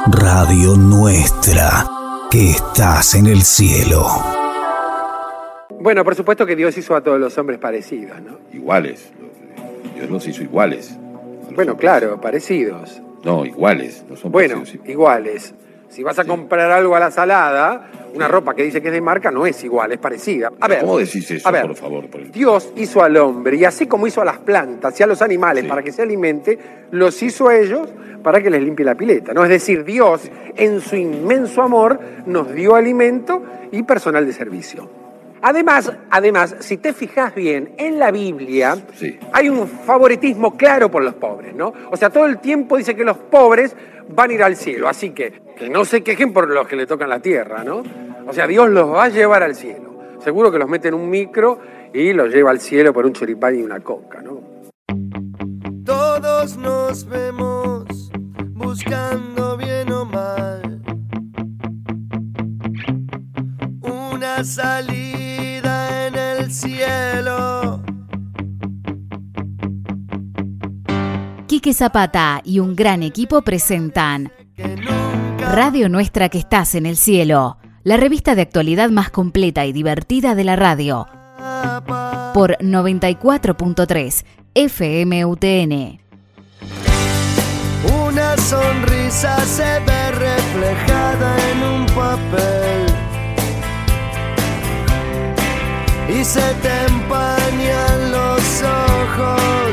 Radio Nuestra, que estás en el cielo. Bueno, por supuesto que Dios hizo a todos los hombres parecidos, ¿no? Iguales. Dios los hizo iguales. Bueno, claro, parecidos. No, iguales. No son bueno, parecidos. Iguales. Si vas a comprar algo a la salada, una ropa que dice que es de marca no es igual, es parecida. A ver, ¿cómo decís eso, por favor? Dios hizo al hombre, y así como hizo a las plantas y a los animales para que se alimente, los hizo a ellos para que les limpie la pileta, ¿no? Es decir, Dios, en su inmenso amor, nos dio alimento y personal de servicio. Además, si te fijas bien, en la Biblia hay un favoritismo claro por los pobres, ¿no? O sea, todo el tiempo dice que los pobres van a ir al cielo, así que no se quejen por los que le tocan la tierra, ¿no? O sea, Dios los va a llevar al cielo. Seguro que los mete en un micro y los lleva al cielo por un choripán y una coca, ¿no? Todos nos vemos buscando bien o mal una salida en el cielo. Quique Zapata y un gran equipo presentan Radio Nuestra, que estás en el cielo, la revista de actualidad más completa y divertida de la radio, por 94.3 FM UTN. Una sonrisa se ve reflejada en un papel y se te empañan los ojos.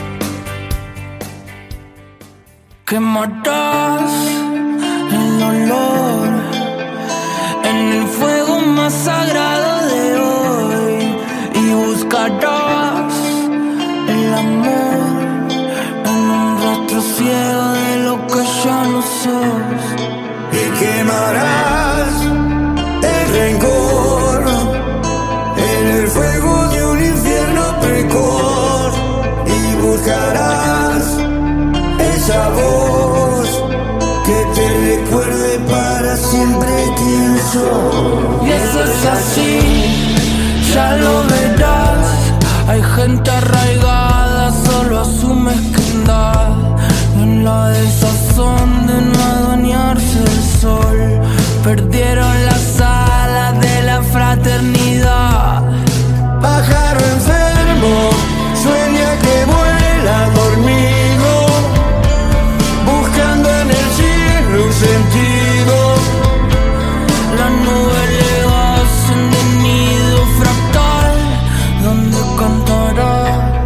Que matas el dolor en el fuego más sagrado de hoy y buscarás el amor en un rostro ciego de lo que ya no sos. Y quemarás el rencor en el fuego de un infierno precoz y buscarás esa voz que te recuerde para siempre quién sos. Y eso es así, ya lo verás. Hay gente arraigada solo a su mezquindad, en la desazón de no adueñarse del sol. Perdieron las alas de la fraternidad. Pájaro enfermo, sueña que vuela dormido, buscando en el cielo un sentido. Las nubes le hacen de nido fractal, donde cantará.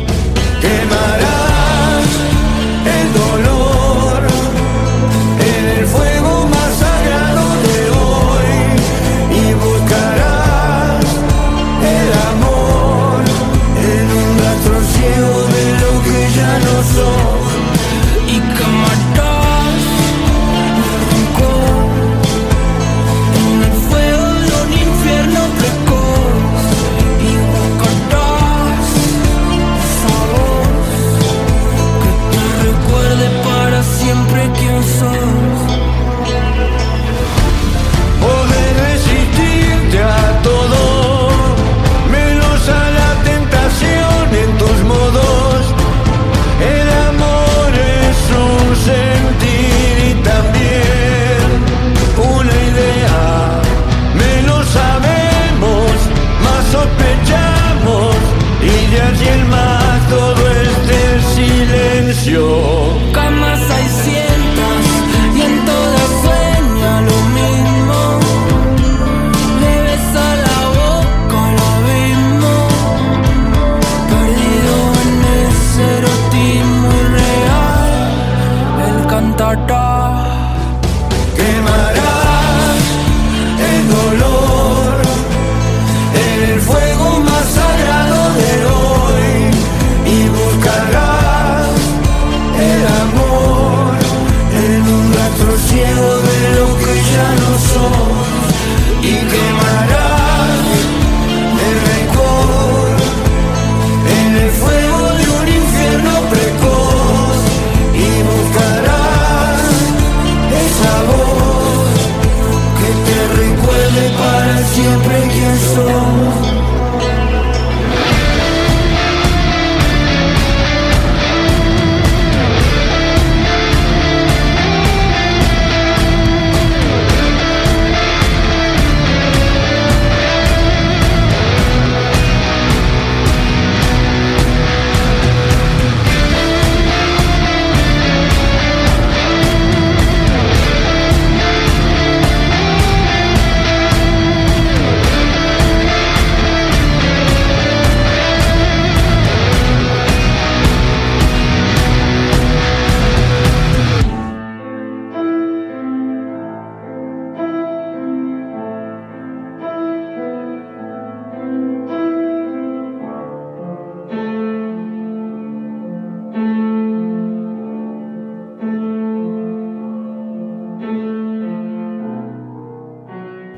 Quemarás el dolor en el fuego más sagrado de hoy y buscarás el amor en un rastro ciego de lo que ya no sos. Y quemarás el rencor en el fuego de un infierno precoz y buscarás esa voz que te recuerde para siempre quién sos. Podés resistirte a todo, menos a la tentación en tus modos. El amor es un sentir y también una idea. Menos sabemos, más sospechamos, y de allí en más todo este silencio. Camas hay cientos y en todas sueña lo mismo. Le besa la boca al abismo, perdido en ese erotismo irreal. Él cantará. Quemarás el dolor en el fuego más sagrado de hoy y buscarás el amor en un rastro ciego de lo que ya no sos. Y quemarás el rencor en el fuego de un infierno precoz y buscarás esa voz que te recuerde para siempre quién sos.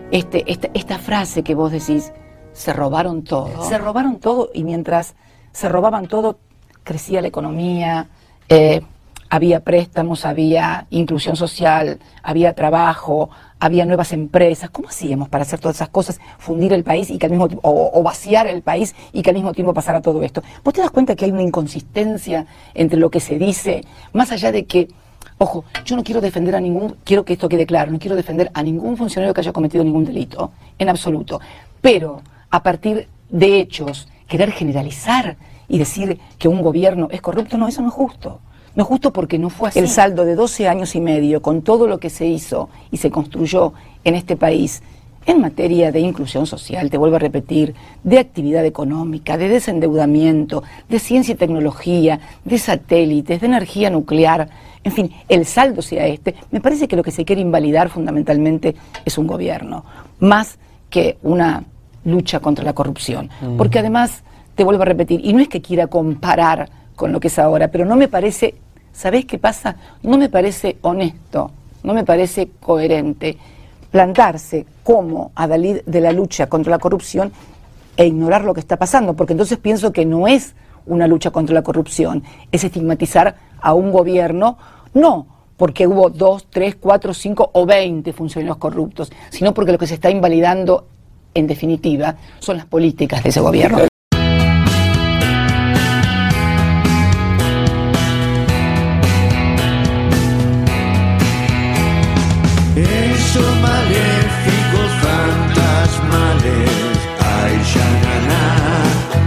esta frase que vos decís, se robaron todo. Se robaron todo y mientras se robaban todo, crecía la economía, había préstamos, había inclusión social, había trabajo, había nuevas empresas. ¿Cómo hacíamos para hacer todas esas cosas? Fundir el país y que al mismo tiempo, o vaciar el país y que al mismo tiempo pasara todo esto. ¿Vos te das cuenta que hay una inconsistencia entre lo que se dice, más allá de que, ojo, yo no quiero defender a quiero que esto quede claro, no quiero defender a ningún funcionario que haya cometido ningún delito, en absoluto, pero a partir de hechos, querer generalizar y decir que un gobierno es corrupto, no, eso no es justo. No es justo porque no fue así. El saldo de 12 años y medio, con todo lo que se hizo y se construyó en este país, en materia de inclusión social, te vuelvo a repetir, de actividad económica, de desendeudamiento, de ciencia y tecnología, de satélites, de energía nuclear, en fin, el saldo sea me parece que lo que se quiere invalidar fundamentalmente es un gobierno, más que una lucha contra la corrupción. Porque además, te vuelvo a repetir, y no es que quiera comparar con lo que es ahora, pero no me parece, ¿sabés qué pasa? No me parece honesto, no me parece coherente plantarse como adalid de la lucha contra la corrupción e ignorar lo que está pasando, porque entonces pienso que no es una lucha contra la corrupción, es estigmatizar a un gobierno, no porque hubo 2, 3, 4, 5 o 20 funcionarios corruptos, sino porque lo que se está invalidando, en definitiva, son las políticas de ese gobierno. Esos maléficos fantasmales, ay shananá,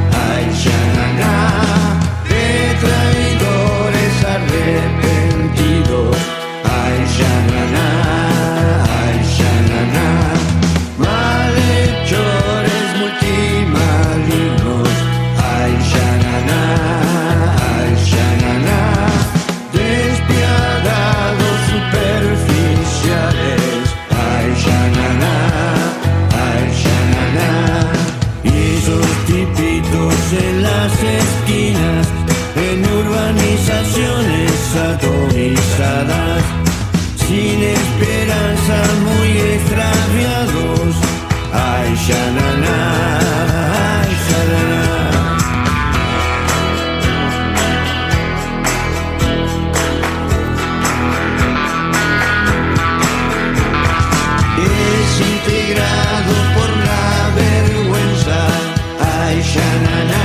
de traidores arrepentidos, ay shananá, malhechores multimalignos, ay shananá, despiadados superficiales, ay shananá, y esos tipitos en las esquinas, en urbanizaciones atomizadas, sin esperanza, muy extraviados, ay shananá, ay shananá. Desintegrado por la vergüenza, ay shananá,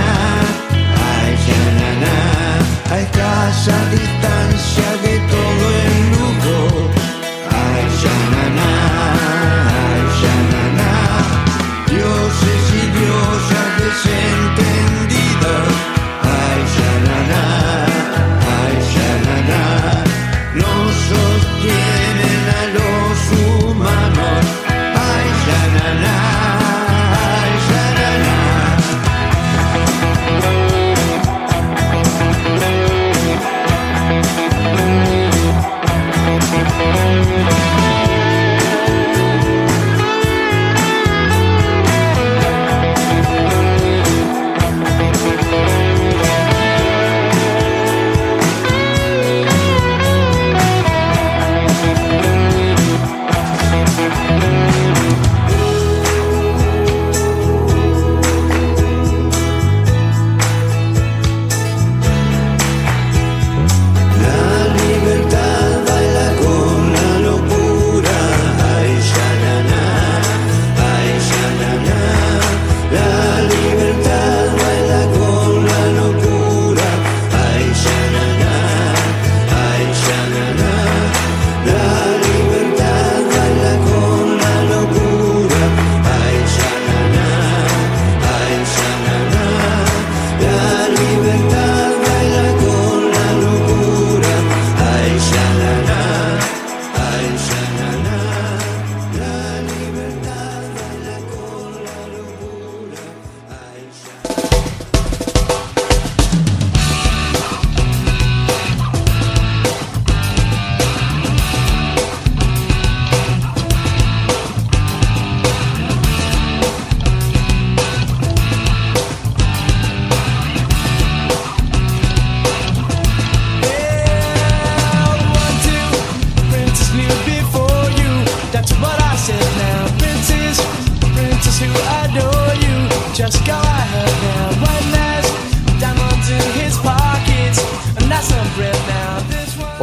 a escasa distancia de todo el lujo, ay shananá, dioses y diosas desentendidas, ay shananá, no sostienen a los humanos, ay shananá, la libertad baila con la locura.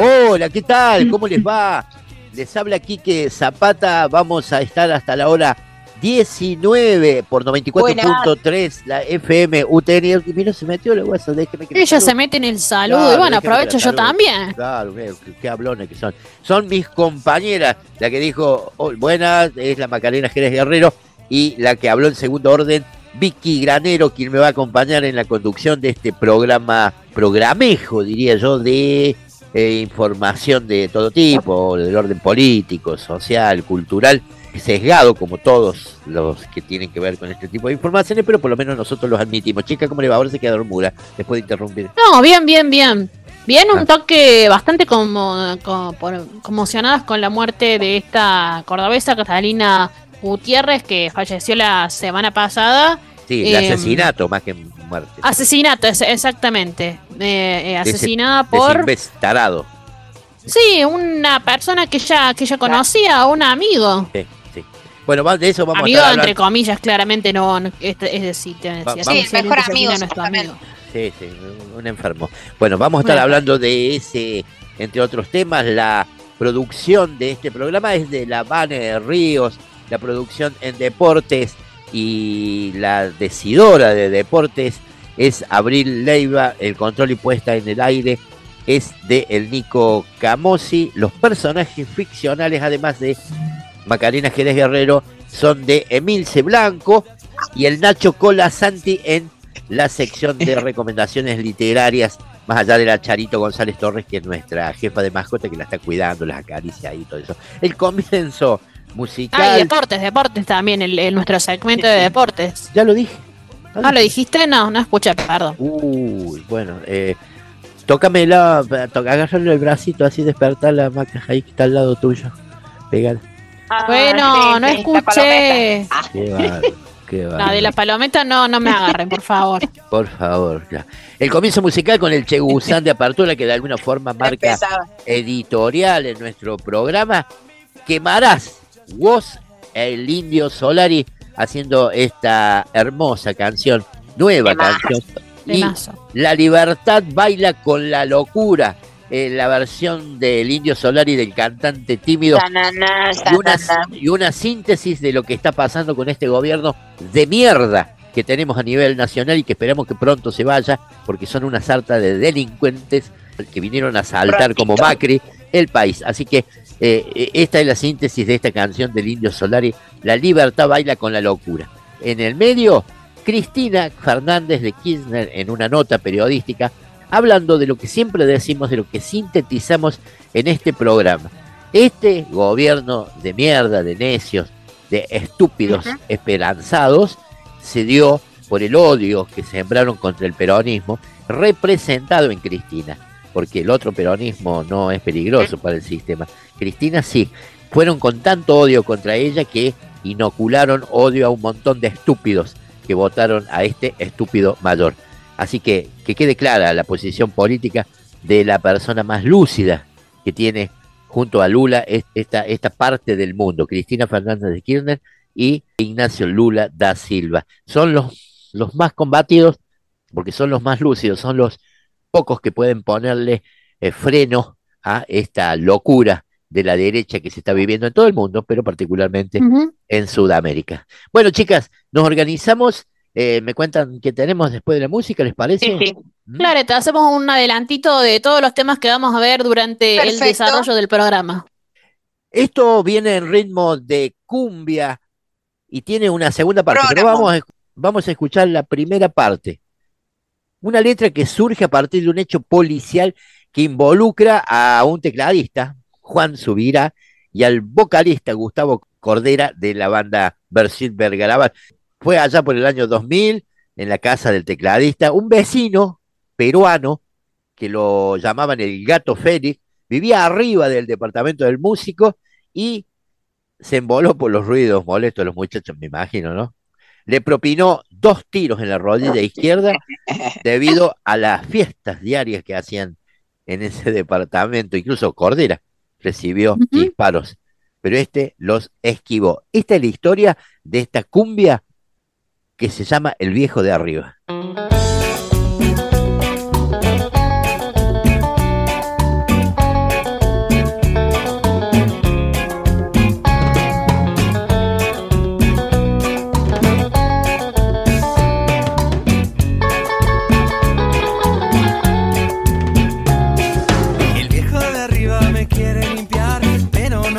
Hola, ¿qué tal? ¿Cómo les va? Les habla Quique Zapata. Vamos a estar hasta la hora 19 por 94.3, la FM UTN. Y mira, se metió la hueso, déjeme que Ella se mete en el saludo, claro, y bueno, aprovecho yo también. Claro, qué hablones que son. Son mis compañeras. La que dijo buenas es la Macarena Jerez Guerrero, y la que habló en segundo orden, Vicky Granero, quien me va a acompañar en la conducción de este programejo, diría yo, de información de todo tipo, del orden político, social, cultural, sesgado como todos los que tienen que ver con este tipo de informaciones, pero por lo menos nosotros los admitimos. Chica, ¿cómo le va? Ahora se queda dormida, después de interrumpir. No, bien. Bien, un toque bastante conmocionadas con la muerte de esta cordobesa Catalina Gutiérrez, que falleció la semana pasada. Sí, el asesinato más que muerte. Asesinato, exactamente. Asesinada por... Tarado. Sí, una persona que ya conocía, un amigo. Sí. Bueno, de eso vamos amigo, a estar entre comillas, claramente no es decir, sí, el mejor amigo. Nuestro amigo. Sí, un enfermo. Bueno, vamos a estar hablando de ese, entre otros temas. La producción de este programa es de la Vane Ríos, la producción en deportes y la decidora de deportes es Abril Leiva, el control y puesta en el aire es de el Nico Camosi. Los personajes ficcionales, además de Macarena Jerez Guerrero, son de Emilce Blanco y el Nacho Colasanti en la sección de recomendaciones literarias, más allá de la Charito González Torres, que es nuestra jefa de mascota, que la está cuidando, las acaricia y todo eso. El comienzo musical. Y deportes también, nuestro segmento de deportes. Ya lo dije. ¿Lo dijiste? No escuché, perdón. Bueno, tócamela, agárrale el bracito, así despertar la Maca, ahí que está al lado tuyo. Pégala. Bueno, no escuché. Qué no, de la palometa no me agarren, por favor. Por favor, ya. El comienzo musical con el Chegusán de apertura, que de alguna forma marca editorial en nuestro programa. Quemarás, vos, el Indio Solari, haciendo esta hermosa canción, nueva canción. Y La Libertad baila con la locura, la versión del Indio Solari, del cantante tímido, y una síntesis de lo que está pasando con este gobierno de mierda que tenemos a nivel nacional y que esperamos que pronto se vaya, porque son una sarta de delincuentes que vinieron a asaltar como Macri el país. Así que esta es la síntesis de esta canción del Indio Solari, La Libertad baila con la locura. En el medio, Cristina Fernández de Kirchner, en una nota periodística, hablando de lo que siempre decimos, de lo que sintetizamos en este programa. Este gobierno de mierda, de necios, de estúpidos esperanzados, se dio por el odio que sembraron contra el peronismo, representado en Cristina, porque el otro peronismo no es peligroso para el sistema. Cristina sí, fueron con tanto odio contra ella que inocularon odio a un montón de estúpidos que votaron a este estúpido mayor. Así que quede clara la posición política de la persona más lúcida que tiene junto a Lula esta parte del mundo, Cristina Fernández de Kirchner y Ignacio Lula da Silva. Son los más combatidos porque son los más lúcidos, son los pocos que pueden ponerle freno a esta locura de la derecha que se está viviendo en todo el mundo, pero particularmente en Sudamérica. Bueno, chicas, nos organizamos. Me cuentan qué tenemos después de la música, ¿les parece? Sí. Claro, te hacemos un adelantito de todos los temas que vamos a ver durante el desarrollo del programa. Esto viene en ritmo de cumbia y tiene una segunda parte, pero vamos a escuchar la primera parte. Una letra que surge a partir de un hecho policial que involucra a un tecladista, Juan Subirá, y al vocalista Gustavo Cordera de la banda Bersil Bergarabat. Fue allá por el año 2000, en la casa del tecladista, un vecino peruano, que lo llamaban el Gato Félix, vivía arriba del departamento del músico y se emboló por los ruidos molestos de los muchachos, me imagino, ¿no? Le propinó 2 tiros en la rodilla izquierda debido a las fiestas diarias que hacían en ese departamento. Incluso Cordera recibió disparos, pero los esquivó. Esta es la historia de esta cumbia que se llama El Viejo de Arriba.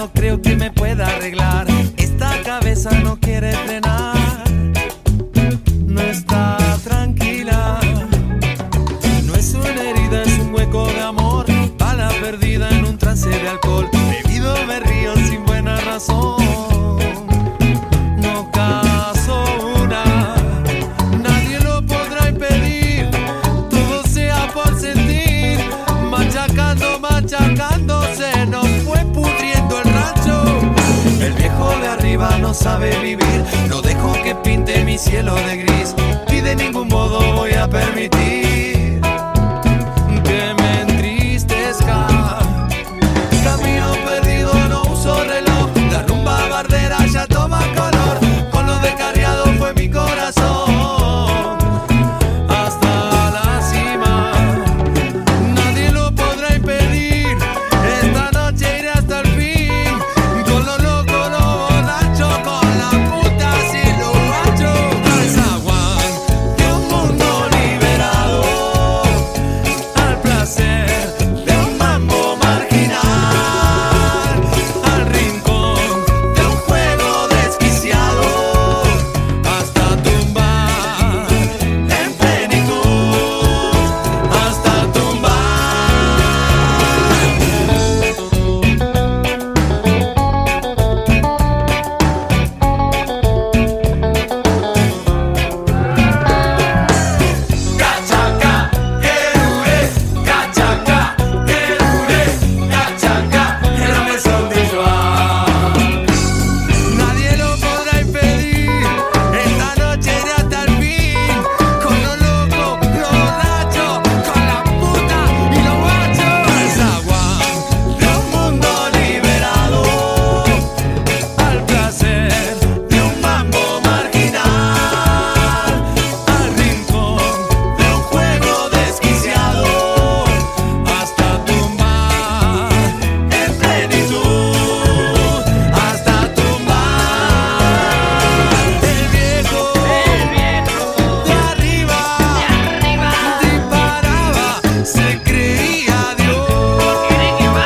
no creo que me pueda arreglar. Esta cabeza no quiere frenar, no está tranquila. No es una herida, es un hueco de amor, bala perdida en un trance de alcohol. Bebido me río sin buena razón. No caso una, nadie lo podrá impedir. Todo sea por sentir. Machacando, machacándose, nos fue pudriendo el rancho. El viejo de arriba no sabe vivir. No dejo que pinte mi cielo de gris. Y de ningún modo voy a permitir que me entristezca. Camino perdido, no uso reloj. La rumba bardera ya toma color. Con lo descarriado fue mi corazón hasta la cima. Nadie lo podrá impedir. Esta noche iré hasta el fin. Con lo loco, lo bonacho, con la puta sin lo macho. Al zaguán de un mundo liberado, al placer de un mambo marginal, al rincón de un juego desquiciado, hasta tumbar en plenitud, hasta tumbar. Cachaca, que dure, cachaca, que dure, cachaca, en la maison de Joan. Nadie lo podrá impedir. Esta noche iré hasta el fin. Con lo loco, lo borracho, con la puta y lo guacho. Al zaguán de un mundo liberado, al placer de un mambo marginal, al rincón de un juego desquiciado, hasta tumbar en plenitud, hasta tumbar. El viejo de arriba disparaba, se creía Dios. El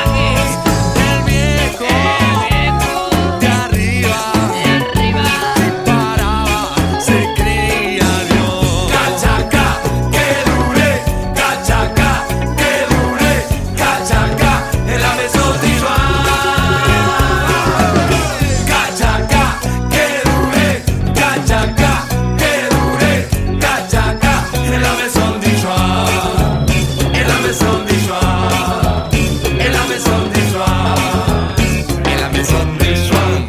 viejo de arriba disparaba, se creía Dios. Cachaca, que dure, cachaca, que dure, cachaca, en la maison de Joan. Cachaca, que dure, cachaca, que dure, cachaca, en la maison de Joan. En la maison de Joan. En la maison de Joan. En la maison de Joan.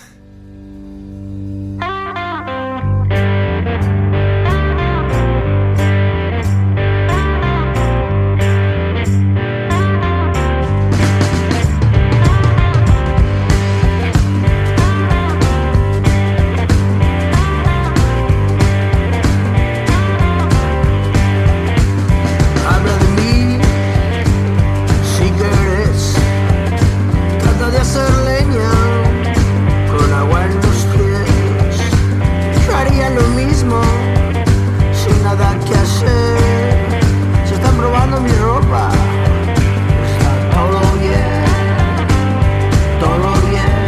Habla de mí, si quieres. Trata de hacer leña con agua en los pies. Yo haría lo mismo, sin nada que hacer. Se están probando mi ropa. Está todo bien, todo bien.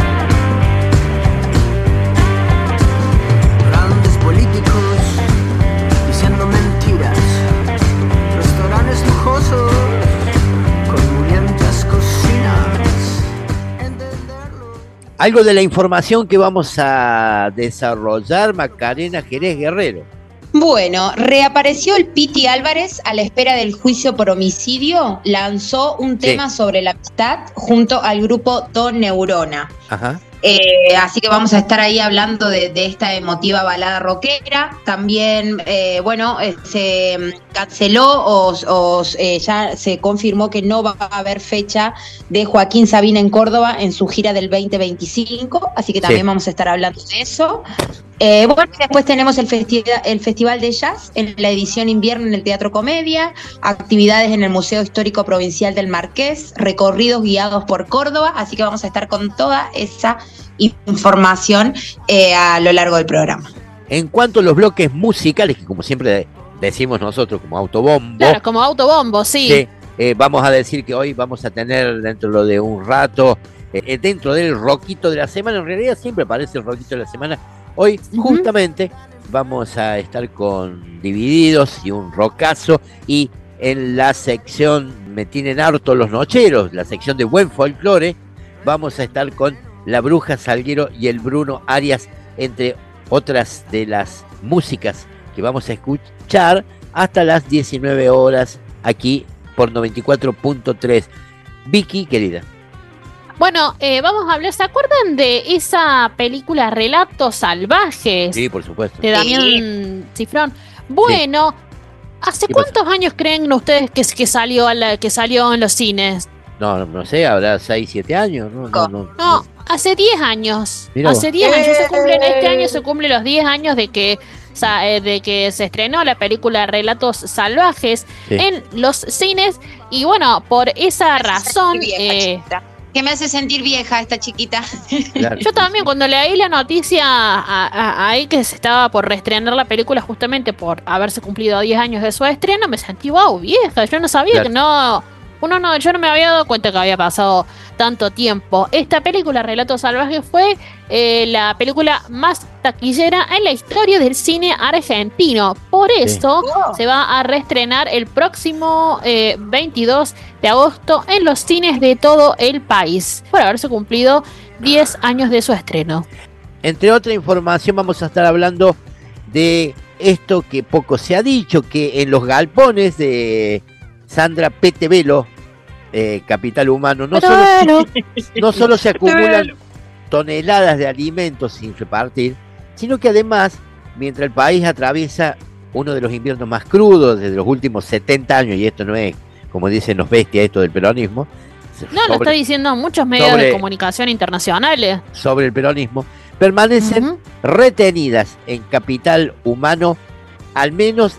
Grandes políticos diciendo mentiras. Restaurantes lujosos con murientas cocinas. Entenderlo. Algo de la información que vamos a desarrollar, Macarena Jerez Guerrero. Bueno, reapareció el Piti Álvarez a la espera del juicio por homicidio. Lanzó un tema sobre la amistad junto al grupo Don Neurona. Ajá. Así que vamos a estar ahí hablando de esta emotiva balada rockera. También, se canceló o ya se confirmó que no va a haber fecha de Joaquín Sabina en Córdoba en su gira del 2025, así que también vamos a estar hablando de eso. Después tenemos el Festival de Jazz en la edición invierno en el Teatro Comedia, actividades en el Museo Histórico Provincial del Marqués, recorridos guiados por Córdoba, así que vamos a estar con toda esa información a lo largo del programa. En cuanto a los bloques musicales, que como siempre decimos nosotros, como autobombo. Claro, como autobombo, sí. Vamos a decir que hoy vamos a tener dentro de un rato dentro del rockito de la semana. En realidad siempre aparece el rockito de la semana. Hoy justamente vamos a estar con Divididos y un rockazo, y en la sección Me tienen harto los nocheros, la sección de buen folclore, vamos a estar con la Bruja Salguero y el Bruno Arias, entre otras de las músicas que vamos a escuchar hasta las 19 horas aquí por 94.3. Vicky, querida. Bueno, vamos a hablar, ¿se acuerdan de esa película Relatos Salvajes? Sí, por supuesto. De Damián Cifrón. Bueno, ¿hace cuántos años creen ustedes que salió en los cines? No sé, habrá 6, 7 años. No, hace 10 años. Mirá Hace vos. 10 años. Este año se cumplen los 10 años de que se estrenó la película Relatos Salvajes en los cines. Y bueno, por esa razón... Que me hace sentir vieja esta chiquita. Claro. Yo también, cuando leí la noticia ahí que se estaba por reestrenar la película, justamente por haberse cumplido 10 años de su estreno, me sentí, wow, vieja. Yo no sabía que yo no me había dado cuenta que había pasado tanto tiempo. Esta película, Relatos Salvajes, fue la película más taquillera en la historia del cine argentino. Por eso se va a reestrenar el próximo 22 de agosto en los cines de todo el país, por haberse cumplido 10 años de su estreno. Entre otra información, vamos a estar hablando de esto que poco se ha dicho, que en los galpones de Sandra Petevelo, Capital Humano, no solo se acumulan toneladas de alimentos sin repartir, sino que además, mientras el país atraviesa uno de los inviernos más crudos desde los últimos 70 años, y esto no es, como dicen los bestias, esto del peronismo. Lo está diciendo muchos medios de comunicación internacionales. Sobre el peronismo, permanecen retenidas en Capital Humano al menos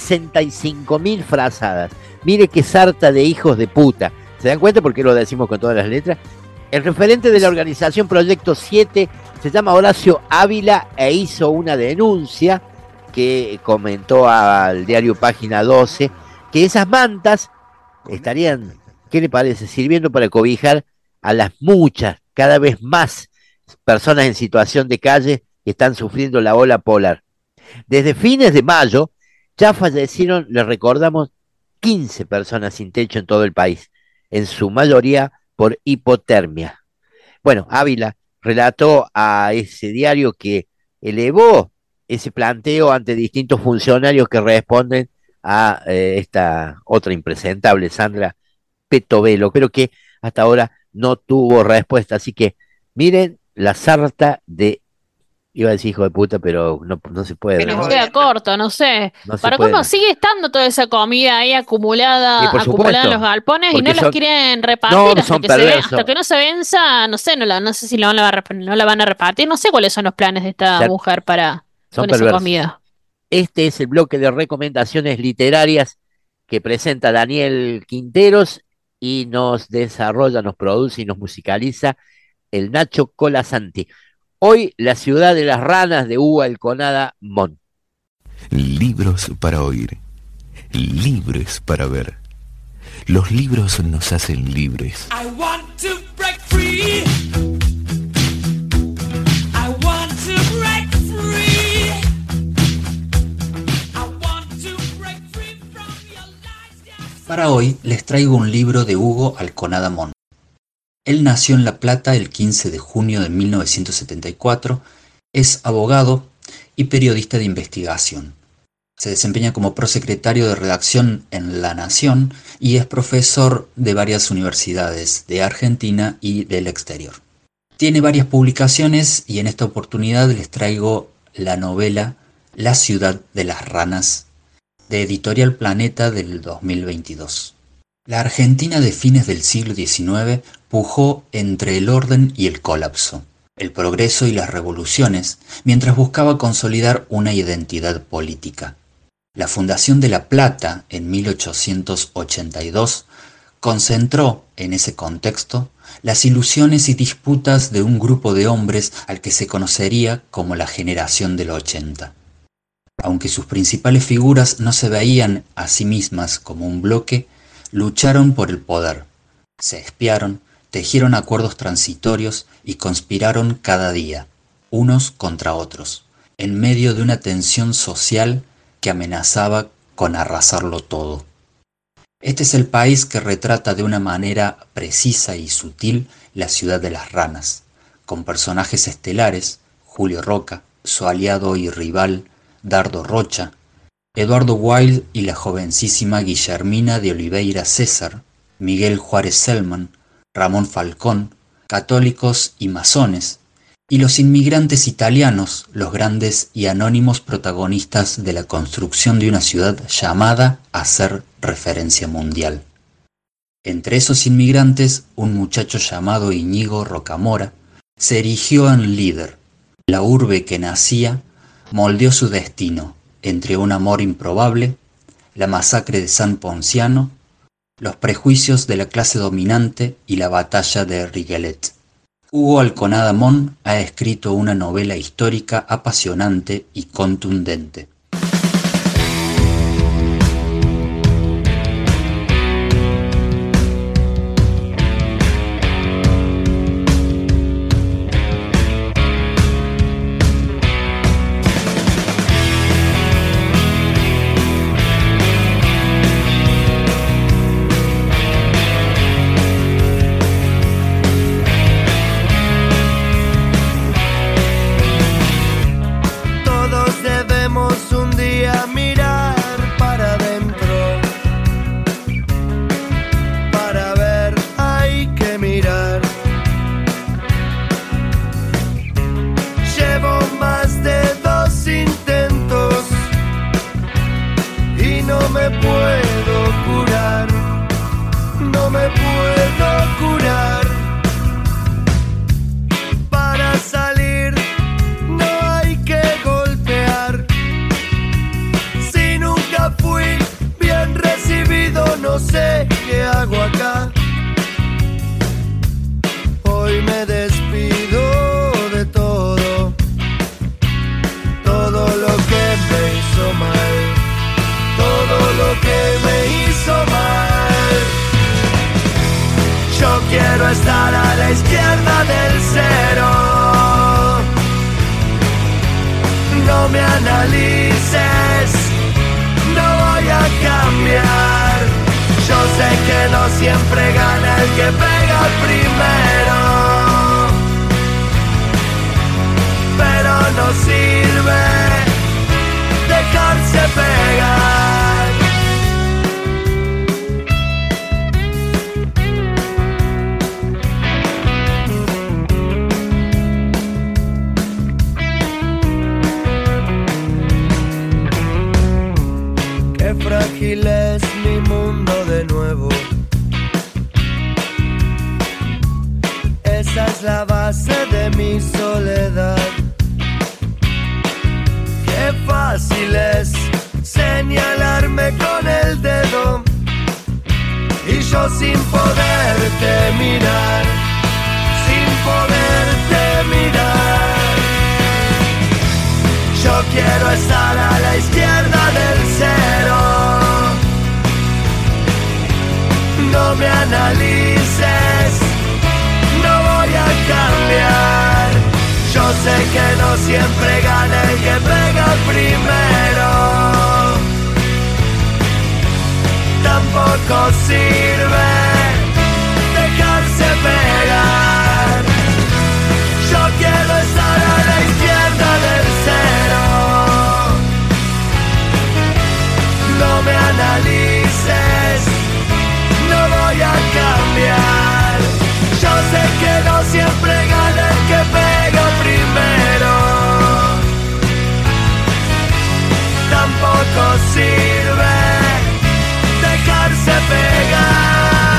65.000 frazadas. Mire qué sarta de hijos de puta. ¿Se dan cuenta por qué lo decimos con todas las letras? El referente de la organización Proyecto 7 se llama Horacio Ávila e hizo una denuncia que comentó al diario Página 12 que esas mantas estarían, ¿qué le parece?, sirviendo para cobijar a las muchas, cada vez más personas en situación de calle que están sufriendo la ola polar. Desde fines de mayo ya fallecieron, les recordamos, 15 personas sin techo en todo el país, en su mayoría por hipotermia. Bueno, Ávila relató a ese diario que elevó ese planteo ante distintos funcionarios que responden a esta otra impresentable Sandra Petevelo, pero que hasta ahora no tuvo respuesta. Así que miren la sarta de, iba a decir hijo de puta, pero no se puede. Pero queda corto, no sé. Para cómo sigue estando toda esa comida ahí acumulada en los galpones, porque y no las quieren repartir hasta que no se venza, no sé si no la van a repartir, no sé cuáles son los planes de esta mujer para con esa comida. Este es el bloque de recomendaciones literarias que presenta Daniel Quinteros y nos desarrolla, nos produce y nos musicaliza el Nacho Colasanti. Hoy, La ciudad de las ranas, de Hugo Alconada Mon. Libros para oír, libros para ver. Los libros nos hacen libres. I want to break free. I want to break free. I want to break free from your lies. Para hoy les traigo un libro de Hugo Alconada Mon. Él nació en La Plata el 15 de junio de 1974, es abogado y periodista de investigación. Se desempeña como prosecretario de redacción en La Nación y es profesor de varias universidades de Argentina y del exterior. Tiene varias publicaciones y en esta oportunidad les traigo la novela La ciudad de las ranas, de Editorial Planeta del 2022. La Argentina de fines del siglo XIX pujó entre el orden y el colapso, el progreso y las revoluciones, mientras buscaba consolidar una identidad política. La fundación de La Plata en 1882 concentró en ese contexto las ilusiones y disputas de un grupo de hombres al que se conocería como la generación del 80. Aunque sus principales figuras no se veían a sí mismas como un bloque, lucharon por el poder, se espiaron, tejieron acuerdos transitorios y conspiraron cada día, unos contra otros, en medio de una tensión social que amenazaba con arrasarlo todo. Este es el país que retrata de una manera precisa y sutil la ciudad de las ranas, con personajes estelares, Julio Roca, su aliado y rival, Dardo Rocha, Eduardo Wilde y la jovencísima Guillermina de Oliveira César, Miguel Juárez Selman, Ramón Falcón, católicos y masones, y los inmigrantes italianos, los grandes y anónimos protagonistas de la construcción de una ciudad llamada a ser referencia mundial. Entre esos inmigrantes, un muchacho llamado Íñigo Rocamora se erigió en líder. La urbe que nacía moldeó su destino entre un amor improbable, la masacre de San Ponciano, los prejuicios de la clase dominante y la batalla de Riguelet. Hugo Alconada Mon ha escrito una novela histórica apasionante y contundente. Estar a la izquierda del cero. No me analices, no voy a cambiar. Yo sé que no siempre gana el que pega primero, pero no sirve dejarse pegar. Frágil es mi mundo de nuevo. Esa es la base de mi soledad. Qué fácil es señalarme con el dedo y yo sin poderte mirar, sin poderte mirar. Yo quiero estar a la izquierda del cero. No me analices, no voy a cambiar. Yo sé que no siempre gana el que pega primero. Tampoco sirve dejarse pegar. Yo quiero estar a la izquierda del cero. No me analices, no voy a cambiar. Yo sé que no siempre gana el que pega primero. Tampoco sirve dejarse pegar.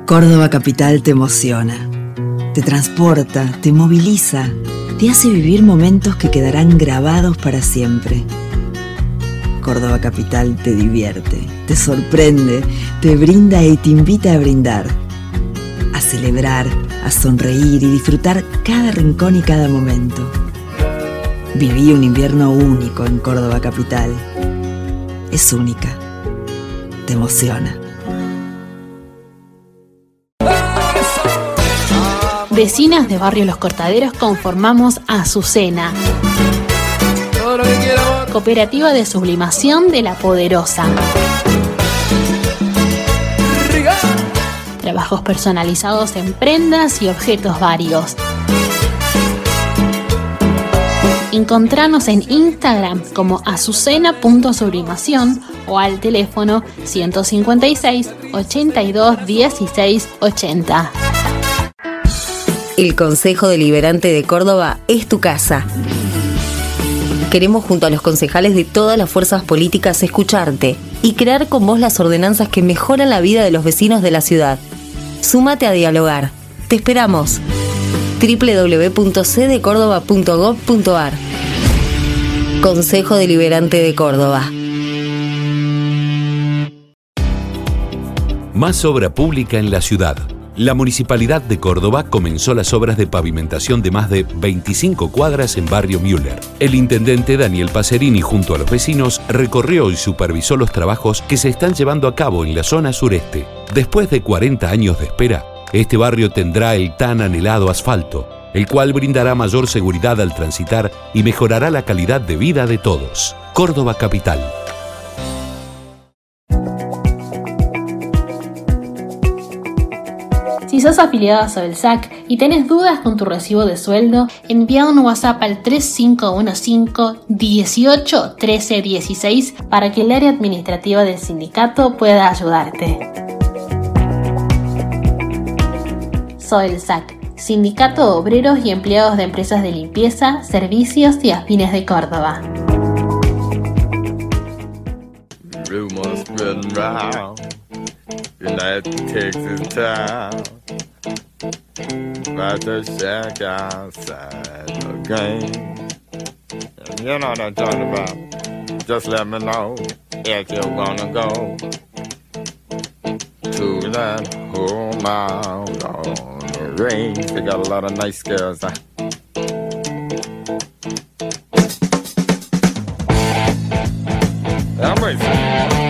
Córdoba Capital te emociona, te transporta, te moviliza, te hace vivir momentos que quedarán grabados para siempre. Córdoba Capital te divierte, te sorprende, te brinda y te invita a brindar, a celebrar, a sonreír y disfrutar cada rincón y cada momento. Viví un invierno único en Córdoba Capital. Es única. Te emociona. Vecinas de Barrio Los Cortaderos conformamos Azucena, cooperativa de sublimación de La Poderosa. Trabajos personalizados en prendas y objetos varios. Encontranos en Instagram como azucena.sublimación o al teléfono 156 82 16 80. El Consejo Deliberante de Córdoba es tu casa. Queremos junto a los concejales de todas las fuerzas políticas escucharte y crear con vos las ordenanzas que mejoran la vida de los vecinos de la ciudad. Súmate a dialogar. Te esperamos. www.cdecórdoba.gov.ar. Consejo Deliberante de Córdoba. Más obra pública en la ciudad. La Municipalidad de Córdoba comenzó las obras de pavimentación de más de 25 cuadras en Barrio Müller. El intendente Daniel Pacerini, junto a los vecinos, recorrió y supervisó los trabajos que se están llevando a cabo en la zona sureste. Después de 40 años de espera, este barrio tendrá el tan anhelado asfalto, el cual brindará mayor seguridad al transitar y mejorará la calidad de vida de todos. Córdoba Capital. Si sos afiliado a Sobelsac y tenés dudas con tu recibo de sueldo, envía un WhatsApp al 3515 18 13 16 para que el área administrativa del sindicato pueda ayudarte. Sobelsac, Sindicato de Obreros y Empleados de Empresas de Limpieza, Servicios y Afines de Córdoba. Rumors spreading round United Texas town about the shack outside the game. And you know what I'm talking about. Just let me know if you're gonna go to that home out on the range. They got a lot of nice girls. I'm racing.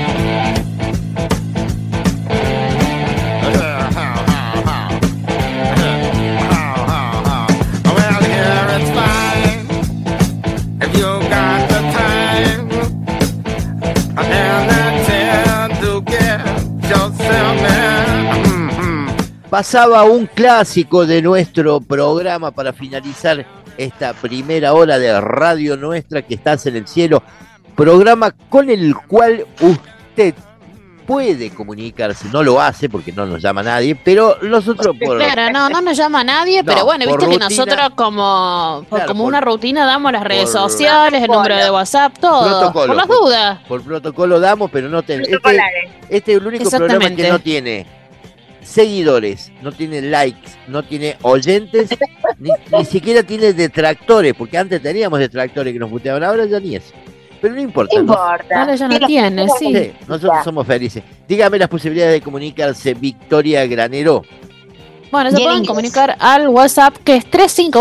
Pasaba un clásico de nuestro programa para finalizar esta primera hora de Radio Nuestra, que estás en el cielo, programa con el cual usted puede comunicarse, no lo hace porque no nos llama nadie, pero nosotros Claro, no nos llama nadie, pero bueno, viste rutina, que nosotros como una rutina damos las redes sociales, el número de WhatsApp, todo, por las dudas. Por protocolo damos, pero no tenemos. Este es el único programa que no tiene seguidores, no tiene likes, no tiene oyentes, ni siquiera tiene detractores, porque antes teníamos detractores que nos puteaban, ahora ya ni eso. Pero no importa. Ahora ya no tiene, sí. Nosotros somos felices. Dígame las posibilidades de comunicarse, Victoria Granero. Bueno, se pueden comunicar al WhatsApp, que es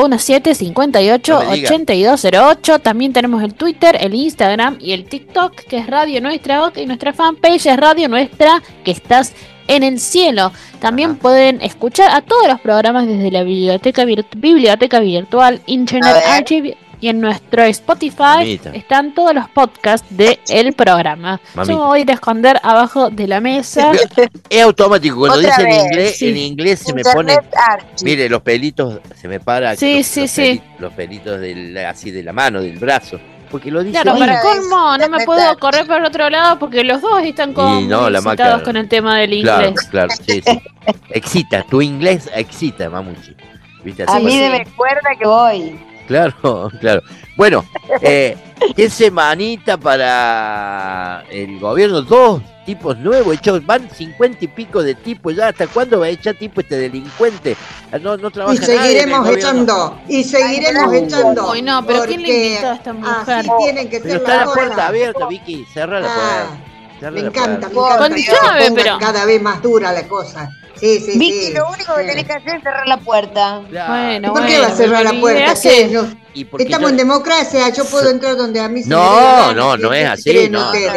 3517-588208. También tenemos el Twitter, el Instagram y el TikTok, que es Radio Nuestra OK, y nuestra fanpage es Radio Nuestra, que estás en el cielo. También pueden escuchar a todos los programas desde la biblioteca virtual, Internet Archive, y en nuestro Spotify están todos los podcasts del programa. Yo me voy a ir a esconder abajo de la mesa. Es automático, cuando dice en inglés se me pone, mire, los pelitos, se me para los pelitos así de la mano, del brazo. Porque lo dice. Claro, para colmo, no me puedo correr para el otro lado porque los dos están como excitados con el tema del inglés. Claro, sí. Excita, tu inglés excita, mamuchi. ¿Viste? A mí me recuerda que voy. Claro, claro. Bueno, qué semanita para el gobierno, 2 tipos nuevos, hechos, van 50 y pico de tipos ya. ¿Hasta cuándo va a echar tipo este delincuente? No trabaja y seguiremos echando, y seguiremos echando. Uy, no, pero ¿quién le invitó a esta mujer? Así tienen que pero ser está la las puerta cosas. abierta, Vicky, cerra la puerta. Me encanta, Con que llave, se ponga pero cada vez más dura la cosa. Sí, Vicky, lo único que tenés que hacer es cerrar la puerta. Bueno, ¿Por qué va a cerrar la puerta? ¿Qué? Estamos en democracia, yo puedo entrar donde a mí se me dé la gana. No es así. ¿Creen No. ustedes?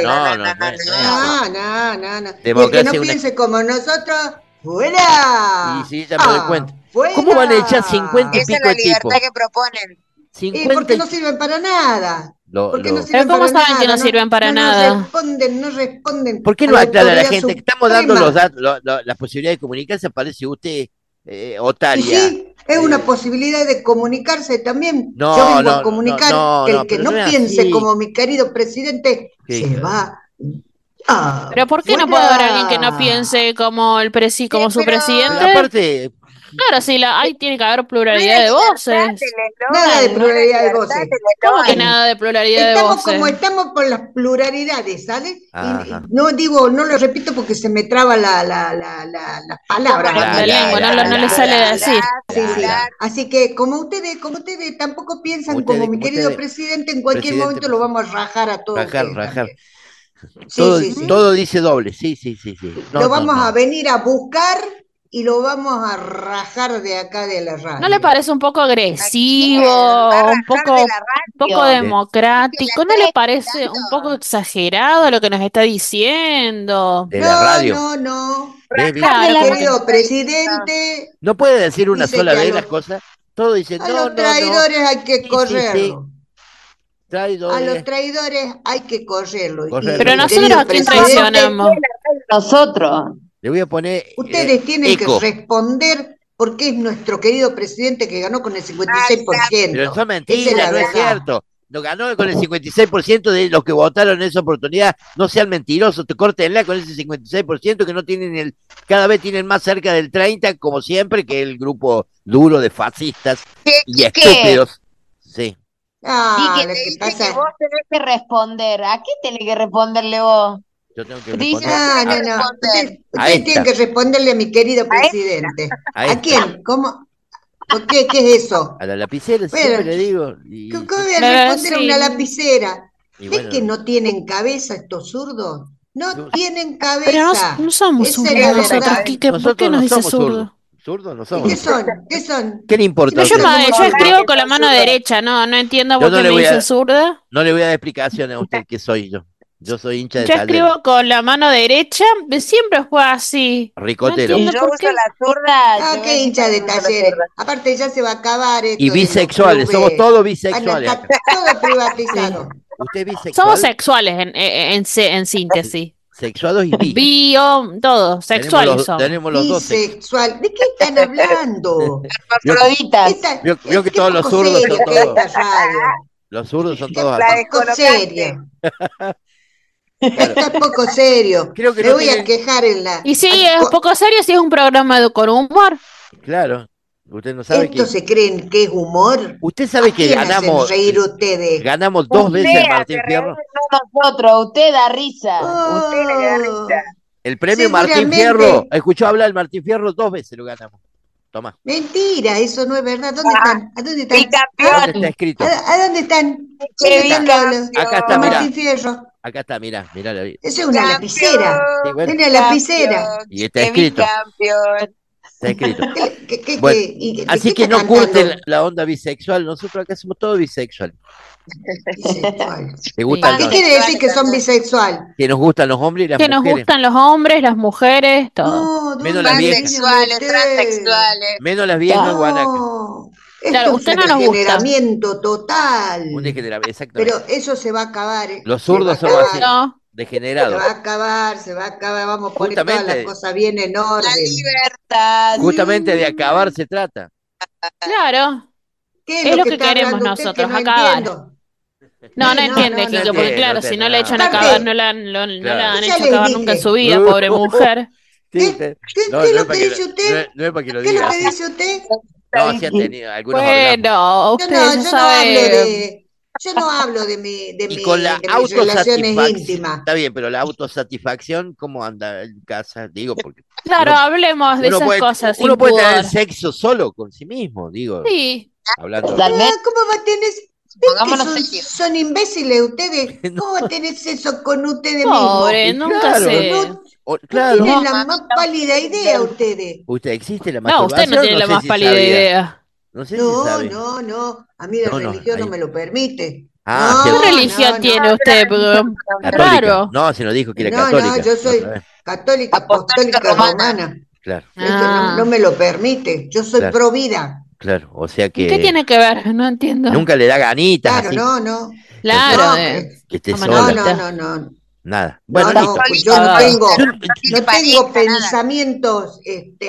No. Y el que no piense como nosotros, ¡fuera! Sí, ya me doy cuenta. ¿Cómo van a echar 50 y Esa es pico la de tipos? libertad que proponen. Y porque no sirven para nada. Porque no ¿Pero sirven cómo para saben nada, que no sirven para no nada? No responden. ¿Por qué no aclara a la autoridad gente que estamos dando suprema. los datos, las posibilidades de comunicarse? Aparece usted, otaria. Y sí, es una posibilidad de comunicarse también. No, Yo vengo no, a comunicar no, que el no, que pero no no es piense así. como mi querido presidente se va. ¿Pero por qué no puede haber alguien que no piense como como su presidente? Pero aparte, Claro, sí, ahí tiene que haber pluralidad de voces. Nada de pluralidad de voces. ¿Cómo que nada de pluralidad de Estamos voces? como estamos por las pluralidades, ¿sabes? Ajá. No lo repito porque se me traba las palabras. La lengua, no le sale de decir. Sí. Así que como ustedes tampoco piensan como mi querido presidente, en cualquier momento lo vamos a rajar a todos. rajar. Sí. Todo dice doble, sí. Lo vamos a venir a buscar y lo vamos a rajar de acá de la radio. ¿No le parece un poco agresivo, un poco democrático? ¿No le parece un poco exagerado lo que nos está diciendo? De la radio. No. Claro, Querido presidente. No puede decir una Dice sola que a vez los- las cosas. Todo dice, A los traidores hay que correrlo. Traidores. A los traidores hay que correrlo. Pero nosotros a quién traicionamos. Nosotros. Le voy a poner. Ustedes tienen eco. que responder porque es nuestro querido presidente que ganó con el 56%. Pero eso es Esa es mentira, la no es verdad. cierto. Lo ganó con el 56% de los que votaron en esa oportunidad. No sean mentirosos, te córtenla con ese 56% que no tienen cada vez tienen más cerca del 30%, como siempre, que el grupo duro de fascistas y estúpidos. Sí. Y que lo te que dice pasa que vos tenés que responder. ¿A qué tenés que responderle vos? Yo tengo que Dice, responder. No. Ustedes Ahí tienen está. que responderle a mi querido presidente. Ahí ¿A está. quién? ¿Cómo? ¿Por qué? ¿Qué es eso? A la lapicera Bueno, siempre le digo. Y, ¿Cómo voy a responder a sí. una lapicera? y ¿Ves bueno, que no tienen cabeza estos zurdos? No tienen cabeza. Pero no somos Esa zurdos es la nosotros, verdad. Quique. ¿Por nosotros qué nos no dice somos zurdo? zurdos. Zurdos no somos. ¿Qué son? ¿Qué son? ¿Qué le importa? No, a usted? yo escribo con la mano derecha, no entiendo Yo por no qué le me voy a- dice zurda. No le voy a dar explicación a usted que soy yo. Yo soy hincha de Yo Talleres. escribo con la mano derecha, siempre fue así. Ricotero. No entiendo Yo por uso qué. la zurda. yo Qué hincha de uso la Talleres. zurda. Aparte ya se va a acabar esto Y de los bisexuales, clubes. somos todos Van a bisexuales. estar todo privatizado. ¿Usted es bisexual? Somos sexuales en síntesis. Sexuados y bi. Todo, sexuales somos. Tenemos los dos. Bisexual. ¿De qué están hablando? Hermafroditas. Vio que todos los poco zurdos serio son que todos. esta radio. Los zurdos son todos La así. Poco serio. Esto es poco serio. Creo que Me no voy a tienen- quejar en la. Y sí, es poco serio si es un programa con humor. Claro. Usted no sabe ¿Esto que. se creen que es humor? Usted sabe ¿A que quién hacen ganamos. reír ustedes? Ganamos 2 veces el Martín hace Fierro. reír, no nosotros. Usted da risa. Usted le da risa. El premio Martín Seguramente. Fierro. Escuchó hablar del Martín Fierro 2 veces lo ganamos. Toma. Mentira, eso no es verdad. ¿Dónde están? ¿A dónde están? ¿Dónde está escrito? ¿A dónde están? Qué ¿Dónde están los- Acá está, los mirá. Martín Fierro? Acá está, mirá. Eso es una lapicera. Sí, bueno. Una lapicera. Y está escrito. Campeón. Está escrito. ¿Qué- Bueno, y- así qué que está no curten cantando? la onda bisexual. Nosotros acá somos todos bisexuales. Bisexual. ¿Te gustan ¿Qué los- quiere decir que son bisexual? que nos gustan los hombres y las Que nos mujeres? gustan los hombres, las mujeres, todo. Menos las viejas. Pansexuales, transexuales. Menos las viejas guanacas. Esto Claro, es usted un no nos gusta. degeneramiento total. Un degeneramiento, exactamente. Pero eso se va a acabar. Los zurdos Se va somos a así. acabar. No. Se Degenerados. va a acabar, vamos a poner todas Justamente. las cosas bien en orden. La libertad. Justamente de acabar se trata. Claro. ¿Qué Es lo que está queremos hablando usted nosotros, que no acabar. entiendo? No No, entiende, no, Kiko, no porque entiende, claro, no si entiende no le echan a nada. acabar, no la han Claro. hecho Ya les acabar dije. nunca en su vida, pobre mujer. Sí, ¿Qué? usted- ¿Qué no es es lo para que lo- dice usted? no es para que lo ¿Qué es lo diga. que dice usted? No, sí ha tenido algunos Bueno, usted yo sabe. no hablo de mis relaciones autosatisfacción. íntimas. Está bien, pero la autosatisfacción, ¿cómo anda en casa? Digo, porque. Claro, hablemos de esas cosas. Uno sin puede pudor. tener sexo solo con sí mismo, digo. Sí. Hablando. ¿Cómo va a tener? ¿Ven que son imbéciles ustedes? ¿Cómo va a tener sexo con ustedes Pobre, mismos? nunca sé. Claro. No tienen la más pálida idea ustedes. ¿Usted existe la No, masturbación? usted no tiene la sé más si pálida sabía. idea. No sé si sabe. No. A mí la religión no me lo permite. Ah, ¿Qué religión tiene usted? Católica. Raro. No, se nos dijo que era No, católica. yo soy católica apostólica romana. Claro, Esto no me lo permite. Yo soy Claro. pro vida. claro. O sea que. ¿Qué tiene que ver? No entiendo. Nunca le da ganitas. Claro, así, no. Claro. No, que esté Toma sola. no. Nada. Bueno, No, listo. pues yo no tengo tiene pareja, pensamientos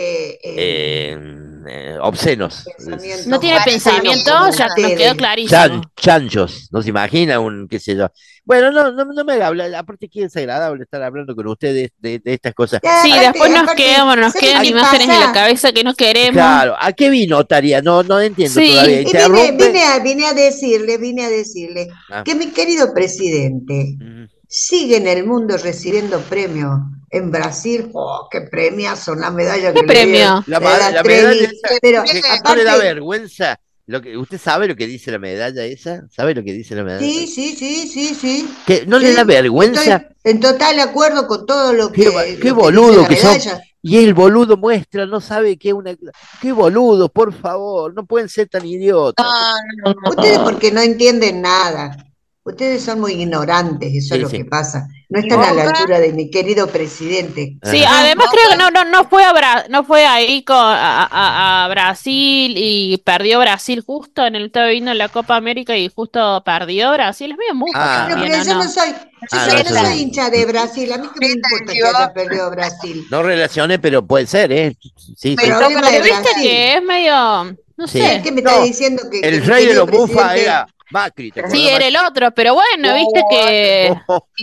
Obscenos. No tiene pensamiento, ya nos quedó clarísimo. Chanchos. No se imagina qué sé yo. Bueno, no me habla. Aparte que es agradable estar hablando con ustedes de estas cosas. Sí, después nos quedan imágenes en la cabeza que no queremos. Claro, ¿a qué vino, Taria? No entiendo todavía. Y vine a decirle que mi querido presidente sigue en el mundo recibiendo premios. En Brasil, qué premiazo, una medalla. ¿Qué premio? La medalla esa, pero ¿no le da vergüenza? ¿Usted sabe lo que dice la medalla esa? ¿Sabe lo que dice la medalla? Sí. ¿Que no le da vergüenza? Estoy en total acuerdo con todo lo que Qué boludo que son. medalla. Y el boludo muestra, no sabe qué una. Qué boludo, por favor, no pueden ser tan idiotas. Ustedes porque no entienden nada. Ustedes son muy ignorantes, eso es lo que pasa. No están a la altura de mi querido presidente. Sí, además creo que no fue ahí a Brasil y perdió Brasil justo estaba viendo la Copa América y justo perdió Brasil. Es medio mufa también, pero yo no soy, no soy hincha de Brasil. A mí que me importa que haya perdido Brasil. No relaciones, pero puede ser, ¿eh? Sí, Pero sí. Pero viste que es medio, no Sí. sé. ¿Qué me está diciendo que El mi rey de querido los bufas presidente- era Macri, ¿te acordás? Sí, era el otro, pero bueno, viste que...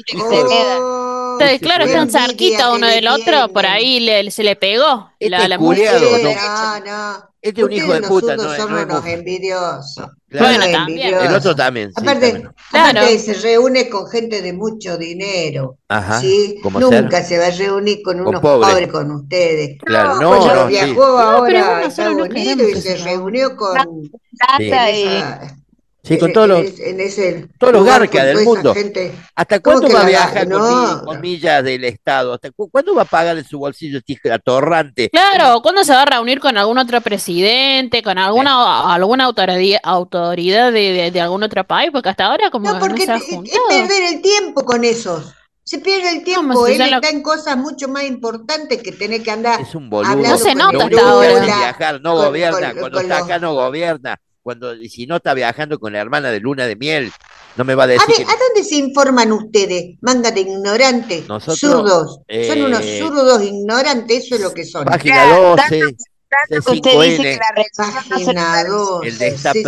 Claro, están cerquita uno del otro, por ahí se le pegó la culiado, música. No. Este es un hijo de Ustedes puta, los no zurdos es son unos mufa. envidiosos. Claro. Bueno, Unos también. envidiosos. El otro también, sí. Aparte se reúne con gente de mucho dinero. Ajá, ¿Sí? ¿cómo Nunca ser? se va a reunir con unos pobres. pobres con ustedes. Claro, Cuando no, viajó sí. ahora pero a nosotros Estados no Unidos queremos y que se se reunió con Sí, con todos los en ese todos los lugar garcas con del toda esa mundo. gente. ¿Hasta ¿Cómo cuándo que va a la viajar garca? No, con millas del Estado? ¿Cuándo va a pagar en su bolsillo este atorrante? Claro, ¿cuándo se va a reunir con algún otro presidente, con alguna autoridad de algún otro país? Porque hasta ahora como No, porque no se ha es juntado. perder el tiempo con esos. Se pierde el tiempo. Vamos, Él ya lo- está en cosas mucho más importantes que tener que andar Es un boludo. hablando No se con nota el hasta ahora. Lula, Viajar, no con- gobierna. con- Cuando con está los- acá no gobierna. Y si no está viajando con la hermana de luna de miel, no me va a A decir ver, que ¿a dónde se informan ustedes? Manga de ignorantes, Nosotros, zurdos. Son unos eh, zurdos ignorantes, eso es lo que son. página 12, Tanto que usted dice que C5N, la religión no se Página 12. el destape.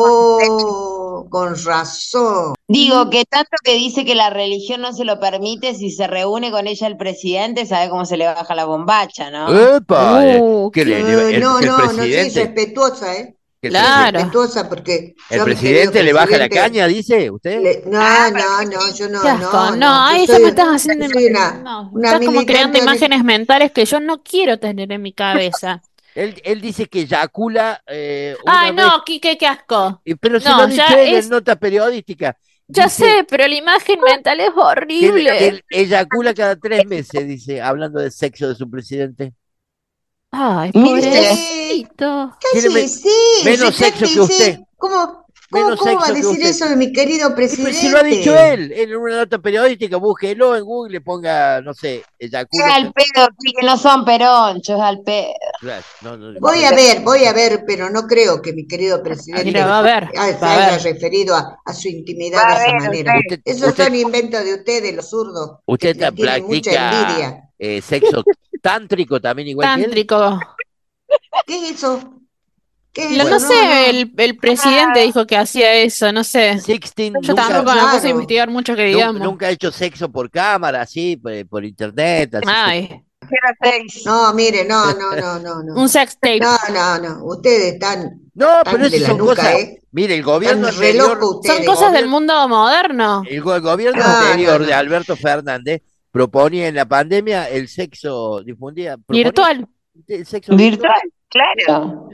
Con razón. Digo que tanto que dice que la religión no se lo permite, si se reúne con ella el presidente, sabe cómo se le baja la bombacha, ¿no? ¡Epa! ¿Qué el No, soy presidente? respetuosa, ¿eh? ¿Que el Soy Claro. respetuosa porque ¿El yo a mi presidente querido le baja la presidente caña, dice usted? No, yo no, Qué asco. No, yo ahí ya soy- me estás haciendo. yo soy una No, estás como militante creando de- imágenes mentales que yo no quiero tener en mi cabeza. Él dice que eyacula una Ay, vez. no, qué asco. Pero se No, lo ha dicho ya él es- en nota periodística. Ya Dice sé, pero la imagen mental es que horrible. él eyacula cada 3 meses, dice, hablando del sexo de su presidente. Ay, Mire, pobrecito. Tiene Cállese, menos sexo que usted. ¿Cómo Menos va a sexo que decir usted. eso de mi querido presidente? Pues si lo ha dicho él, en una nota periodística, búsquelo en Google, ponga, no sé, Es eyacula. al pedo, sí, que no son peronchos, al pedo. Claro, no. Voy a ver, pero no creo que mi querido presidente Mira, va a ver, se va a haya ver. referido a su intimidad Va a de esa ver, manera. usted- Esos usted- son inventos de ustedes, los zurdos, Usted que tienen mucha envidia. practica sexo tántrico también igual que él. Tántrico. ¿Qué es eso? ¿Qué es No eso? sé, el presidente dijo que hacía eso, no sé. Sixteen Yo nunca, tampoco me puse a Claro. investigar mucho que nu- digamos. nunca ha hecho sexo por cámara, así, por internet, así. Ay, No, mire, no. Un sex tape. No. Ustedes están. No, están pero eso de la son nuca, cosas. Mire, el gobierno Están re anterior. locos ustedes. Son cosas del mundo moderno. El gobierno anterior de Alberto Fernández proponía en la pandemia el sexo virtual. El sexo virtual, claro.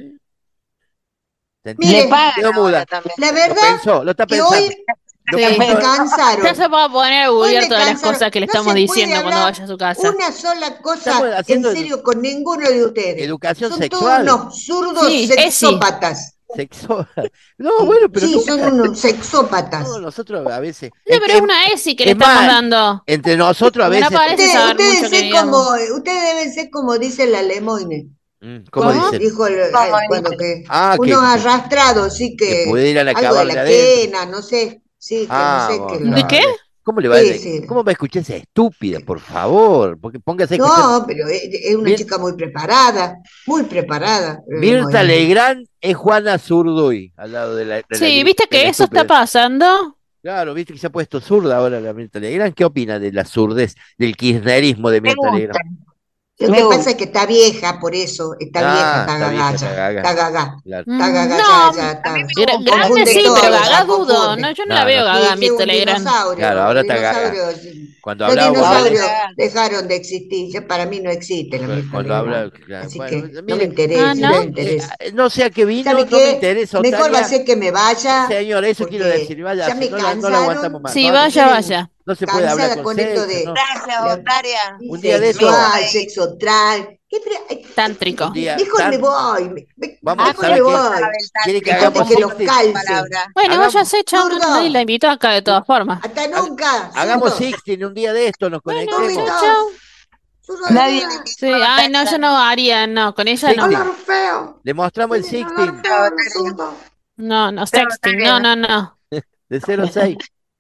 Mire, Le pagan ahora también. La verdad lo está que pensando. hoy me cansaron. Ya se puede poner Hoy me orgulloso de las cansaron. cosas que le No estamos se diciendo puede cuando hablar vaya a su casa. Una sola cosa Estamos en haciendo serio con ninguno de ustedes. educación Son sexual. todos unos zurdos Sí, sexópatas. No, bueno, pero Sí, no. son unos sexópatas. No, nosotros a veces. No, pero es una ESI que le es estamos más, dando. Entre nosotros a Porque no veces. parece saber Ustedes mucho que digamos. ustedes deben ser como dice la Lemoine. ¿Cómo dice? Dijo cuando que que unos arrastrados, sí que pudieran algo de acabar de la adentro. quena, no sé, sí, que no sé qué. ¿De qué? ¿Cómo le va Sí, a sí. ¿Cómo va a escuchar esa estúpida, por favor? Porque póngase a escuchar. No, pero es una chica muy preparada, muy preparada. Mirta Legrand es Juana Zurduy, al lado de la. Sí, ¿viste que eso está pasando? Claro, viste que se ha puesto zurda ahora la Mirta Legrand. ¿Qué opina de la surdez, del kirchnerismo de Mirta Legrand? Lo que pasa es que está vieja, por eso, está vieja, está gagacha, está gaga. Está gagacha, Grande sí, pero gaga dudo. No, yo no la veo gaga, Mirta Legrand. Claro, ahora está gaga. Cuando Los hablaba dinosaurios dejaron de existir, ya para mí no existe la Mirta Legrand. Así que no me interesa, no me interesa. No sé a qué vino, ¿Sabe no qué? me interesa. Mejor va a ser que me vaya. Señor, eso quiero decir, vaya, ya me no la cansaron. aguantamos más. Sí, vaya. No se puede hablar con esto de Gracias, Otaria. Un día de eso. Sexo oral. Tántrico. Mejor me voy. Vamos a Mejor me voy. ¿Quiere que Dejate hagamos que los sexting? calce. Bueno, váyase, chao. Nadie la invitó acá de todas formas. Hasta nunca. Hagamos sexting un día de esto, nos conectemos. Chao. Nadie. Sí, ay, no, yo no haría, no, con ella no. Hablar feo. Le mostramos el sexting No, sexting, no. de 06.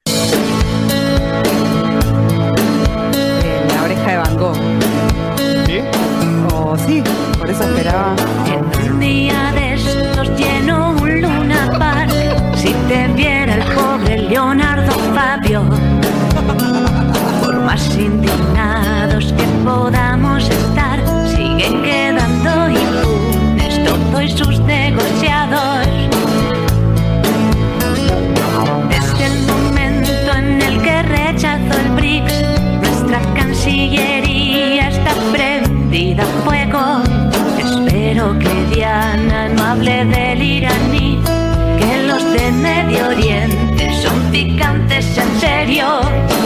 La oreja de Van Gogh. ¿Sí? Oh, sí, por eso esperaba. Un día de estos lleno un Luna Park. Si te viera el pobre Leonardo Fabio, por más indignados que podamos estar, siguen quedando impunes todos sus negociados. Desde el momento en el que rechazó el BRICS, nuestra cancillería está prendida a fuego. Espero que Diana no hable del iraní, que los de Medio Oriente son picantes en serio.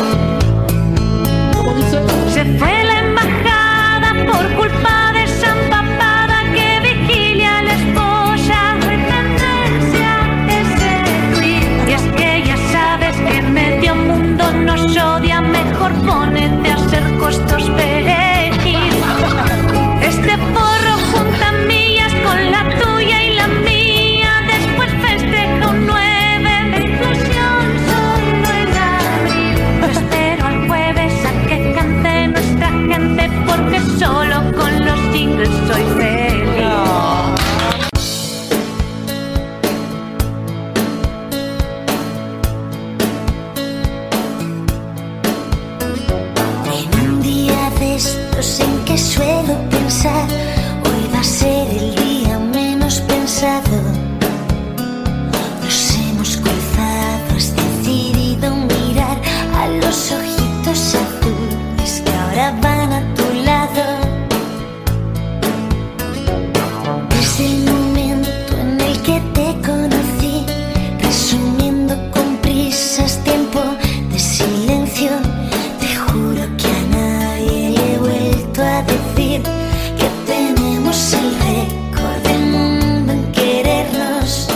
Se fue la embajada por culpa de esa empapada que vigilia a la esposa. Tendencia ese tweet. Y es que ya sabes que medio mundo nos odia, mejor ponete a hacer costos perejil. Este porro junta millas con la tuya y la mía, después festeja un 9 de inclusión solo en abril. Yo espero al jueves a que cante nuestra gente, porque solo con los jingles soy feliz. En un día de estos en que suelo pensar, hoy va a ser el día menos pensado. Nos hemos cruzado, has decidido mirar a los ojitos azules que ahora van a tu lado. Desde el momento en el que te conocí, resumiendo con prisas tiempo de silencio, te juro que a nadie le he vuelto a decir que tenemos el récord del mundo en querernos.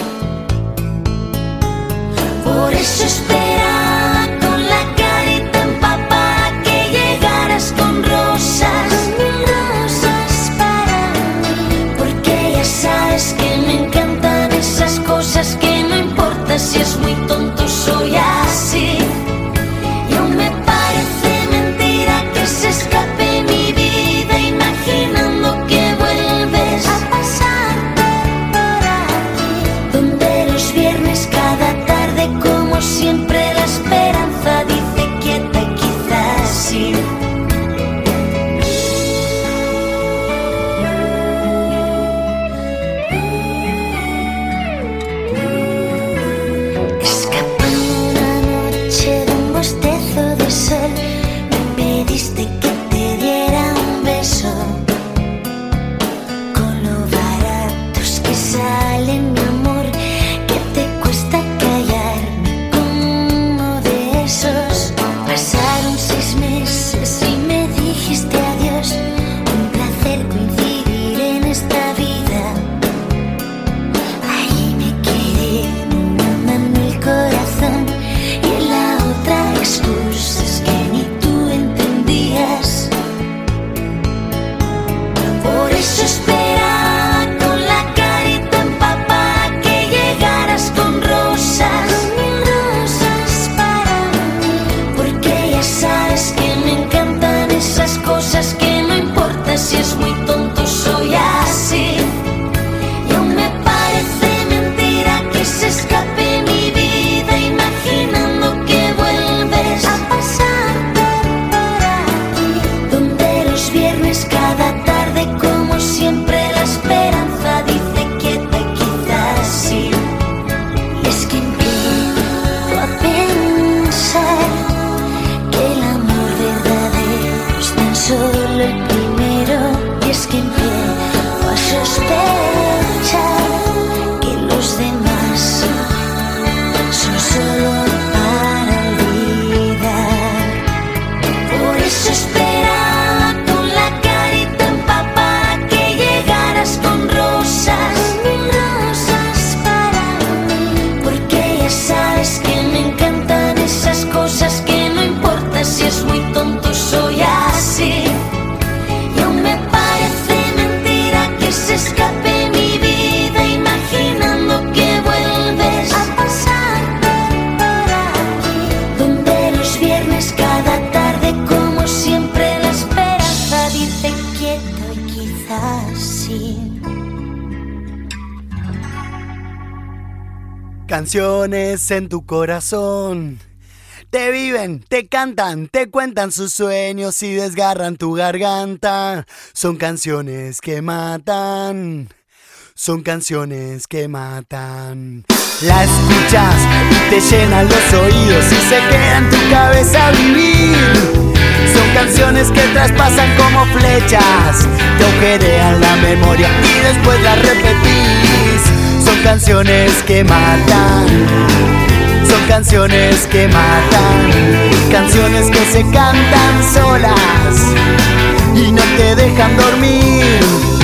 Por eso esperaba con la carita empapada que llegaras con rosas, rosas para mí, porque ya sabes que me encantan esas cosas que no importa si es muy tonto, soy así. Y aún me parece mentira que se escape mi vida imaginando que vuelves a pasar por aquí, donde los viernes cada tarde como siempre canciones en tu corazón. Te viven, te cantan, te cuentan sus sueños y desgarran tu garganta. Son canciones que matan. Son canciones que matan. La escuchas y te llenan los oídos y se queda en tu cabeza a vivir. Son canciones que traspasan como flechas, te agujerean la memoria y después las repetís. Son canciones que matan. Son canciones que matan. Canciones que se cantan solas y no te dejan dormir.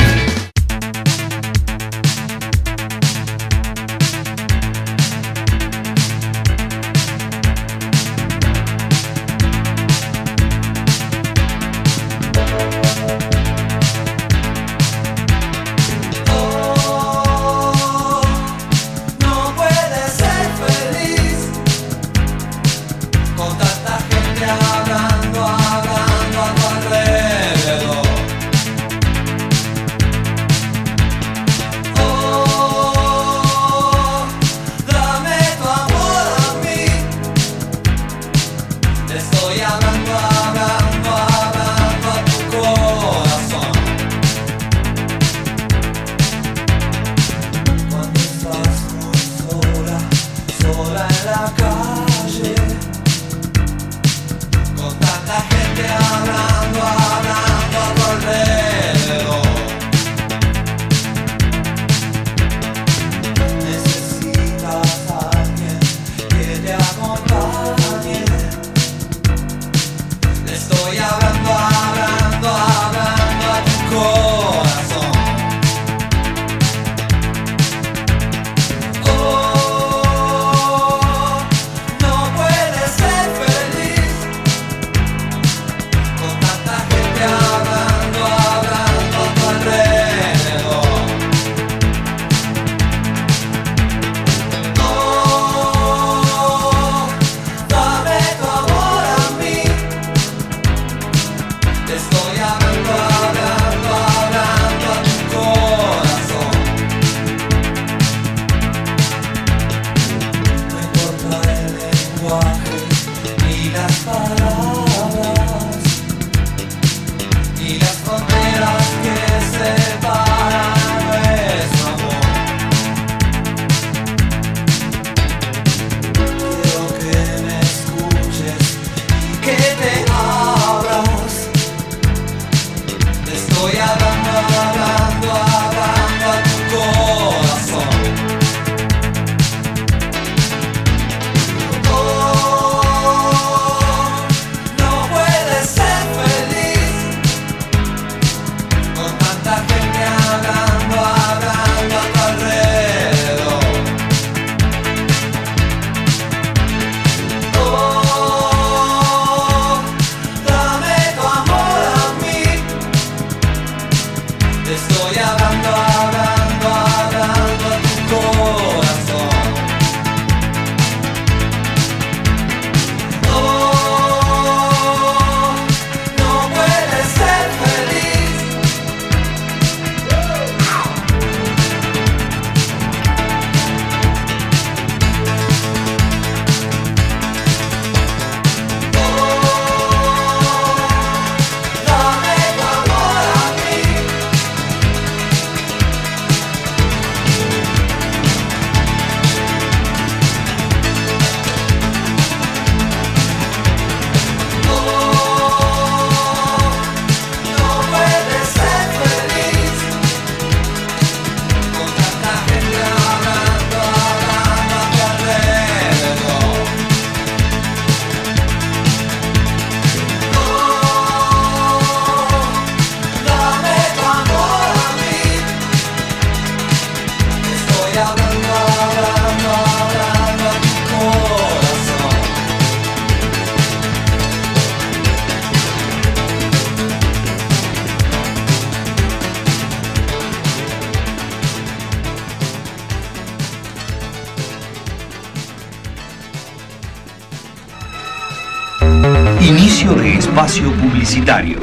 Inicio de espacio publicitario.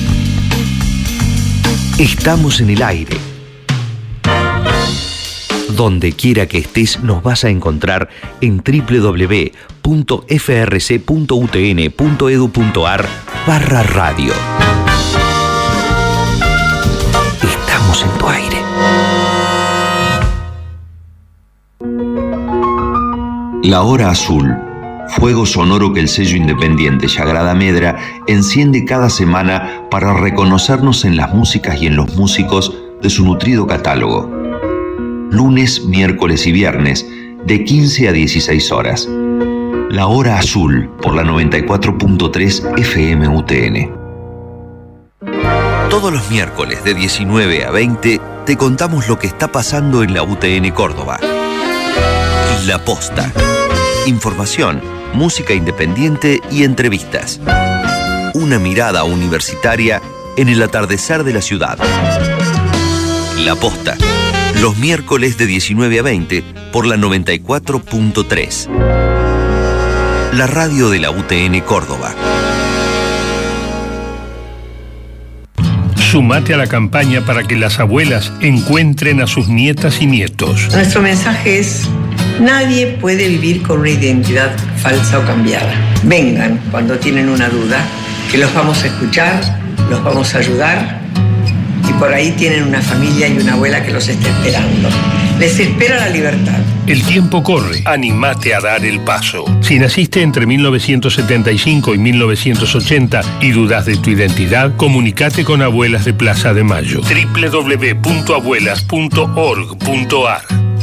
Estamos en el aire. Donde quiera que estés nos vas a encontrar en www.frc.utn.edu.ar/radio. Estamos en tu aire. La Hora Azul, fuego sonoro que el sello independiente Sagrada Medra enciende cada semana para reconocernos en las músicas y en los músicos de su nutrido catálogo. Lunes, miércoles y viernes, de 15 a 16 horas. La Hora Azul, por la 94.3 FM UTN. Todos los miércoles de 19 a 20 te contamos lo que está pasando en la UTN Córdoba. La Posta. Información, música independiente y entrevistas. Una mirada universitaria en el atardecer de la ciudad. La Posta. Los miércoles de 19 a 20 por la 94.3. La radio de la UTN Córdoba. Sumate a la campaña para que las abuelas encuentren a sus nietas y nietos. Nuestro mensaje es: nadie puede vivir con una identidad falsa o cambiada. Vengan cuando tienen una duda, que los vamos a escuchar, los vamos a ayudar, y por ahí tienen una familia y una abuela que los está esperando. Les espera la libertad. El tiempo corre. Animate a dar el paso. Si naciste entre 1975 y 1980 y dudas de tu identidad, comunicate con Abuelas de Plaza de Mayo. www.abuelas.org.ar.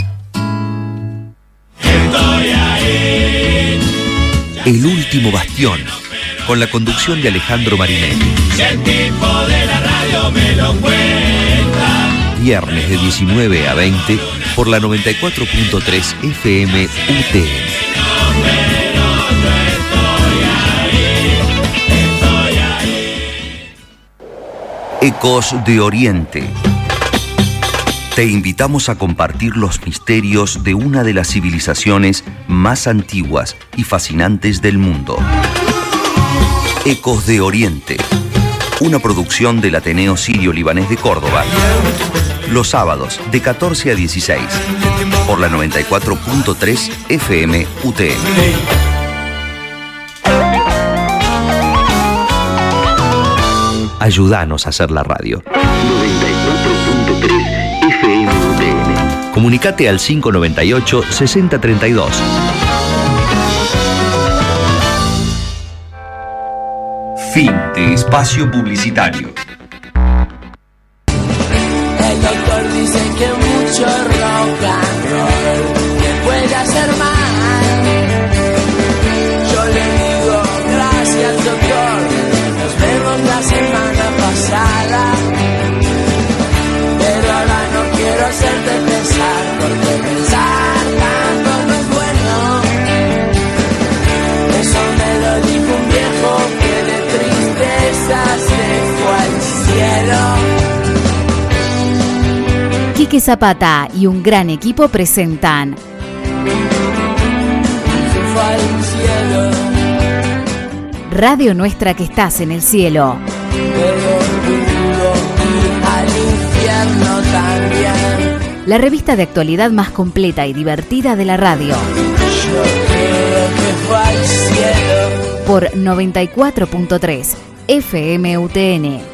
El último bastión, con la conducción de Alejandro Marinelli. El tipo de la radio me lo cuenta. Viernes de 19 a 20 por la 94.3 FM UTN. Ecos de Oriente. Te invitamos a compartir los misterios de una de las civilizaciones más antiguas y fascinantes del mundo. Ecos de Oriente. Una producción del Ateneo Sirio-Libanés de Córdoba. Los sábados de 14 a 16 por la 94.3 FM UTN. Ayúdanos a hacer la radio. 94.3 FM UTN. Comunicate al 598-6032. Fin de espacio publicitario. El doctor dice que mucho rock and roll te puede hacer mal. Yo le digo gracias doctor, nos vemos la semana pasada. Pero ahora no quiero hacerte pensar, porque pensar tanto no es bueno. Eso me lo dijo un viejo que de tristeza se fue al cielo. Quique Zapata y un gran equipo presentan Radio Nuestra que estás en el cielo. La revista de actualidad más completa y divertida de la radio. Por 94.3 FM UTN.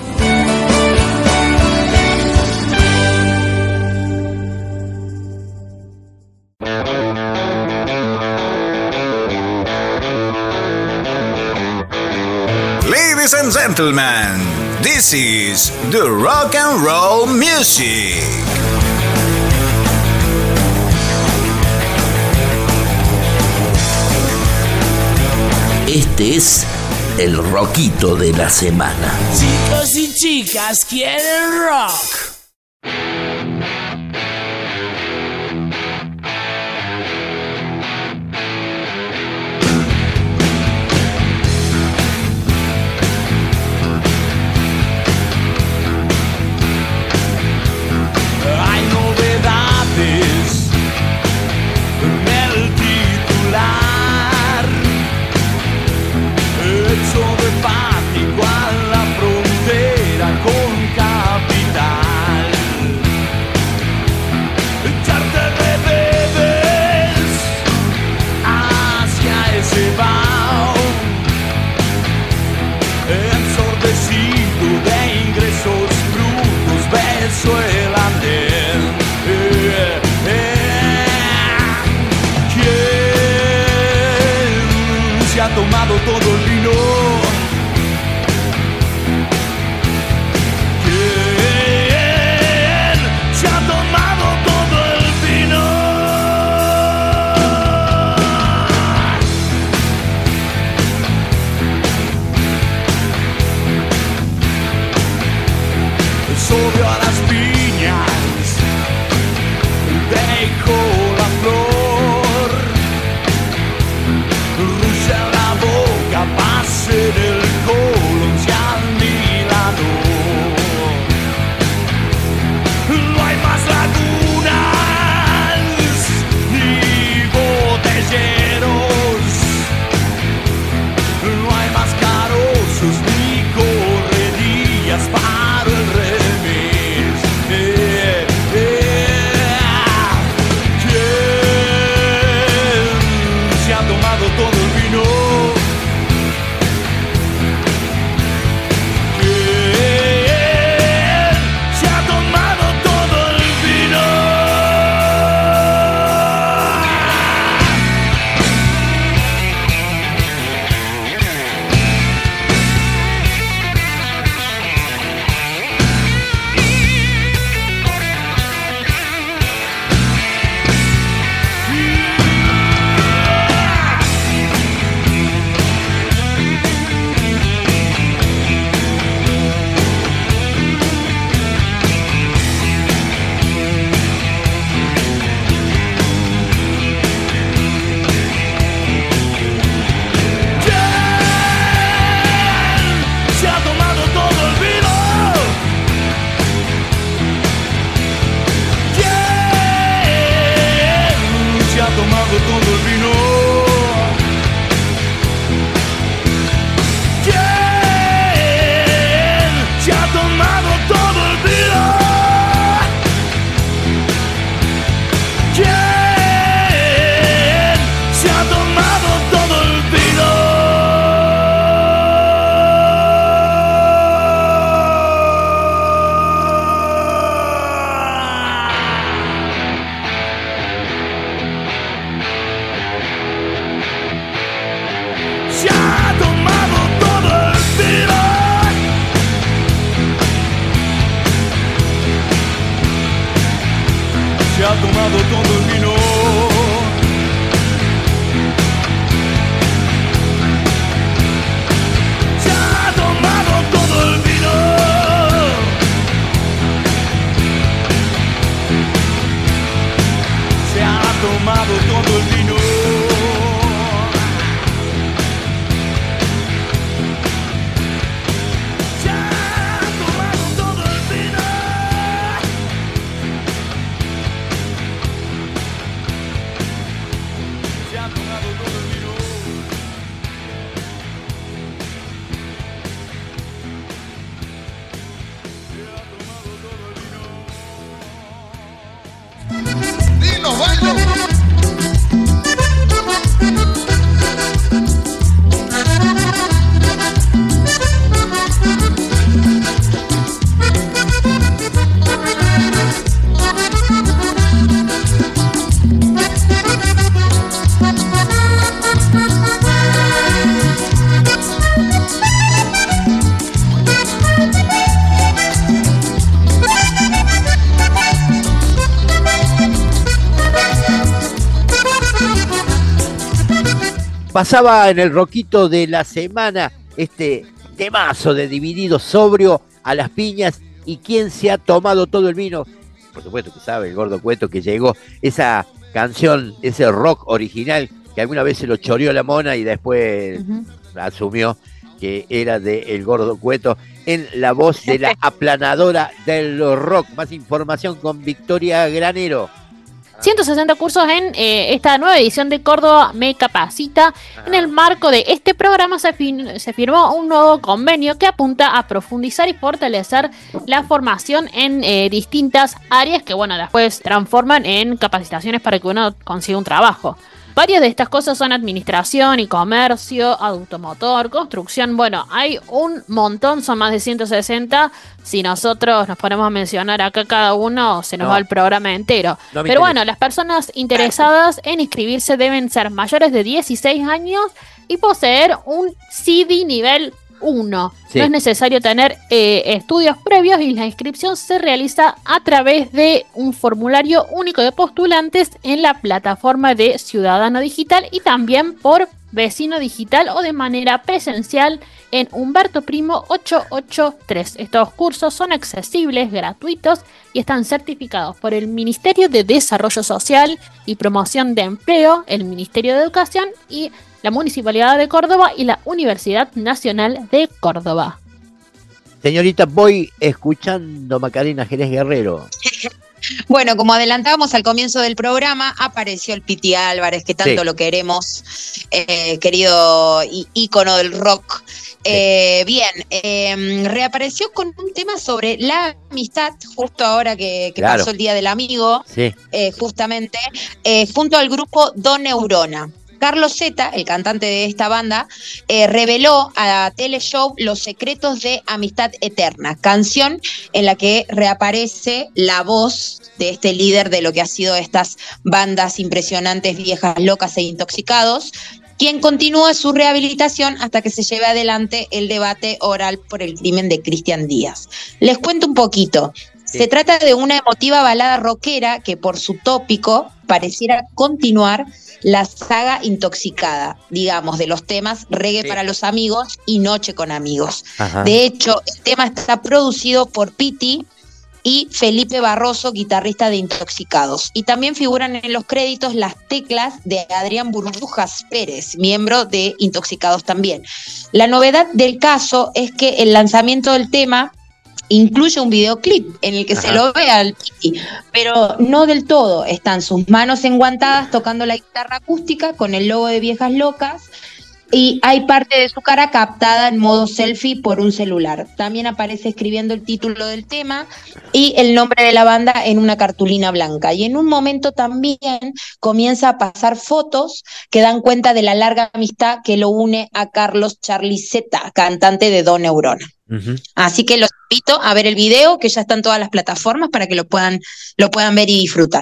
Ladies and gentlemen, this is the rock and roll music. Este es el rockito de la semana. Chicos y chicas quieren rock. Hay novedades en el titular. Hecho de pático a la frontera con capital. ha tomado todo el vino. ¿Quién se ha tomado todo el vino? Subió a las piñas, dejó la flor, rusa la boca, pase del colon, se almilano. No hay más lagunas ni botelleros, no hay más carozos ni corredillas para el remis. ¿Quién se ha tomado todo el vino? ¿Quién se ha tomado todo el vino? Se ha tomado todo el vino. ¿Quién se ha tomado todo el vino? ¿Quién se ha tomado todo el vino? ¿Quién se ha tomado todo el vino? Se ha tomado todo el vino. Se ha tomado todo el vino. Se ha tomado todo el vino. Se ha tomado todo el vino. Se ha tomado todo el vino. Se ha tomado todo el vino. ¡Dinos, bailo! Pasaba en el roquito de la semana este temazo de Dividido, sobrio a las piñas. ¿Y quién se ha tomado todo el vino? Por supuesto que sabe el Gordo Cueto que llegó esa canción, ese rock original que alguna vez se lo choreó la Mona y después asumió que era de el Gordo Cueto en la voz de la aplanadora del rock. Más información con Victoria Granero. 160 cursos en esta nueva edición de Córdoba Me Capacita. En el marco de este programa se firmó un nuevo convenio que apunta a profundizar y fortalecer la formación en distintas áreas que, bueno, después transforman en capacitaciones para que uno consiga un trabajo. Varias de estas cosas son administración y comercio, automotor, construcción. Bueno, hay un montón, son más de 160. Si nosotros nos ponemos a mencionar acá cada uno, se nos va el programa entero. Pero bueno, las personas interesadas en inscribirse deben ser mayores de 16 años y poseer un CD nivel 1. Sí. No es necesario tener estudios previos y la inscripción se realiza a través de un formulario único de postulantes en la plataforma de Ciudadano Digital y también por Vecino Digital o de manera presencial en Humberto Primo 883. Estos cursos son accesibles, gratuitos y están certificados por el Ministerio de Desarrollo Social y Promoción de Empleo, el Ministerio de Educación y la Municipalidad de Córdoba y la Universidad Nacional de Córdoba. Señorita, voy escuchando Macarena Jerez Guerrero. Bueno, como adelantábamos al comienzo del programa, apareció el Piti Álvarez, que tanto lo queremos, querido ícono del rock. Reapareció con un tema sobre la amistad, justo ahora que pasó el Día del Amigo, justamente, junto al grupo Do Neurona. Carlos Zeta, el cantante de esta banda, reveló a Teleshow Los Secretos de Amistad Eterna, canción en la que reaparece la voz de este líder de lo que ha sido estas bandas impresionantes, Viejas Locas e Intoxicados, quien continúa su rehabilitación hasta que se lleve adelante el debate oral por el crimen de Cristian Díaz. Les cuento un poquito. Se trata de una emotiva balada rockera que por su tópico pareciera continuar la saga Intoxicada, digamos, de los temas Reggae para los amigos y Noche con amigos. Ajá. De hecho, el tema está producido por Piti y Felipe Barroso, guitarrista de Intoxicados. Y también figuran en los créditos las teclas de Adrián Burbujas Pérez, miembro de Intoxicados también. La novedad del caso es que el lanzamiento del tema incluye un videoclip en el que se lo ve al Piti, pero no del todo. Están sus manos enguantadas tocando la guitarra acústica con el logo de Viejas Locas y hay parte de su cara captada en modo selfie por un celular. También aparece escribiendo el título del tema y el nombre de la banda en una cartulina blanca. Y en un momento también comienza a pasar fotos que dan cuenta de la larga amistad que lo une a Carlos Charly Zeta, cantante de Do Neurona. Así que los invito a ver el video, que ya está en todas las plataformas para que lo puedan ver y disfrutar.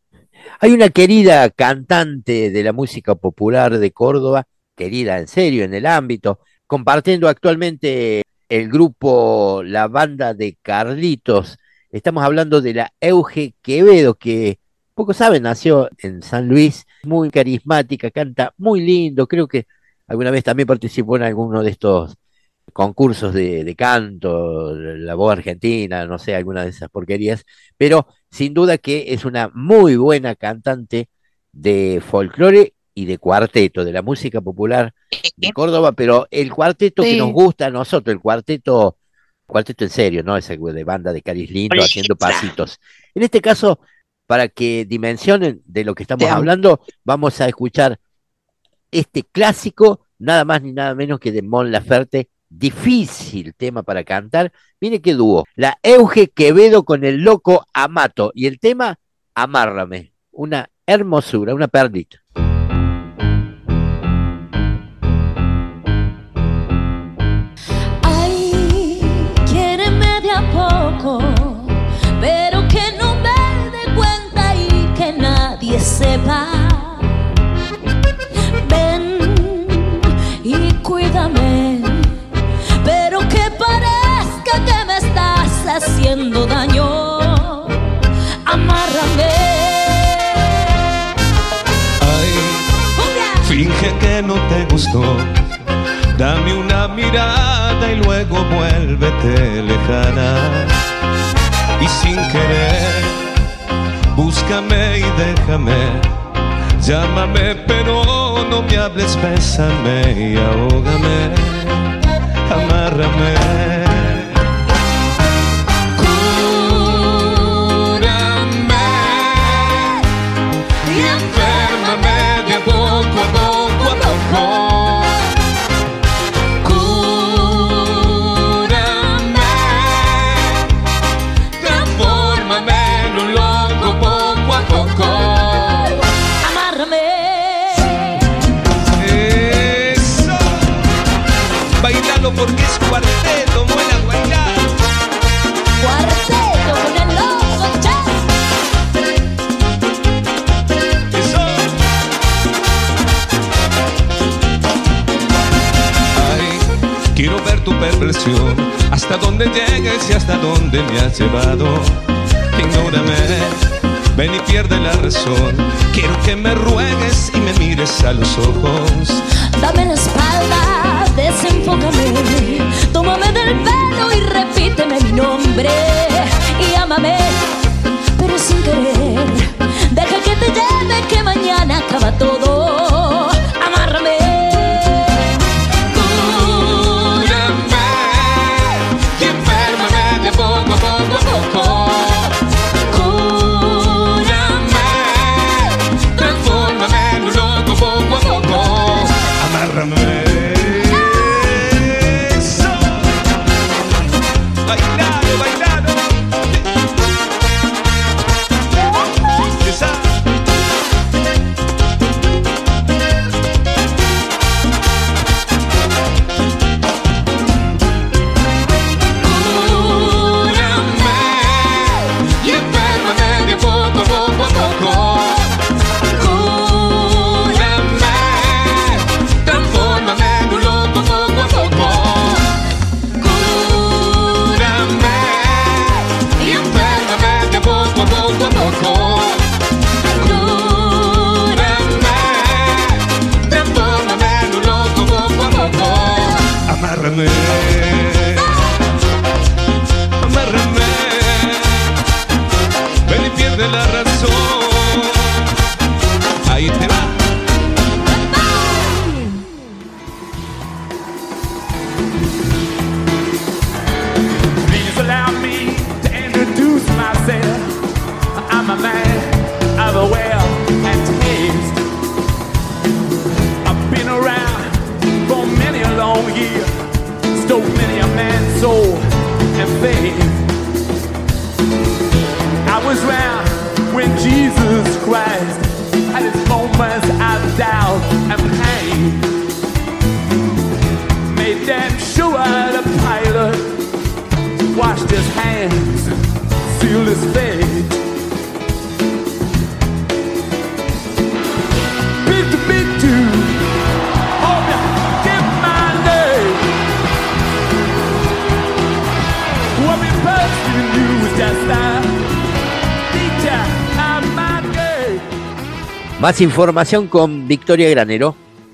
Hay una querida cantante de la música popular de Córdoba, querida en serio en el ámbito, compartiendo actualmente el grupo, la banda de Carlitos. Estamos hablando de la Euge Quevedo, que poco saben, nació en San Luis, muy carismática, canta muy lindo, creo que alguna vez también participó en alguno de estos concursos de canto, La Voz Argentina, no sé, alguna de esas porquerías, pero sin duda que es una muy buena cantante de folclore y de cuarteto, de la música popular de Córdoba, pero el cuarteto que nos gusta a nosotros, el cuarteto en serio, ¿no? Ese de banda de Caris Lindo haciendo pasitos. En este caso, para que dimensionen de lo que estamos hablando, vamos a escuchar este clásico, nada más ni nada menos que de Mon Laferte. Difícil tema para cantar. Mire qué dúo, la Euge Quevedo con el loco Amato y el tema Amárrame, una hermosura, una perlita. Ay, quiéreme de a poco, pero que no me dé cuenta y que nadie sepa. Ven y cuídame, pero que parezca que me estás haciendo daño. Amárrame. Ay, finge que no te gustó. Dame una mirada y luego vuélvete lejana. Y sin querer, búscame y déjame. Llámame pero no me hables, bésame y ahógame. Amárrame, cúrame y enfermame de poco a poco a poco. Cúrame, transfórmame en un loco poco a poco. Amárrame. presión. Hasta dónde llegues y hasta dónde me has llevado. Ignórame, ven y pierde la razón. Quiero que me ruegues y me mires a los ojos. Dame la espalda, desenfócame, tómame del pelo y repíteme mi nombre. Y ámame, pero sin querer. Deja que te lleve, que mañana acaba todo. Amárrame. Cúrame y enfermame de poco a poco a poco. Cúrame, transfórmame en un loco poco a poco. Amárrame. Eso. Bailalo, bailalo. Esa. Y enfermame de poco a poco a poco. Cúrame, transfórmame en un loco poco a poco. Cúrame y enfermame de poco a poco a poco. Cúrame, transfórmame en un loco poco a poco. Amárrame. Amárrame. Ven y pierde la razón. Ahí te va. Please allow me to introduce myself. I'm a man of the well and taste. I've been around for many a long year, stole many a man's soul and faith. I was round when Jesus Christ had his moments of doubt and pain. Made damn sure the pilot washed his hands, sealed his fate. Big to big to, hope you get my name. What we posted you was just that. Teacher, I'm my game. Más información con Victoria Granero.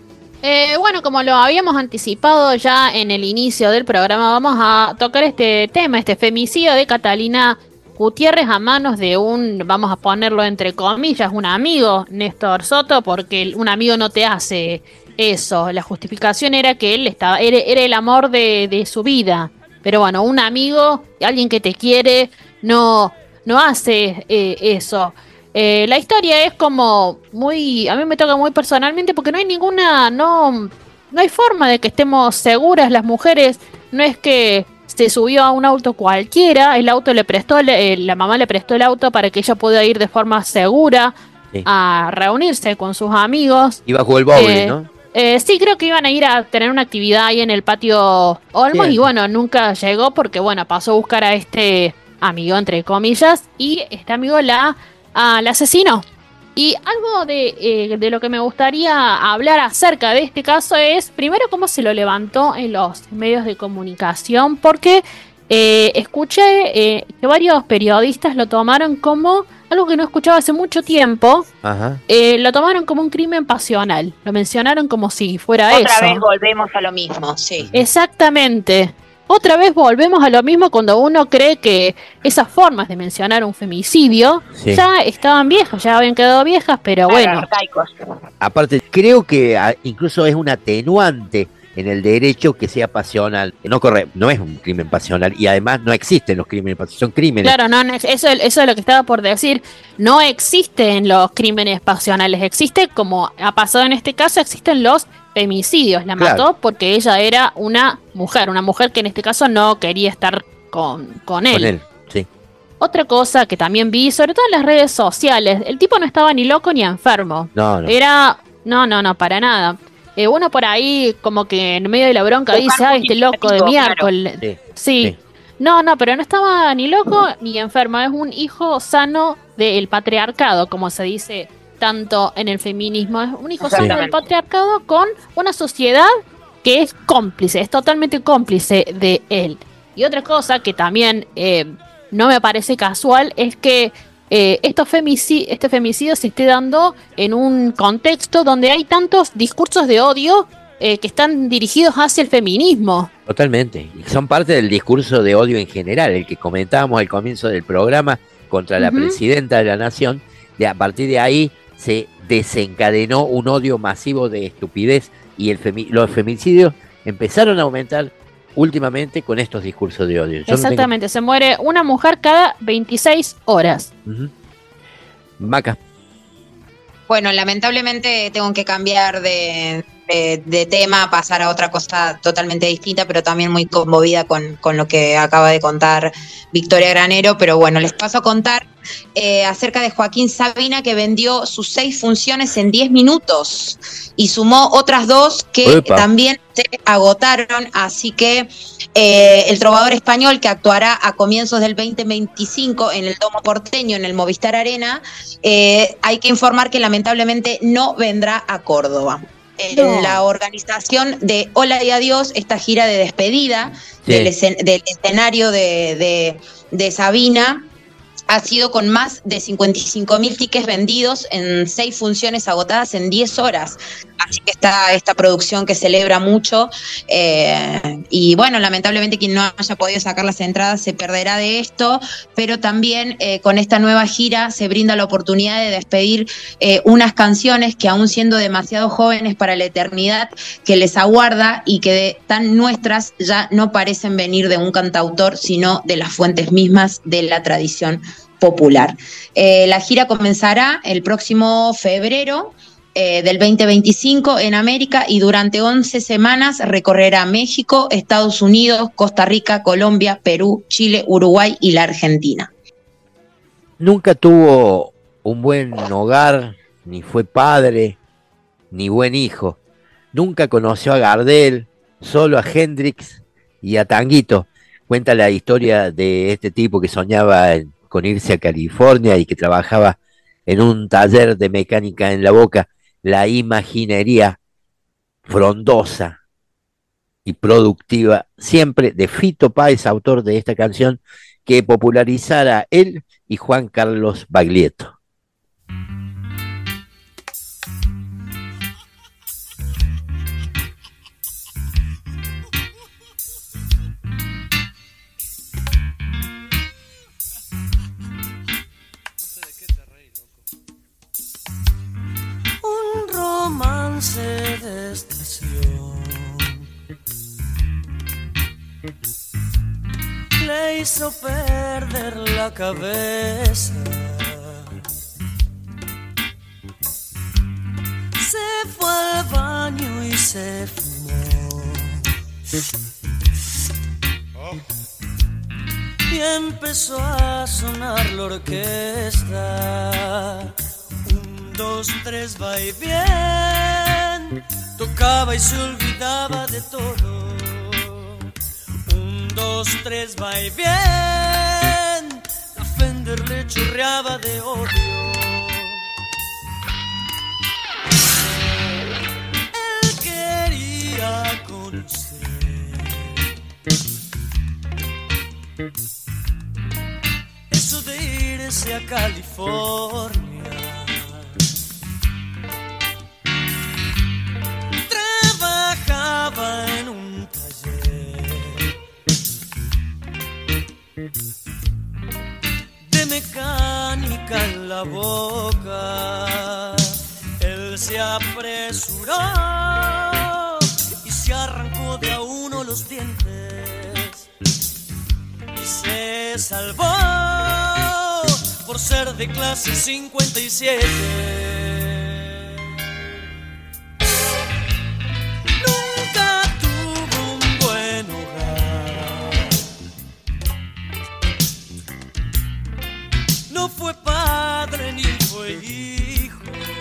Bueno, como lo habíamos anticipado ya en el inicio del programa, vamos a tocar este tema, este femicidio de Catalina Gutiérrez a manos de vamos a ponerlo entre comillas, un amigo, Néstor Soto, porque un amigo no te hace eso. La justificación era que él era el amor de su vida. Pero bueno, un amigo, alguien que te quiere, no hace eso. La historia es como a mí me toca muy personalmente porque no hay no hay forma de que estemos seguras las mujeres. No es que se subió a un auto cualquiera, el auto la mamá le prestó el auto para que ella pueda ir de forma segura a reunirse con sus amigos. Iba a jugar el bowling, ¿no? Sí, creo que iban a ir a tener una actividad ahí en el patio Olmos. Bien. Y bueno, nunca llegó porque bueno, pasó a buscar a este amigo, entre comillas, y este amigo la asesinó. Y algo de lo que me gustaría hablar acerca de este caso es, primero, cómo se lo levantó en los medios de comunicación, porque escuché que varios periodistas lo tomaron como algo que no escuchaba hace mucho tiempo. Ajá. Lo tomaron como un crimen pasional, lo mencionaron como si fuera eso. Otra vez volvemos a lo mismo, sí. Exactamente. Otra vez volvemos a lo mismo cuando uno cree que esas formas de mencionar un femicidio ya estaban viejas, ya habían quedado viejas, pero bueno. Arcaicos. Aparte, creo que incluso es un atenuante en el derecho que sea pasional. No es un crimen pasional y además no existen los crímenes pasionales, son crímenes. Claro, eso es lo que estaba por decir. No existen los crímenes pasionales, existe, como ha pasado en este caso, existen los femicidios. La mató porque ella era una mujer que en este caso no quería estar con él. Con él, sí. Otra cosa que también vi, sobre todo en las redes sociales, el tipo no estaba ni loco ni enfermo. No. No, para nada. Uno por ahí como que en medio de la bronca dice, este loco de miércoles. Claro. Sí. No, pero no estaba ni loco ni enfermo, es un hijo sano del patriarcado, como se dice tanto en el feminismo. Es un hijo sano del patriarcado con una sociedad que es cómplice, es totalmente cómplice de él. Y otra cosa que también no me parece casual es que este femicidio se esté dando en un contexto donde hay tantos discursos de odio que están dirigidos hacia el feminismo. Totalmente, y son parte del discurso de odio en general, el que comentábamos al comienzo del programa contra la presidenta de la nación. A partir de ahí se desencadenó un odio masivo de estupidez y los femicidios empezaron a aumentar últimamente con estos discursos de odio. Exactamente, se muere una mujer cada 26 horas. Maca. Bueno, lamentablemente tengo que cambiar de tema, pasar a otra cosa totalmente distinta, pero también muy conmovida con lo que acaba de contar Victoria Granero. Pero bueno, les paso a contar acerca de Joaquín Sabina, que vendió sus 6 funciones en 10 minutos y sumó otras 2 que también se agotaron. Así que el trovador español, que actuará a comienzos del 2025 en el Domo Porteño, en el Movistar Arena, hay que informar que lamentablemente no vendrá a Córdoba. La organización de Hola y Adiós, esta gira de despedida del escenario de Sabina, ha sido con más de 55.000 tickets vendidos en 6 funciones agotadas en 10 horas. Así que está esta producción que celebra mucho. Y bueno, lamentablemente quien no haya podido sacar las entradas se perderá de esto, pero también con esta nueva gira se brinda la oportunidad de despedir unas canciones que, aún siendo demasiado jóvenes para la eternidad que les aguarda y que tan nuestras, ya no parecen venir de un cantautor, sino de las fuentes mismas de la tradición popular. La gira comenzará el próximo febrero del 2025 en América, y durante 11 semanas recorrerá México, Estados Unidos, Costa Rica, Colombia, Perú, Chile, Uruguay y la Argentina. Nunca tuvo un buen hogar, ni fue padre, ni buen hijo. Nunca conoció a Gardel, solo a Hendrix y a Tanguito. Cuenta la historia de este tipo que soñaba con irse a California y que trabajaba en un taller de mecánica en La Boca. La imaginería frondosa y productiva siempre de Fito Páez, autor de esta canción que popularizara él y Juan Carlos Baglietto. Un romance de estación le hizo perder la cabeza. Se fue al baño y se fumó. Y empezó a sonar la orquesta. 1, 2, 3, va y bien. Tocaba y se olvidaba de todo. 1, 2, 3, va y bien. La Fender le chorreaba de odio. Él quería conocer eso de irse a California. Trabajaba en un taller de mecánica en La Boca. Él se apresuró y se arrancó de a uno los dientes y se salvó por ser de clase 57. Nunca tuvo un buen hogar, no fue padre ni fue hijo.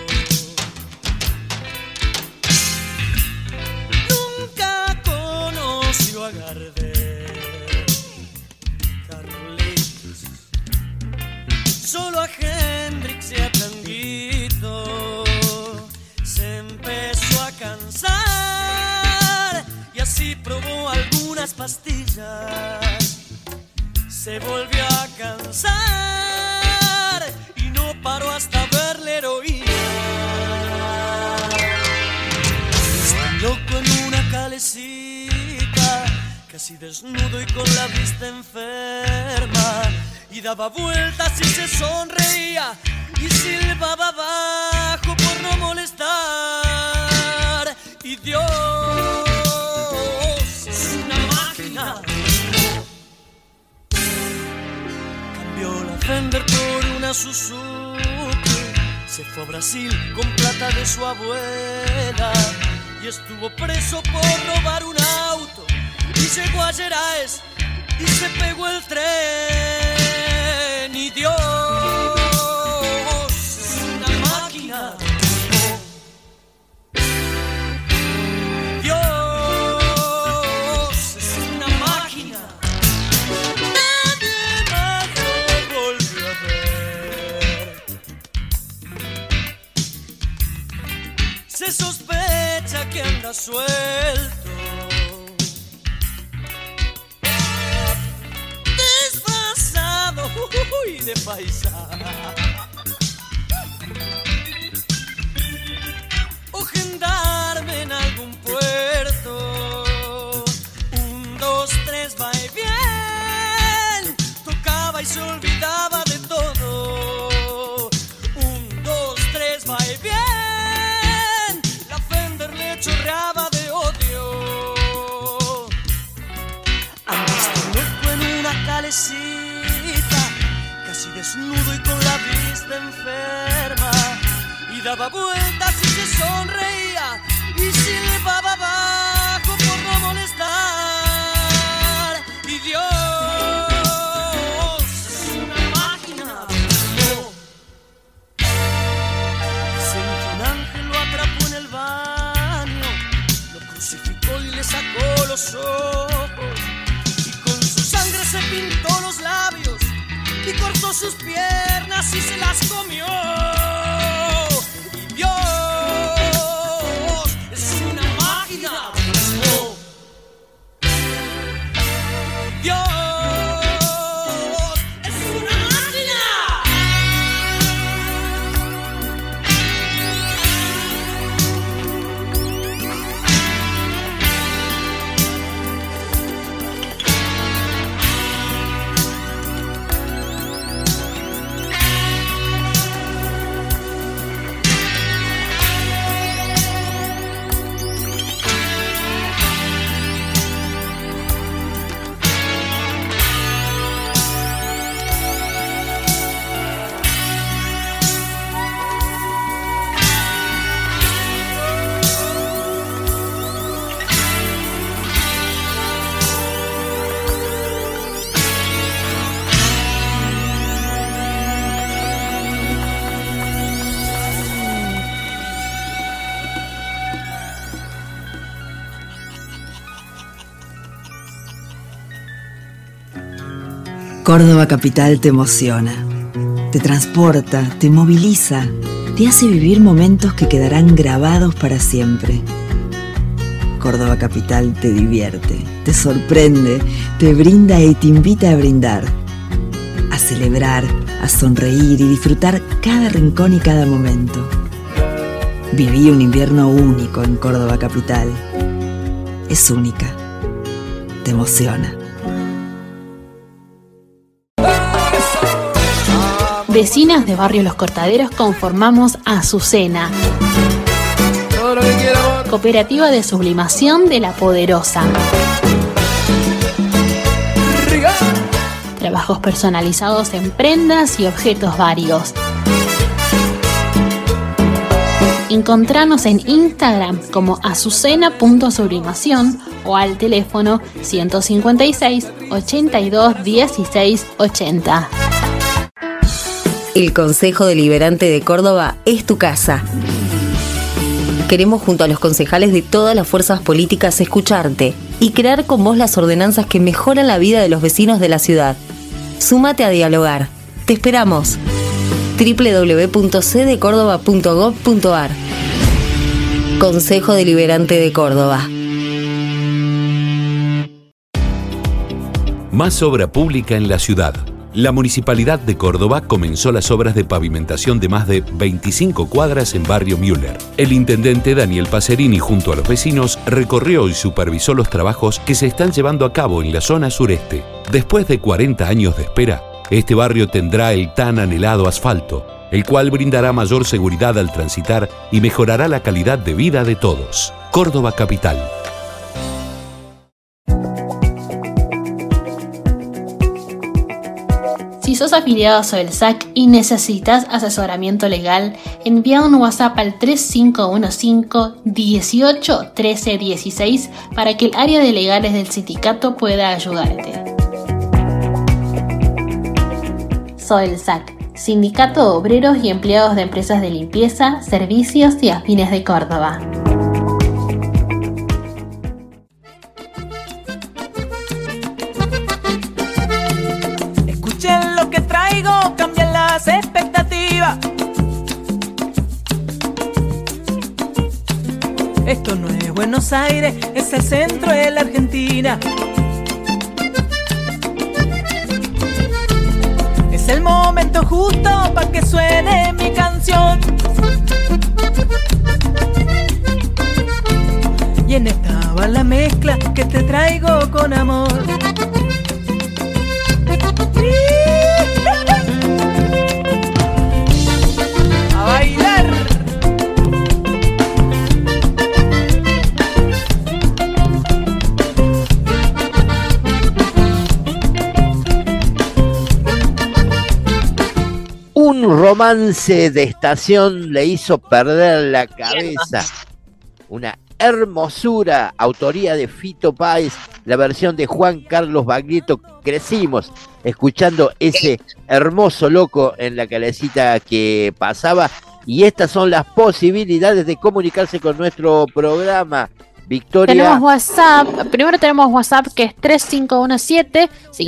Nunca conoció a Gardel, Carlitos, solo a Hendrix y a Tanguito. y probó algunas pastillas. Se volvió a cansar y no paró hasta ver la heroína. Está loco en una calecita, casi desnudo y con la vista enferma, y daba vueltas y se sonreía y silbaba abajo por no molestar. Y Dios es una máquina. Cambió la Fender por una Suzuki, se fue a Brasil con plata de su abuela y estuvo preso por robar un auto. Y llegó a Gerais y se pegó el tren. Y Dios es una máquina. Dios es una máquina. Nadie más lo volvió a ver. Se sospecha que anda suelto, de paisano, o gendarme en algún puerto. 1, 2, 3, va y bien, tocaba y se olvidaba de todo. 1, 2, 3, va y bien, la Fender le chorreaba de odio. Andaste loco en una calecita, casi desnudo y con la vista enferma, y daba vueltas y se sonreía y silbaba abajo por no molestar. Y Dios es una máquina. Dicen que un ángel lo atrapó en el baño, lo crucificó y le sacó los ojos, y con su sangre se pintó los labios y cortó sus piernas y se las comió. Y Dios es una máquina. Dios es una máquina. Córdoba Capital te emociona, te transporta, te moviliza, te hace vivir momentos que quedarán grabados para siempre. Córdoba Capital te divierte, te sorprende, te brinda y te invita a brindar, a celebrar, a sonreír y disfrutar cada rincón y cada momento. Viví un invierno único en Córdoba Capital. Es única, te emociona. Vecinas de Barrio Los Cortaderos conformamos Azucena, cooperativa de sublimación de La Poderosa. Trabajos personalizados en prendas y objetos varios. Encontranos en Instagram como azucena.sublimación o al teléfono 156 82 16 80. El Consejo Deliberante de Córdoba es tu casa. Queremos, junto a los concejales de todas las fuerzas políticas, escucharte y crear con vos las ordenanzas que mejoran la vida de los vecinos de la ciudad. Súmate a dialogar. Te esperamos. www.cdecórdoba.gov.ar. Consejo Deliberante de Córdoba. Más obra pública en la ciudad. La Municipalidad de Córdoba comenzó las obras de pavimentación de más de 25 cuadras en Barrio Müller. El intendente Daniel Pacerini, junto a los vecinos, recorrió y supervisó los trabajos que se están llevando a cabo en la zona sureste. Después de 40 años de espera, este barrio tendrá el tan anhelado asfalto, el cual brindará mayor seguridad al transitar y mejorará la calidad de vida de todos. Córdoba Capital. Si sos afiliado a Soelsac y necesitas asesoramiento legal, envía un WhatsApp al 3515 18 13 16 para que el área de legales del sindicato pueda ayudarte. Soelsac, Sindicato de Obreros y Empleados de Empresas de Limpieza, Servicios y Afines de Córdoba. Escuchen lo que traigo, cambian las expectativas. Esto no es Buenos Aires, es el centro de la Argentina. Es el momento justo para que suene mi canción. Y en esta va la mezcla que te traigo con amor. A bailar. Un romance de estación le hizo perder la cabeza. Una hermosura, autoría de Fito Páez, la versión de Juan Carlos Baglietto. Crecimos escuchando ese hermoso loco en la calecita que pasaba. Y estas son las posibilidades de comunicarse con nuestro programa. Victoria. Tenemos WhatsApp, primero tenemos WhatsApp que es 3517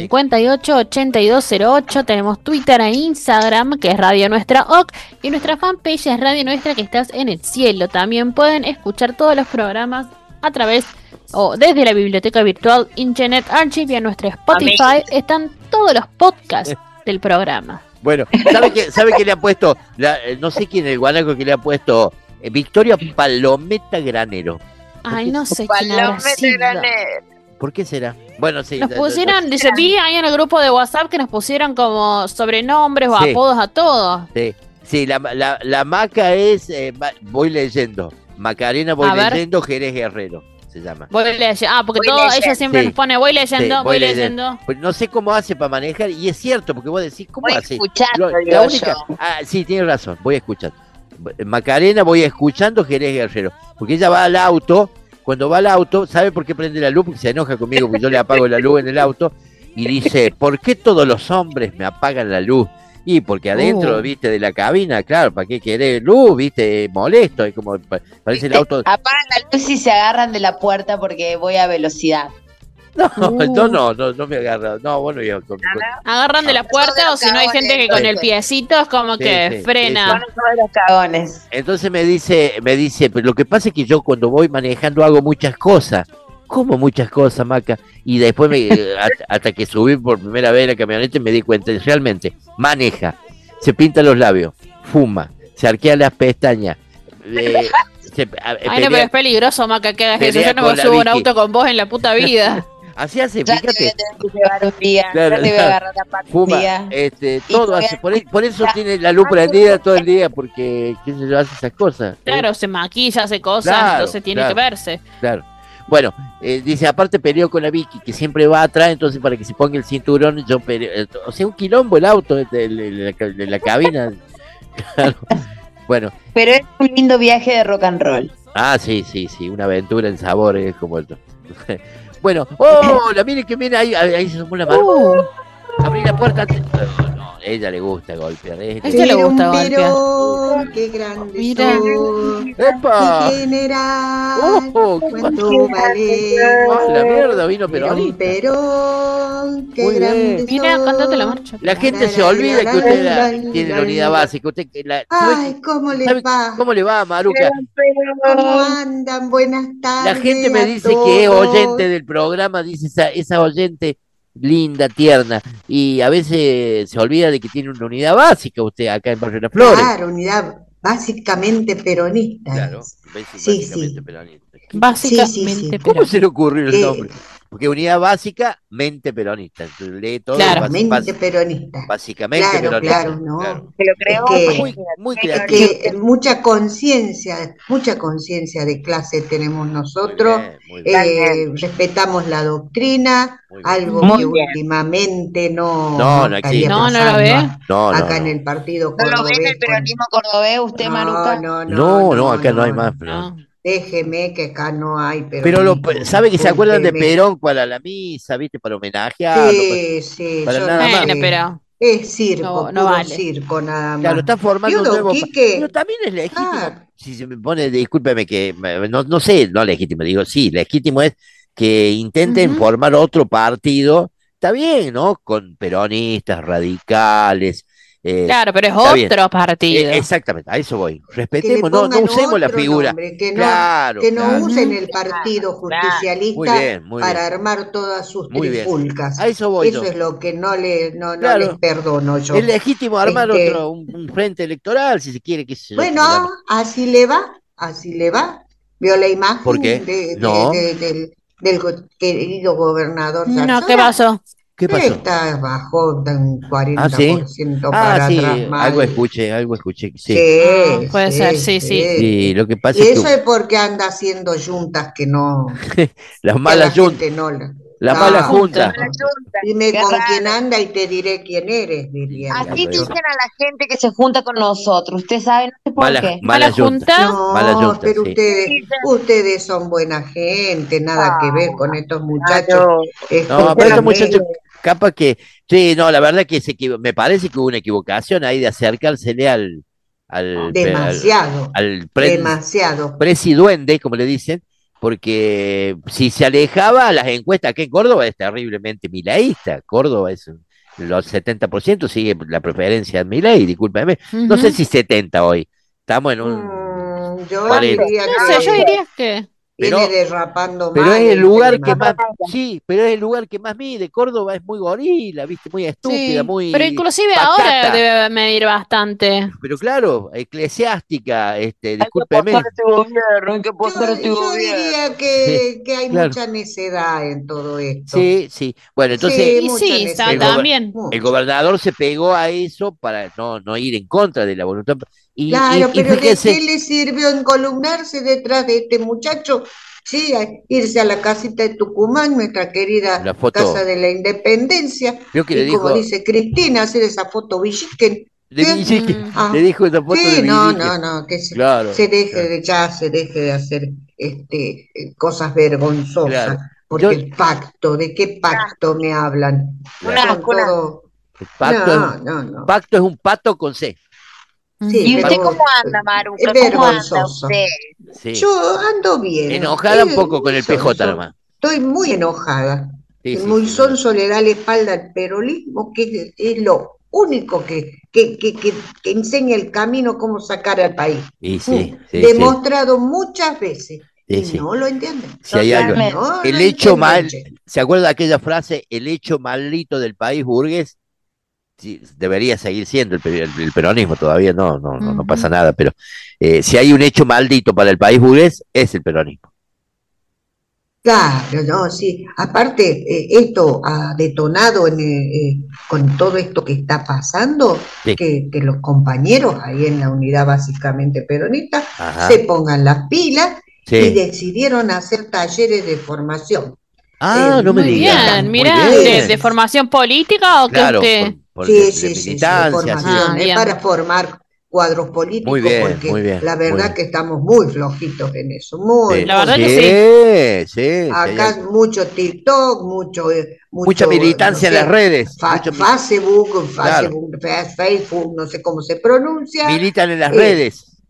588208, tenemos Twitter e Instagram que es Radio Nuestra OC y nuestra fanpage es Radio Nuestra que estás en el cielo. También pueden escuchar todos los programas a través o desde la biblioteca virtual Internet Archive y en nuestra Spotify están todos los podcasts del programa. Bueno, ¿sabe qué le ha puesto? No sé quién, el guanaco que le ha puesto Victoria Palometa Granero. Ay, no sé quién habrá sido. ¿Por qué será? Bueno, sí. Nos pusieron, dice, vi ahí en el grupo de WhatsApp que nos pusieron como sobrenombres o apodos a todos. Sí, la Maca es, voy leyendo, Macarena voy leyendo, Jerez Guerrero se llama. Voy leyendo, porque ella siempre nos pone voy leyendo, voy leyendo. Pues no sé cómo hace para manejar, y es cierto, porque vos decís, ¿cómo hace? Escuchando, Sí, tienes razón, voy escuchando. Macarena voy escuchando, Jerez Guerrero, porque ella va al auto, cuando va al auto, ¿sabe por qué prende la luz? Porque se enoja conmigo, porque yo le apago la luz en el auto, y dice, ¿por qué todos los hombres me apagan la luz? Y porque adentro, viste, de la cabina, claro, ¿para qué querés luz? Viste, molesto, es como, parece el auto. Apagan la luz y se agarran de la puerta porque voy a velocidad. No me agarra. No, bueno, yo. Agarran de la puerta o si no hay gente que con el piecito es como que frena. Los cagones. Entonces me dice, pero lo que pasa es que yo cuando voy manejando hago muchas cosas. Como muchas cosas, Maca. Y después, hasta que subí por primera vez la camioneta, me di cuenta, realmente, maneja, se pinta los labios, fuma, se arquea las pestañas. Ay, no, pero es peligroso, Maca, que hagas eso. Yo no me subo un auto con vos en la puta vida. Así hace, ya fíjate. Te voy a tener que llevar un día, claro, ya te voy a agarrar la fuma, todo hace, por eso tiene la luz prendida todo el día, porque qué sé yo, hace esas cosas. Claro, se maquilla, hace cosas, entonces tiene que verse. Claro. Bueno, dice, aparte peleo con la Vicky, que siempre va atrás, entonces para que se ponga el cinturón, yo peleo, o sea, un quilombo el auto de la cabina. Claro. Bueno. Pero es un lindo viaje de rock and roll. Ah, sí, una aventura en sabores como esto. Bueno, hola, mire que viene ahí se sumó la mano. Abrí la puerta. No, ella le gusta golpear. A ella le gusta golpear. Qué grande. Mira. ¡Epa! Qué general. ¿Cuánto vale? La mierda vino peronista. Perón, qué muy grande. Mira, cantate la marcha. La gente se olvida que usted tiene la unidad básica. Ay, ¿cómo le va? ¿Cómo le va, Maruca? ¿Cómo andan? Buenas tardes. La gente me dice que es oyente del programa, dice esa oyente. linda, tierna, y a veces se olvida de que tiene una unidad básica usted acá en Barrio de las Flores. Claro, unidad básicamente peronista. Claro, básicamente peronista. Básicamente ¿Cómo se le ocurrió el Que- nombre? Porque unidad básica, mente peronista. Entonces lee todo. Claramente peronista. Básicamente Claro, peronista. claro, ¿no? Claro. Es que, Muy es creativo. que mucha conciencia de clase tenemos nosotros. Respetamos la doctrina, algo Muy que bien. últimamente no No estaría existe. No lo pasando ve. acá en el partido ¿No lo cordobés. ven el peronismo cordobés usted, Maruca? No, acá no hay más. Déjeme que acá no hay Pero peronismo. ¿sabe que se acuerdan de Júnteme. Perón para la misa, viste? Para homenajearlo. Sí, para yo nada no más. sé. pero Es circo, no puro vale. circo nada más. Claro, está formando un Viudo nuevo. Quique. Pero también es legítimo. Si se me pone, discúlpeme que no sé, no legítimo, digo, sí, legítimo es que intenten formar otro partido. Está bien, ¿no? Con peronistas, radicales. Claro, pero es está bien. otro partido. Exactamente, a eso voy. Que le Respetemos, no pongan usemos la otro figura. nombre, que no, Claro, que no claro. usen el partido justicialista Muy para bien. armar todas sus Muy bien. trifulcas. A eso voy yo. es lo que no les Claro. perdono yo. Es legítimo armar Este, un frente electoral, si se quiere, qué sé yo. Bueno, así le va. Vio la imagen ¿Por qué? No. del querido gobernador No, Sassona. ¿qué pasó? ¿Qué pasó? Está bajó de un 40% Ah, sí. para Sí, atrás mal. algo escuché. Sí. Sí, puede ser, sí. Sí, lo que pasa Y es eso que es porque anda haciendo juntas que no. las que malas la juntas. gente no la. La mala junta. Dime Qué con raro. quién anda y te diré quién eres, diría. Así dicen a la gente que se junta con nosotros. Usted sabe, no sé por qué. Mala junta. No, Mala junta, pero sí. ustedes son buena gente, nada que ver con estos muchachos. No, pero estos muchachos, capaz que. Sí, no, la verdad que me parece que hubo una equivocación ahí de acercársele Demasiado. al Demasiado. presiduende, como le dicen, porque si se alejaba, las encuestas aquí en Córdoba es terriblemente mileísta. Córdoba es los 70% sigue la preferencia de Milei, discúlpeme. No sé si 70 hoy. Estamos en un. Yo 40. diría No sé, yo diría que. viene derrapando Pero mal es el lugar tema. que más, sí, pero es el lugar que más mide. Córdoba es muy gorila, viste, muy estúpida, Sí, muy pero inclusive pacata. ahora debe medir bastante. Pero claro, eclesiástica, discúlpeme. Yo diría que hay Claro. mucha necedad en todo esto. Sí. Bueno, entonces Y sí, el, también. el gobernador se pegó a eso para no ir en contra de la voluntad. Claro, Y pero ¿de fíjese, qué le sirvió encolumnarse detrás de este muchacho? Sí, irse a la casita de Tucumán, nuestra querida La foto. Casa de la Independencia, Vio que y le como dijo- dice Cristina, hacer esa foto Villiquen. de ¿sí? Villiquen, Ah, le dijo esa foto sí, de no, Villiquen. que se, Claro, se deje claro. se deje de hacer cosas vergonzosas, Claro. porque Yo- el pacto, ¿de qué pacto me hablan? Claro. Son todo. El pacto, No. pacto es un pato con C. Sí, ¿Y usted pero cómo anda, Maruca? es ¿Cómo anda vergonzoso. usted? Sí. Yo ando bien. Enojada un poco con el Eso, PJ nomás. Estoy muy enojada. Sí, El sí, Mulsonso le da la espalda al peronismo, que es lo único que enseña el camino cómo sacar al país. Y sí. Demostrado muchas veces. Sí, Y sí. no lo entienden. Si hay algo, No el lo hecho entienden, mal, che. ¿se acuerda de aquella frase? El hecho maldito del país burgués, sí, debería seguir siendo el peronismo, todavía no pasa nada, pero si hay un hecho maldito para el país burgués, es el peronismo. Claro, no, sí. Aparte, esto ha detonado con todo esto que está pasando, Sí. que los compañeros ahí en la unidad básicamente peronista Ajá. se pongan las pilas Sí. y decidieron hacer talleres de formación. Ah, no me Muy digas. bien, Muy mira, bien. de formación política o que Claro, usted. por Sí, de sí, de militancia, sí. formación, bien. para formar cuadros políticos, Muy bien, porque muy bien, la muy verdad bien. que estamos muy flojitos en eso, muy, Sí. La verdad muy. que sí. Acá mucho TikTok, mucho, Mucha militancia en las redes. Facebook, Claro. Facebook, no sé cómo se pronuncia. Militan en las Eh, redes.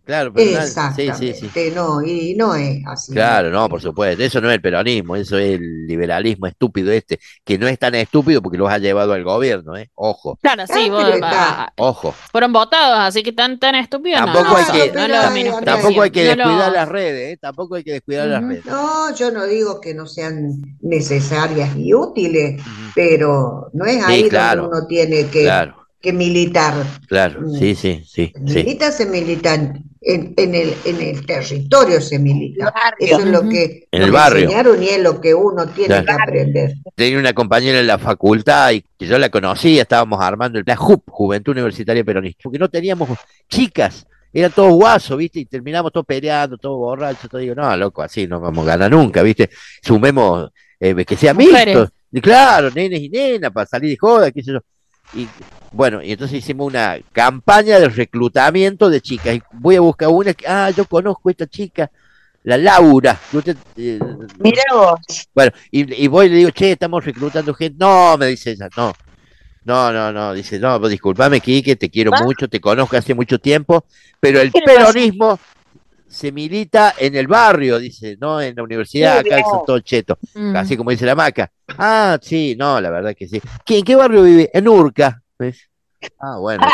Claro, pero sí, Exactamente, sí, sí. no, y no es así. Claro, no, por supuesto. Eso no es el peronismo, eso es el liberalismo estúpido que no es tan estúpido porque los ha llevado al gobierno, ¿eh? Ojo, Claro, sí, pero está. ojo. fueron votados, así que tan estúpidos no. Tampoco hay que, no lo tampoco hay que menosprecien, no descuidar lo- las redes, ¿eh? Tampoco hay que descuidar las redes. No, yo no digo que no sean necesarias y útiles, pero no es ahí Sí, claro, donde uno tiene claro, que militar. claro, sí, sí, sí, sí. Se milita en el territorio, se milita. Eso es lo que En el nos barrio. enseñaron y es lo que uno tiene Claro. que aprender. Tenía una compañera en la facultad y que yo la conocía, estábamos armando la JUP, Juventud Universitaria Peronista, porque no teníamos chicas, eran todos guasos, ¿viste? Y terminamos todos peleando, todos borrachos, todo digo, no, loco, así no vamos a ganar nunca, ¿viste? Sumemos, que sea Mujeres. mixto, y claro, nenes y nenas, para salir de joda, qué sé yo. Y bueno, y entonces hicimos una campaña de reclutamiento de chicas, y voy a buscar una que, yo conozco a esta chica, la Laura. Mira vos. Bueno, y voy y le digo, che, estamos reclutando gente. No, me dice ella, no, dice, no, pues discúlpame, Quique, te quiero mucho, te conozco hace mucho tiempo, pero el peronismo se milita en el barrio, dice, no en la universidad, Muy acá bien. son todos chetos, así como dice la Maca. Ah, sí, no, la verdad que sí. ¿En qué barrio vive? En Urca. ¿Ves? Ah, bueno.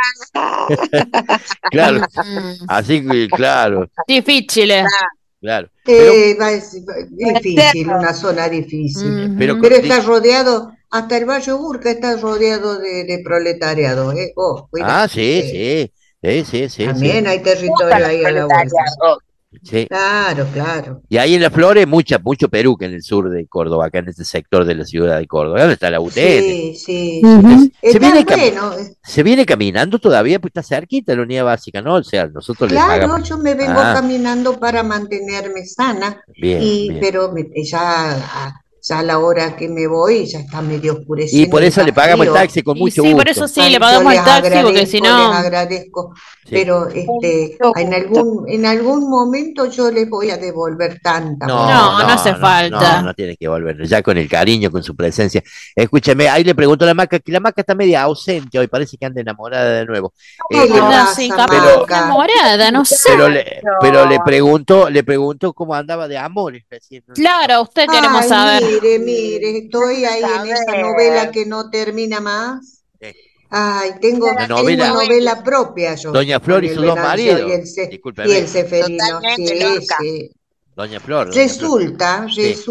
Claro, así que, claro, Difícil. claro. Es difícil, una zona difícil. Pero Pero está rodeado, hasta el Valle Urca está rodeado de proletariado, ¿eh? Oh, cuidado. Sí. También hay territorio ahí a la vuelta. Sí. Claro, claro. Y ahí en Las Flores, mucho peruca en el sur de Córdoba, acá en este sector de la ciudad de Córdoba. ¿Dónde está la UTN? Sí. Se viene, Está bueno. se viene caminando todavía, pues está cerquita la unidad básica, ¿no? O sea, nosotros les Claro, pagamos. yo me vengo caminando para mantenerme sana, Bien, bien. pero ya a la hora que me voy ya está medio oscureciendo. Y por eso está le pagamos el frío. taxi con mucho sí, gusto. por eso sí, Ay, le yo pagamos el les taxi, porque si no. Les agradezco, Sí. pero en algún momento yo les voy a devolver tanta. No hace falta. No tiene que volver, ya con el cariño, con su presencia. Escúcheme, ahí le pregunto a la Maca, que la Maca está media ausente hoy, parece que anda enamorada de nuevo. ¿Qué le pasa, Sí, capaz Maca? enamorada, no sé. Pero le pregunto cómo andaba de amores recién. Claro, usted queremos Ay, saber. mire, estoy ahí en esa novela que no termina más. Ay, tengo La tengo novela. novela propia yo. Doña Flor con y el sus dos Venancio maridos. Discúlpeme. y el Ceferino. Totalmente Sí, loca. sí. Doña Flor. Resulta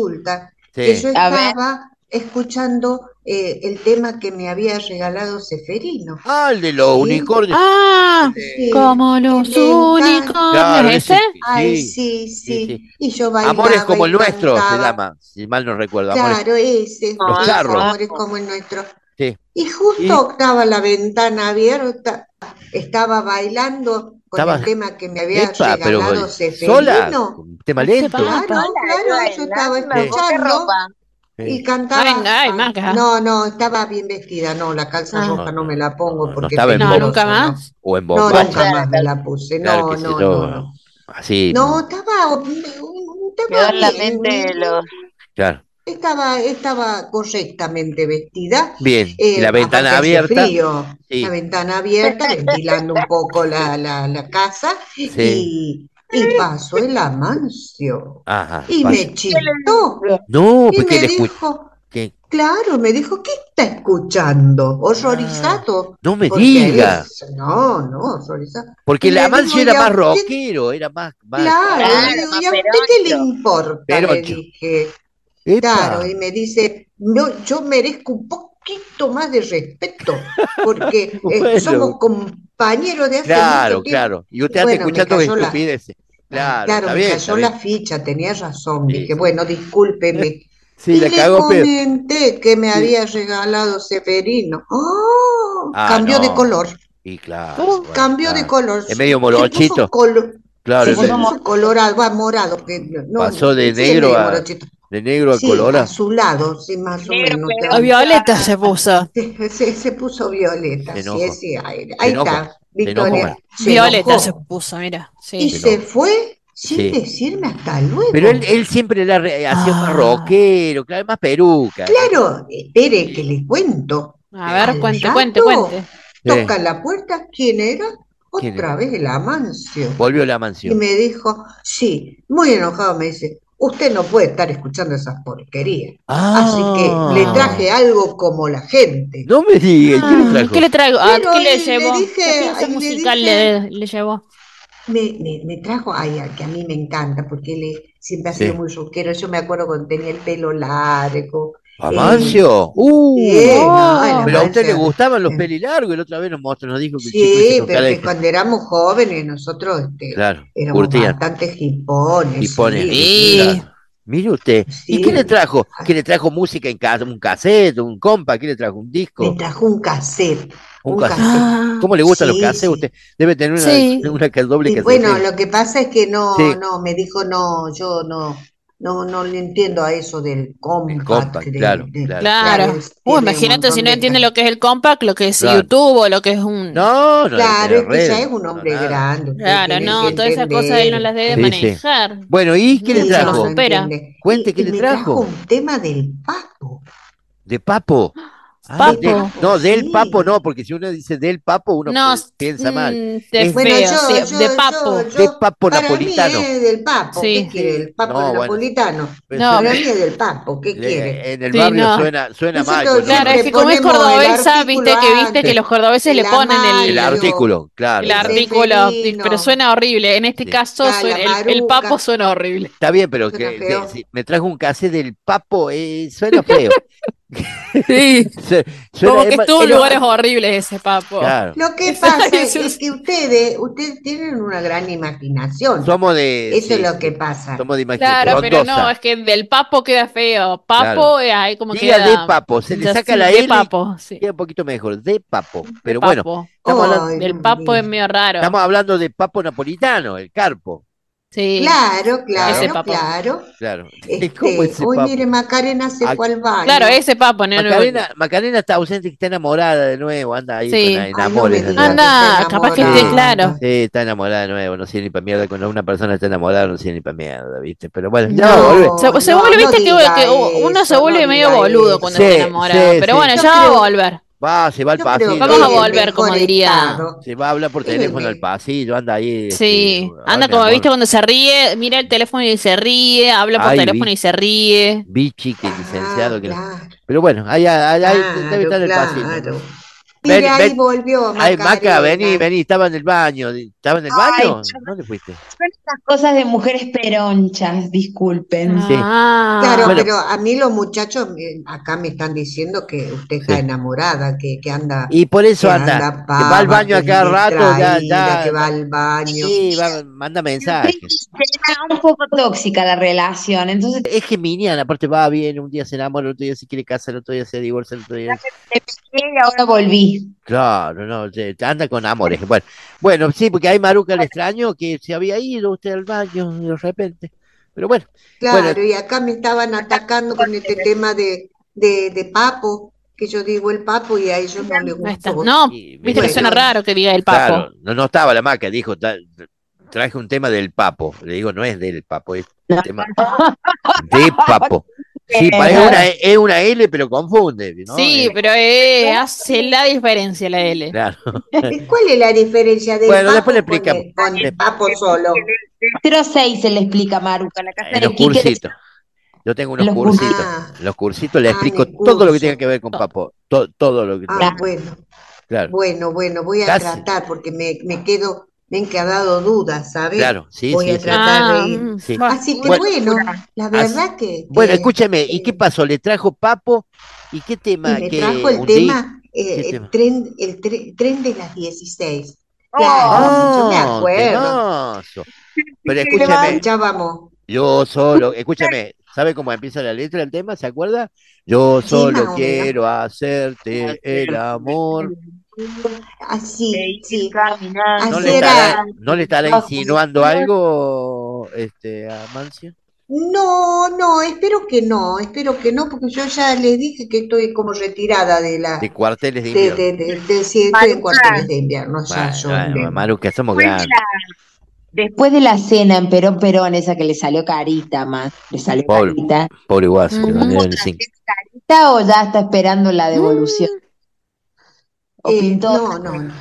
que yo Sí. estaba escuchando el tema que me había regalado Ceferino. El de los unicornios. Sí, Como los que me encanta. únicos. Claro, ¿Es ese? Ay, sí, sí. Y yo bailaba Amores como y el nuestro se cantaba. llama, si mal no recuerdo. Amores. Claro, ese. Los charros. Amores como el nuestro. Sí. Y justo estaba la ventana abierta, estaba bailando con Estaba- el tema que me había Epa, pero regalado Ceferino. sola, con un tema lento. Claro, yo estaba escuchando y cantaba. Maca. No, estaba bien vestida, no, la calza roja no me la pongo porque estaba en es bomba. peligroso, ¿Nunca ¿no? más? O en No, bombacha. nunca más me la puse, Claro no, que sí, no. Así. No, estaba Quedó en la bien, mente de los. Claro. estaba correctamente vestida. Bien. Y la ventana Aparte hace abierta. frío, Sí. la ventana abierta, ventilando un poco la casa, Sí. y pasó el Amancio. Ajá. Y pasa. me chistó. No, Y pues que me le dijo, que claro, me dijo, ¿qué está escuchando? Horrorizado. no me Porque diga. no, horrorizado. Porque Y el le Amancio digo, era ¿y a más usted? rockero, era más. Claro, le digo, ¿y a usted qué le importa? Le Peroncho. dije. Epa. Claro, y me dice, no, yo merezco un poquito más de respeto, porque Bueno. somos compañeros de hace Claro, mucho tiempo. claro. Y usted anda Bueno, me escuchando cayó la- estupideces. Claro, Claro, está me bien. cayó Está la bien. ficha, tenía razón. Dije, bueno, discúlpeme. Sí, Y la le cagó pedo. comenté que me había regalado Severino. ¡Oh! Ah, cambió de no. color. Y claro. bueno, Cambió de claro. color. Es medio Se puso morochito. se Claro, es medio- puso colorado, morado. Que no, pasó de sí, es negro medio a morochito. de colorado. Azulado, sí, más o menos. A Violeta se puso. Se puso violeta, Se sí, enoja. sí, ahí Se está, enoja. Victoria. Se Violeta enojó. se puso, mira. Y Sí. se fue sin Sí. decirme hasta luego. Pero él siempre la hacía más rockero, claro, más peruca. Claro, espere que le cuento. A ver, Al cuente, rato, cuente. Toca la puerta, ¿quién era? otra vez el Amancio. Volvió el Y Amancio. me dijo, sí, muy enojado, me dice, usted no puede estar escuchando esas porquerías. Así que le traje algo como la gente. No me diga, ¿qué le trajo? ¿Qué le traigo? Pero ¿Qué le y llevó? dije, ¿Qué pieza y le musical dije, le llevó? me trajo, ay, al que a mí me encanta, porque él siempre ha sido Sí. muy rockero. Yo me acuerdo cuando tenía el pelo largo. ¿Amancio? Sí, no, el Pero a usted le Amancio. gustaban los pelilargos y la otra vez nos dijo que el chico Sí, ese con pero cara que de... cuando éramos jóvenes nosotros Claro, éramos curtían. bastante hipones, Y pone, sí. claro. Mire usted, ¿y qué le trajo? ¿Qué le trajo música en casa? ¿Un cassette? ¿Un compa? ¿Qué le trajo? ¿Un Me disco? trajo un cassette. ¿Un Un cassette? cassette. ¿Cómo le gustan los Sí, cassettes? sí. Usted debe tener Sí. una doble Y casetera. bueno, lo que pasa es que Sí, me dijo, no, yo no le entiendo a eso del compact. compact, claro, claro. Claro. tiene un Imagínate si montón no de entiende lo que es el compact, lo que es Claro. YouTube o lo que es un... No, no debe Claro, tener es que ya red, es un no, hombre nada. grande, usted Claro, tiene no, que todas esas cosas él no las debe Sí, sí. manejar. Bueno, ¿y qué le Sí, Se lo trajo? no supera. entiende. Cuente, ¿qué Y le me trajo trajo? un tema del Papo. ¿De Papo? Ah, Papo. no, del Sí. Papo no, porque si uno dice del Papo, uno No, piensa mal. de Bueno, feo, sí, de papo. De Papo para napolitano. mí es del Papo. Sí. ¿Qué quiere? ¿El Papo No, del bueno. napolitano? No, Para mí es del Papo. ¿Qué quiere? en el Sí, barrio no. suena mal. Nosotros con Claro, nombre. es que como es ponemos el cordobesa, artículo viste que antes, los cordobeses le el ponen El Amancio, artículo, claro. el claro. artículo, Zeferino, pero suena horrible. En este Sí. caso, está la el papo Maruca. suena horrible. Está bien, pero Suena que feo. si me trajo un cassette del Papo, suena feo. Sí. Suena, Como que estuvo en era- lugares horribles ese papo. Claro. Lo que pasa es que ustedes tienen una gran imaginación. Somos de. Eso es sí, lo que pasa. Somos de imaginación. Claro, pero no, frondosa. es que del papo queda feo. Papo, Claro. ahí como Diga queda. de Papo, se le ya saca sí, la de L papo, sí. y queda un poquito mejor. De Papo. De Pero bueno, papo. estamos hablando, Ay, El no papo me es medio raro. estamos hablando de Papo napolitano, el Carpo. Sí. Claro, Ese claro, papo. claro. Claro. ¿Cómo ese Hoy Papo? mire, Macarena se Ah, fue al baño. Claro, ese papo, no, Macarena está ausente, que está enamorada de nuevo, anda ahí Sí. con Ay, enamores. no me diga Anda, capaz que esté claro. Sí, está enamorada de nuevo, no sirve ni para mierda. Cuando una persona está enamorada, no sirve ni para mierda, ¿viste? Pero bueno, ya va a volver. Se vuelve, viste que uno se vuelve medio boludo cuando está enamorado. sí, pero sí. bueno, Yo ya va a creo- volver. Se va al Yo creo pasillo. que Vamos a es el volver, como mejor diría. estado. Se va a hablar por Es el teléfono al me- pasillo, anda ahí. Sí, ay, anda mi como amor. viste cuando se ríe, mira el teléfono y se ríe, habla por Ay, teléfono vi. y se ríe. Bichi, que licenciado. Que... Claro, Pero bueno, ahí debe estar en el claro. pasillo. Mire, Ven, ahí ven. volvió Ay, Maca, Macarena. vení, estaba en el baño. ¿Estaba en el Ay, baño? ¿Dónde fuiste? Son estas cosas de mujeres peronchas, disculpen. Sí. Claro, Bueno. pero a mí los muchachos acá me están diciendo que usted está Sí. enamorada, que anda, Y por eso que anda, anda que va al pava, baño a que cada es rato, distraída, que va al baño. Sí, manda mensajes. Será un poco tóxica la relación, entonces Es geminiana, aparte va bien, un día se enamora, el otro día se quiere casar, el otro día se divorcia, el otro día. te peleé y ahora volví. Claro, no, anda con amores. Bueno, sí, porque hay Maruca el extraño que se había ido usted al baño de repente. Pero bueno, Claro, y acá me estaban atacando con este tema de Papo, que yo digo el Papo y a ellos no les Ahí está. gustó. No, Y viste que mira, suena raro que diga el papo. claro, no estaba la Maca, dijo, traje un tema del Papo. Le digo, no es del Papo, es tema de Papo. Sí, es una L, pero confunde, ¿no? Sí, pero hace la diferencia la L. Claro. ¿Cuál es la diferencia del Bueno, Papo después le explicamos. con el Papo solo? 06 se le explica Maruca, la casa En de los Quique. cursitos. Yo tengo unos Los cursitos. cursitos. En los cursitos le Ah, explico en el todo lo que curso. tenga que ver con Papo. Todo lo que tenga. Ah, bueno, Claro, bueno, voy a Casi. tratar porque me han quedado dudas, ¿sabes? claro, sí, Voy sí, a sí. tratar de ir. Sí. Así que Bueno, la verdad que Bueno, escúchame, ¿y qué pasó? ¿Le trajo Papo? ¿Y qué tema? y me ¿Qué, trajo el un tema, ¿Qué el tema? tren de las 16. Claro, yo me acuerdo. Temazo. Pero Que escúchame, escuchábamos. yo solo, escúchame, ¿sabe cómo empieza la letra del tema? ¿Se acuerda? Yo Sí, solo más o menos. quiero hacerte el amor. Así, sí. ¿No Así le era. estará insinuando algo a Mancio? No, espero que no, porque yo ya les dije que estoy como retirada de De cuarteles de de, invierno. sí, estoy en cuarteles de invierno, ya yo. Bueno, Maruca, somos grandes. Después de la cena en Perón Perón, esa que le salió carita más, le salió Pobre, carita. pobre guaso, que venía en el 5. ¿Carita o ya está esperando la devolución? ¿O pintó? No.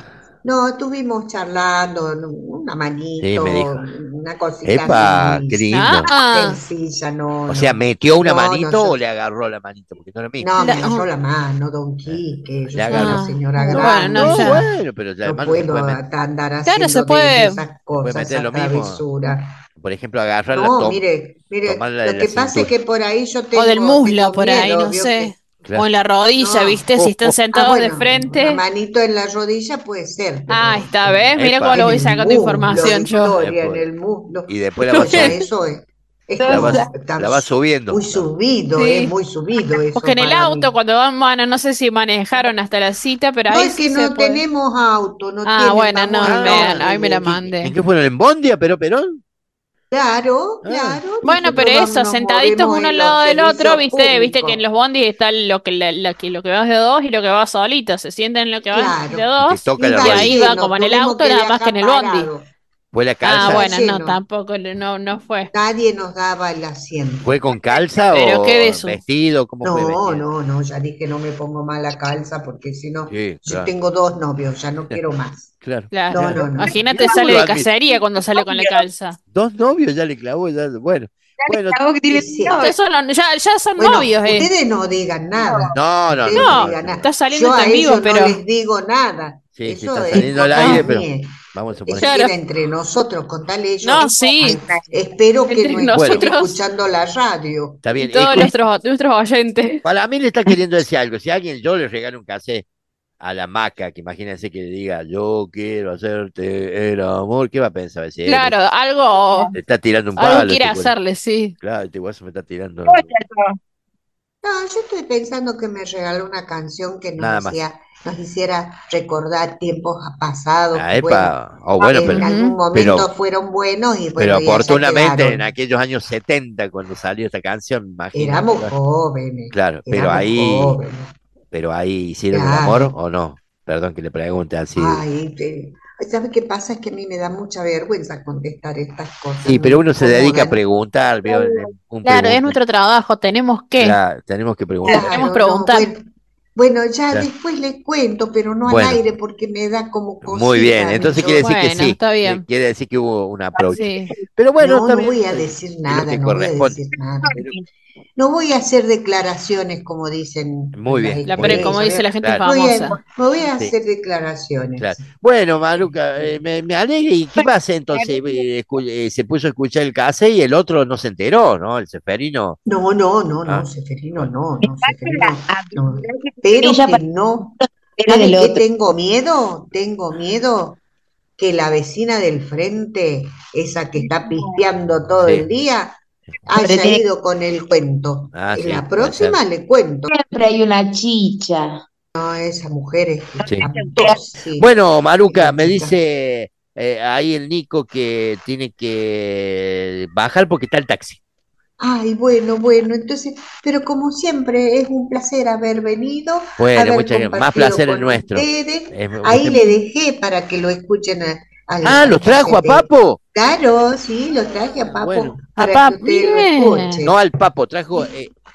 No, estuvimos charlando, una manito, Sí, me dijo. una cosita Epa, así, qué lindo. sencilla, no, O sea, ¿metió una no, manito yo- o le agarró la manito? Porque no es lo mismo. no, me agarró la mano, don Quique, yo Le soy agarró. una señora Bueno, grande, no, ya. Bueno, pero no además no se puedo puede meter, andar Claro, haciendo se de puede. esas puede cosas, meter esa lo mismo. travesura. Por ejemplo, agarrarla, No, mire, tomarla de lo la que pasa es cintura. que por ahí yo O del tengo muslo por ahí, miedo, no vio sé. Claro. O en la rodilla, No. ¿viste? Si están sentados de Bueno, una frente. manito en la rodilla puede ser, pero Ah, está, ¿ves? Mira cómo lo en voy el sacando muslo, información yo. Victoria, en el muslo. Y después la O va sea, subiendo. eso es La como va, estar la va subiendo. muy subido, Sí. muy subido eso Porque en el para auto, mí. cuando van, bueno, no sé si manejaron hasta la cita, pero No, ahí es sí que se no puede. tenemos auto, no Ah, tienen, bueno, vamos no, en ahí me la ómnibus. ¿En mandé. qué fueron? ¿En Bondi a Perón? Claro, Ah. claro, Bueno, nosotros pero eso, nos sentaditos movemos uno al en lado los del otro, servicios viste que en públicos. los bondis está lo que vas de dos y lo que vas solito. Se sientan en lo que vas de Claro, Y te dos toca y la va y rodilla. ahí va lleno, como en el tuvimos auto, que nada más que viajar en el bondi. parado. ¿Fue la Ah, calza? bueno, no, Lleno. tampoco, no fue. Nadie nos daba el asiento. ¿Fue con calza Pero qué de o eso. vestido? ¿Cómo fue vestido? No, ya dije no me pongo mal la calza porque si no, Sí, yo claro. tengo 2 novios, ya no quiero más. Claro. Claro. No. Imagínate, Mirá, sale lo de admito. cacería cuando sale con la calza. 2 novios ya le clavó. Bueno, Sí. Ustedes ya son Bueno, novios, ustedes no digan nada. no. Ustedes no digan nada. Está saliendo Yo esto a en vivo, ellos pero. no les digo nada. Sí, Eso está es saliendo al cosa aire, pero mía. vamos a suponer. Eso queda entre nosotros, con tal ellos. No, sí. Espero que Entre no estén nosotros. escuchando la radio. Está bien. Y todos nuestros oyentes. Para mí le está queriendo decir algo. Si alguien yo le regalo un cassette a la Maca, que imagínense que le diga, yo quiero hacerte el amor, ¿qué va a pensar? Decir, Claro, algo. le está tirando un Algo palo. quiere este güey. hacerle, sí. Claro, este guaso me está tirando. No, yo estoy pensando que me regaló una canción que Nada más. nos hiciera recordar tiempos pasados, Ah, que epa. Bueno, en pero, algún momento pero, fueron buenos y pero bueno, y allá oportunamente en quedaron. aquellos años 70, cuando salió esta canción, imagínate. Éramos Claro, jóvenes, claro, pero ahí hicieron el Claro. amor o no. Perdón que le pregunte así. ¿Sabes qué pasa? Es que a mí me da mucha vergüenza contestar estas cosas. Sí, pero uno se dedica a incomodan. preguntar, ¿vio? Un Claro, es pregunta. nuestro trabajo, tenemos que. Claro, tenemos que preguntar. Queremos Claro, preguntar. Bueno, ya Claro. después les cuento, pero no Bueno. al aire porque me da como cosita. Muy bien, entonces quiere decir que Bueno, sí. está bien. Quiere decir que hubo un approach. Sí. Pero bueno, No, está no bien. voy a decir Es lo nada, que no voy a corresponde. decir nada. No voy a hacer declaraciones como dicen Muy en bien. las Como escuelas. dice la gente Claro. famosa. Voy a Sí. hacer declaraciones. Claro. Bueno, Maruca, me alegra. ¿Y qué pasa entonces? Se puso a escuchar el cassette y el otro no se enteró, ¿no? El Seferino. No, Seferino no, Seferino no. Pero Ella que no. Pero ¿Sabe del qué otro. tengo miedo? Tengo miedo que la vecina del frente, esa que está pispeando todo Sí. el día, haya ido con el cuento. Ah, En sí, la puede ser. próxima le cuento. Siempre hay una chicha. No, esa mujer es Sí. sí. Bueno, Maruca, me chica. dice ahí el Nico que tiene que bajar porque está el taxi. Ay, bueno, entonces, pero como siempre, es un placer haber venido, Bueno, haber muchas gracias. Más compartido placer es con nuestro. ustedes. Es- Ahí usted- le dejé para que lo escuchen Ah, ¿lo trajo a Papo? Claro, sí, lo traje a Papo Bueno. para A que ustedes lo Papi. escuchen. No al Papo, trajo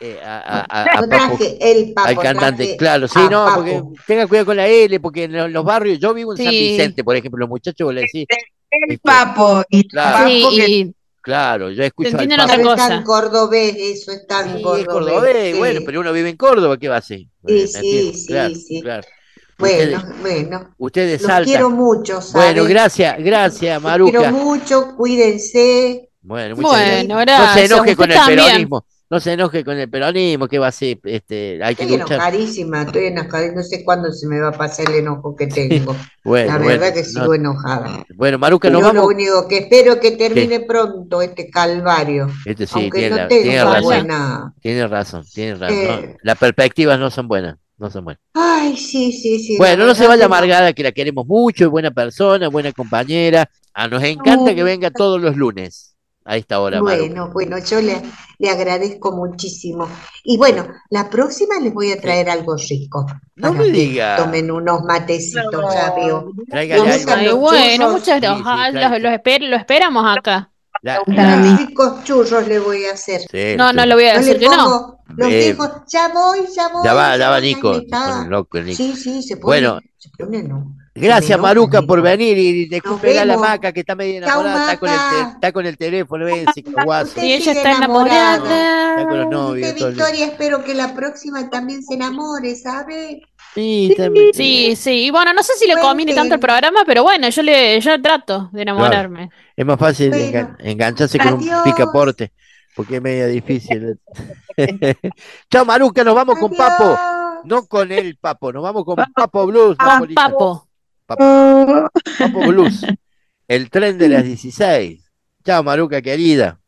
a No Papo, traje el Papo, al cantante. traje Claro, sí, a no, Papo. porque tenga cuidado con la L, porque en los barrios, yo vivo en San Sí. Vicente, por ejemplo, los muchachos vos le decís, El papo. Y Claro. Sí, papo que y claro, yo escucho al entienden Papo. otra Pero es cosa. tan cordobés, eso es tan Sí, es cordobés. cordobés, Sí. bueno, pero uno vive en Córdoba, ¿qué va a hacer? Sí, ¿Me sí, entiendes? sí, Claro, sí. claro. Bueno, Ustedes los saltan. quiero mucho, Bueno, ¿sabes? gracias, Los quiero Maruca. mucho, cuídense. Bueno, muchas gracias. Bueno, No se gracias. enoje Usted con el también. peronismo. No se enoje con el peronismo, ¿qué va a hacer? Hay que Estoy luchar. estoy enojada, no sé cuándo se me va a pasar el enojo que tengo. Bueno, La verdad bueno, que no- sigo enojada. Bueno, Maruca, nos Yo lo vamos. único que espero que termine pronto este calvario, Sí, aunque no tiene tenga razón. buena. Tiene razón. Eh. Las perspectivas no son buenas. No son buenas. Ay, sí. Bueno, la no se verdad vaya que no. amargada, que la queremos mucho, es buena persona, buena compañera. Nos encanta que venga todos los lunes a esta hora, Maruca. Bueno, yo le agradezco muchísimo. Y bueno, la próxima les voy a traer algo rico No para me que diga. tomen unos matecitos, ya veo. Tráigale ¿Le algo. gustan Ay, los bueno, churros? muchas Sí, sí, gracias. claro. Lo esperamos acá. Unos ricos churros le voy a hacer. Sí, No, sí. no le voy a No decir le que no. pongo los Eh, viejos, ya voy, Ya va ahí Nico. me está. Se pone loco el Nico. Sí, se pone, Bueno, se pone, no. Gracias, Maruca, por venir y Nos disculpen a la vemos. Maca que está medio Chau, enamorada, Maca. está con el teléfono, ese guaso. Y ella sigue está enamorada. Está con los novios. Usted, todo el día. Victoria, espero que la próxima también se enamore, ¿sabe? Sí, también. Sí, sí. Y bueno, no sé si le conviene tanto el programa, pero bueno, yo trato de enamorarme. Es más fácil Bueno, engancharse con un adiós. picaporte, porque es medio difícil. Chao, Maruca, nos vamos con Papo. No con el Papo, nos vamos con Papo Blues. Con Papo. Papo Blues. El tren de las 16. Chao, Maruca, querida.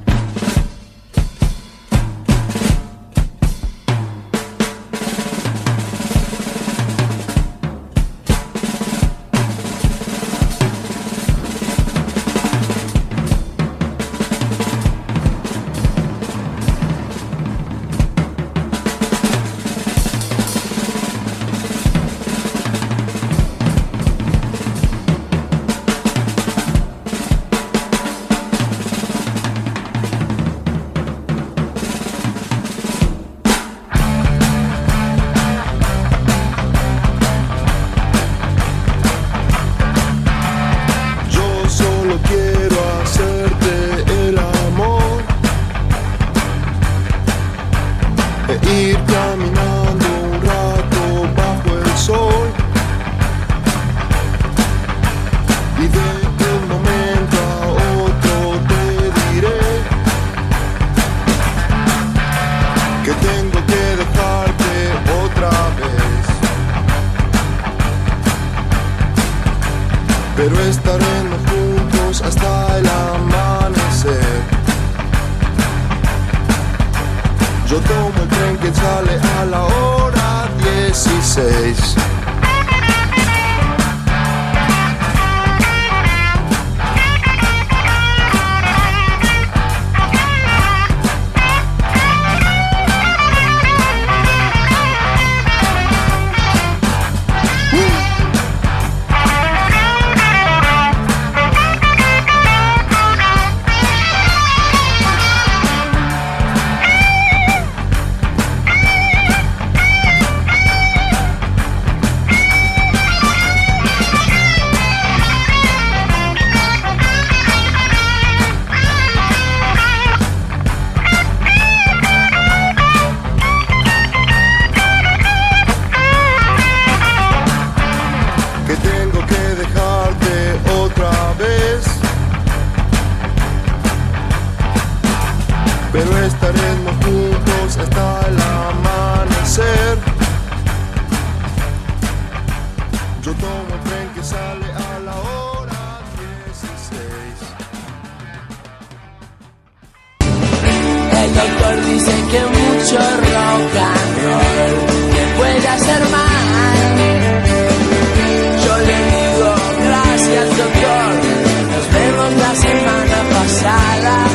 Yo solo quiero hacerte el amor e ir caminando un rato bajo el sol y de un momento a otro te diré que tengo que dejarte otra vez, pero estaremos juntos hasta el amanecer. Yo tomo el tren que sale a la hora 16. Que tengo que dejarte otra vez, pero estaremos juntos hasta el amanecer. Yo tomo el tren que sale a la hora 16. El doctor dice que mucho rock and roll te puede hacer mal. Yo le digo gracias doctor, nos vemos la semana pasada.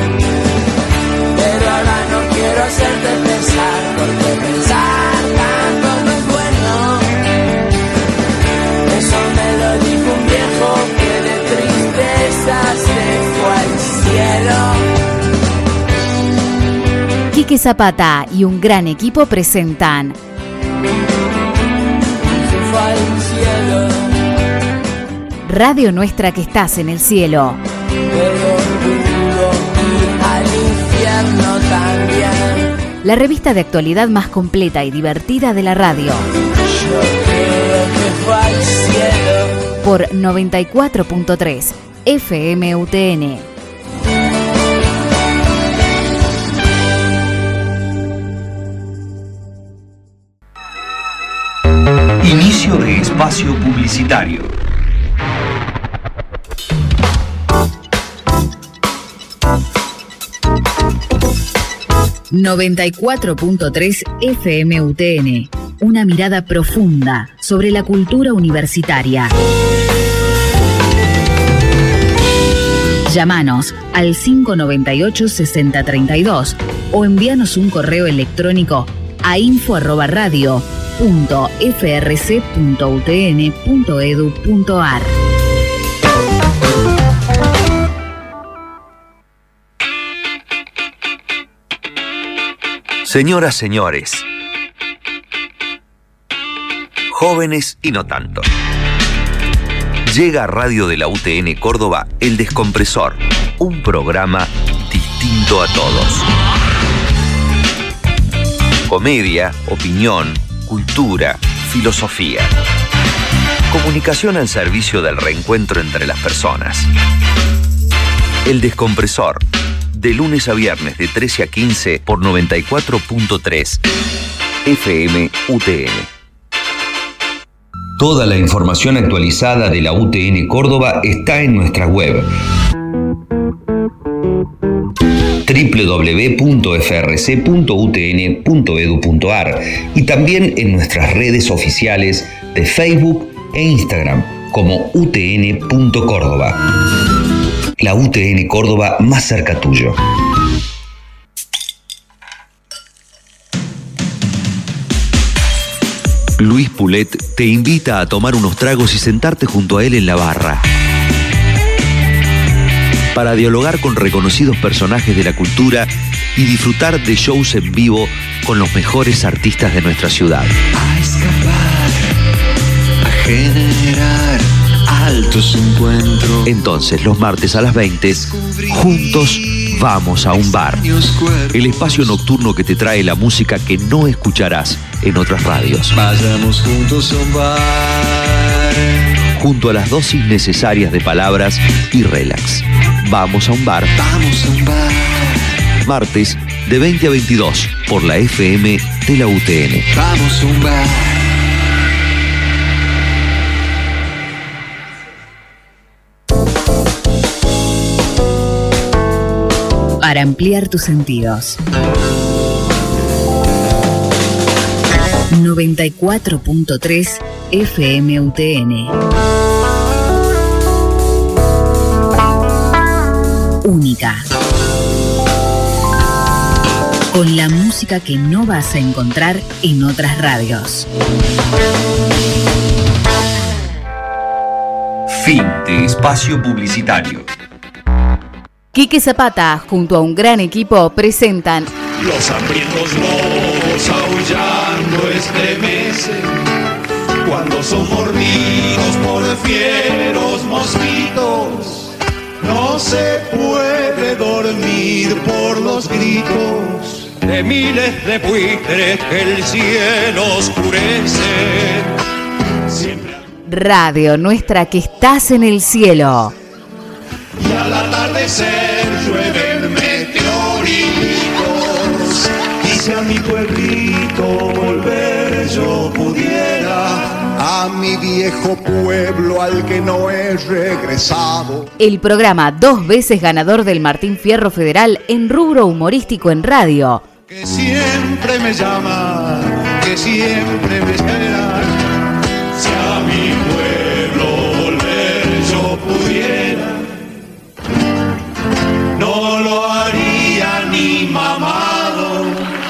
Pero ahora no quiero hacerte pensar, porque pensar tanto no es bueno. Eso me lo dijo un viejo que de tristeza se fue al cielo. Quique Zapata y un gran equipo presentan Se fue al cielo. Radio Nuestra que estás en el cielo. Pero pudo ir al infierno también. La revista de actualidad más completa y divertida de la radio. Yo creo que fue al cielo. Por 94.3 FM UTN. Inicio de espacio publicitario. ...94.3 FM UTN... Una mirada profunda sobre la cultura universitaria. Llámanos al 598-6032 o envíanos un correo electrónico a info@radio.frc.utn.edu.ar. Señoras, señores, jóvenes y no tanto, Llega a Radio de la UTN Córdoba El Descompresor, un programa distinto a todos. Comedia, opinión, cultura, filosofía. Comunicación al servicio del reencuentro entre las personas. El Descompresor, de lunes a viernes de 13 a 15 por 94.3 FM UTN. Toda la información actualizada de la UTN Córdoba está en nuestra web www.frc.utn.edu.ar y también en nuestras redes oficiales de Facebook e Instagram como utn.córdoba. La UTN Córdoba más cerca tuyo. Luis Poulet te invita a tomar unos tragos y sentarte junto a él en la barra para dialogar con reconocidos personajes de la cultura y disfrutar de shows en vivo con los mejores artistas de nuestra ciudad. A escapar, a generar altos encuentros. Entonces, los martes a las 20, juntos vamos a un bar. El espacio nocturno que te trae la música que no escucharás en otras radios. Vayamos juntos a un bar. Junto a las dosis necesarias de palabras y relax. Vamos a un bar. Vamos a un bar. Martes de 20 a 22 por la FM de la UTN. Vamos a un bar. Para ampliar tus sentidos. 94.3 FM UTN. Única. Con la música que no vas a encontrar en otras radios. Fin de espacio publicitario. Quique Zapata, junto a un gran equipo, presentan Los hambrientos lobos aullando estremecen cuando son mordidos por fieros mosquitos. No se puede dormir por los gritos de miles de buitres que el cielo oscurece. Siempre... Radio Nuestra que estás en el cielo. Y al atardecer llueven meteoritos. Y si a mi pueblito volver yo pudiera, a mi viejo pueblo al que no he regresado. El programa 2 veces ganador del Martín Fierro Federal en rubro humorístico en radio. Que siempre me llama, que siempre me espera. Si a mi pueblo volver yo pudiera, no lo haría ni mamado.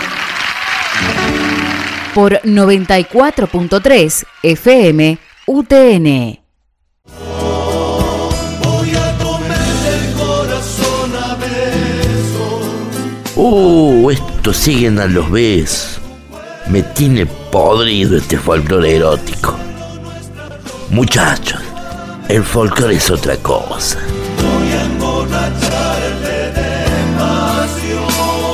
Por 94.3 FM UTN. Voy a comerle el corazón a besos. Estos siguen a los besos. Me tiene podrido este folclore erótico. Muchachos, el folclore es otra cosa. Voy a emborracharme de pasión.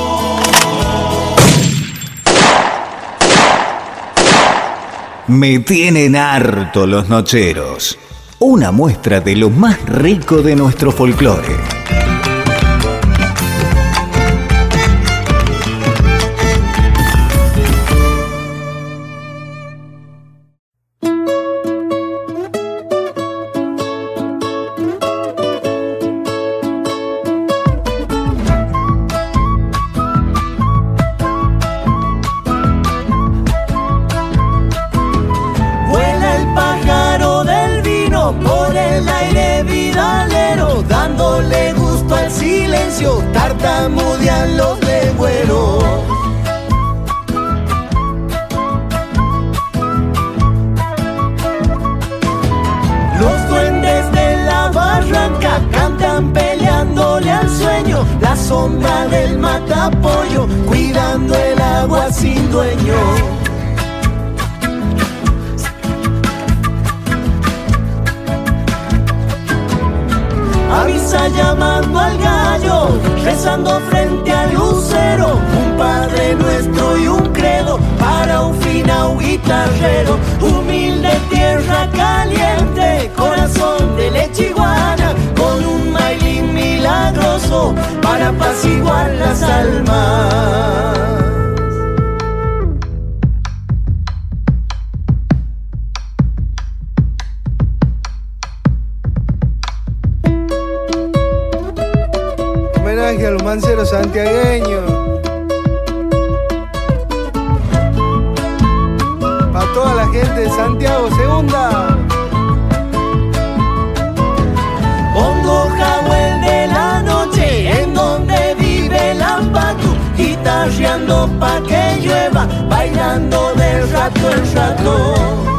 Me tienen harto los nocheros. Una muestra de lo más rico de nuestro folclore. Tartamudean los legüeros. Los duendes de la barranca cantan peleándole al sueño. La sombra del matapollo cuidando el agua sin dueño. a misa llamando al gallo, rezando frente al lucero, un Padre Nuestro y un credo para un finao guitarrero. Humilde tierra caliente, corazón de leche iguana, con un mailín milagroso para apaciguar las almas. Homenaje a los manceros santiagueños. Para toda la gente de Santiago, segunda. Hondo Jawel de la noche, en donde vive el Ampatu, guitarreando pa' que llueva, bailando de rato en rato.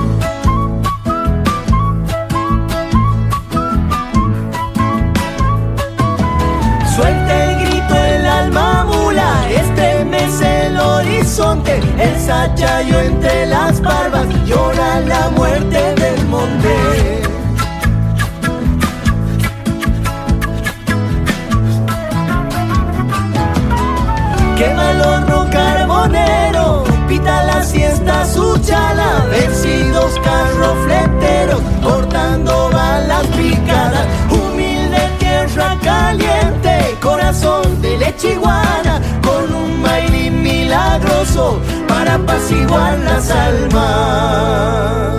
Suelta el grito el alma mula, estremece el horizonte, el sachayo entre las barbas, llora la muerte del monte. Quema el horno carbonero, pita la siesta su chala, vencidos carros fleteros, cortando balas picadas. Humilde tierra caliente, corazón de leche iguana, con un mailín milagroso para apaciguar las almas.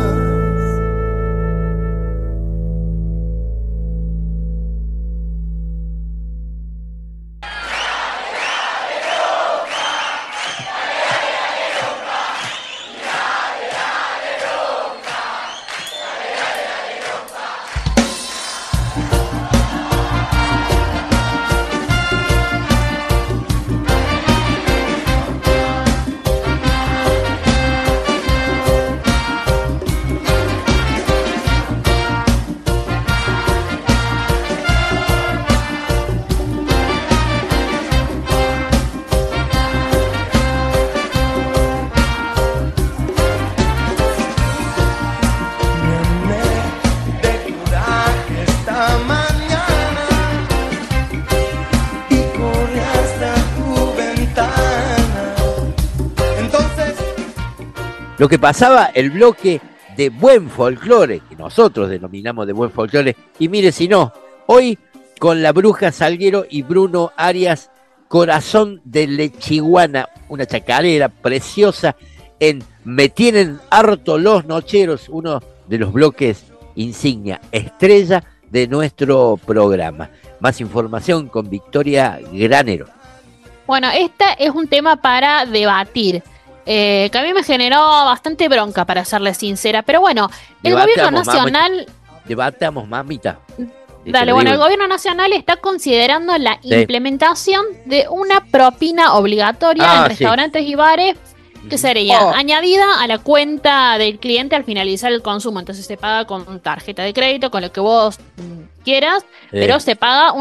Lo que pasaba, el bloque de buen folclore, que nosotros denominamos de buen folclore, y mire si no, hoy con la Bruja Salguero y Bruno Arias, Corazón de Lechiguana, una chacarera preciosa en Me Tienen Harto los Nocheros, uno de los bloques insignia, estrella de nuestro programa. Más información con Victoria Granero. Bueno, este es un tema para debatir. Que a mí me generó bastante bronca, para serle sincera. Pero bueno, el gobierno nacional... Debatamos, mamita. Dale, bueno, el gobierno nacional está considerando la implementación de una propina obligatoria en restaurantes y bares, que sería añadida a la cuenta del cliente al finalizar el consumo. Entonces se paga con tarjeta de crédito, con lo que vos quieras, pero se paga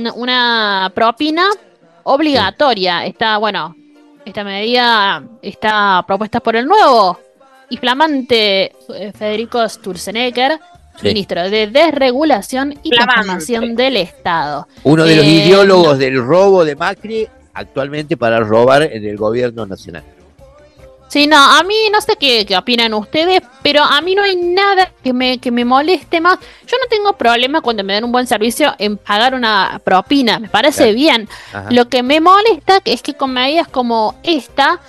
una propina obligatoria. Esta medida está propuesta por el nuevo y flamante Federico Sturzenegger, ministro de Desregulación y Transformación del Estado. Uno de los ideólogos del robo de Macri, actualmente para robar en el gobierno nacional. Sí, no, a mí no sé qué opinan ustedes, pero a mí no hay nada que me moleste más. Yo no tengo problema cuando me dan un buen servicio en pagar una propina, me parece bien. Ajá. Lo que me molesta es que con medidas como esta...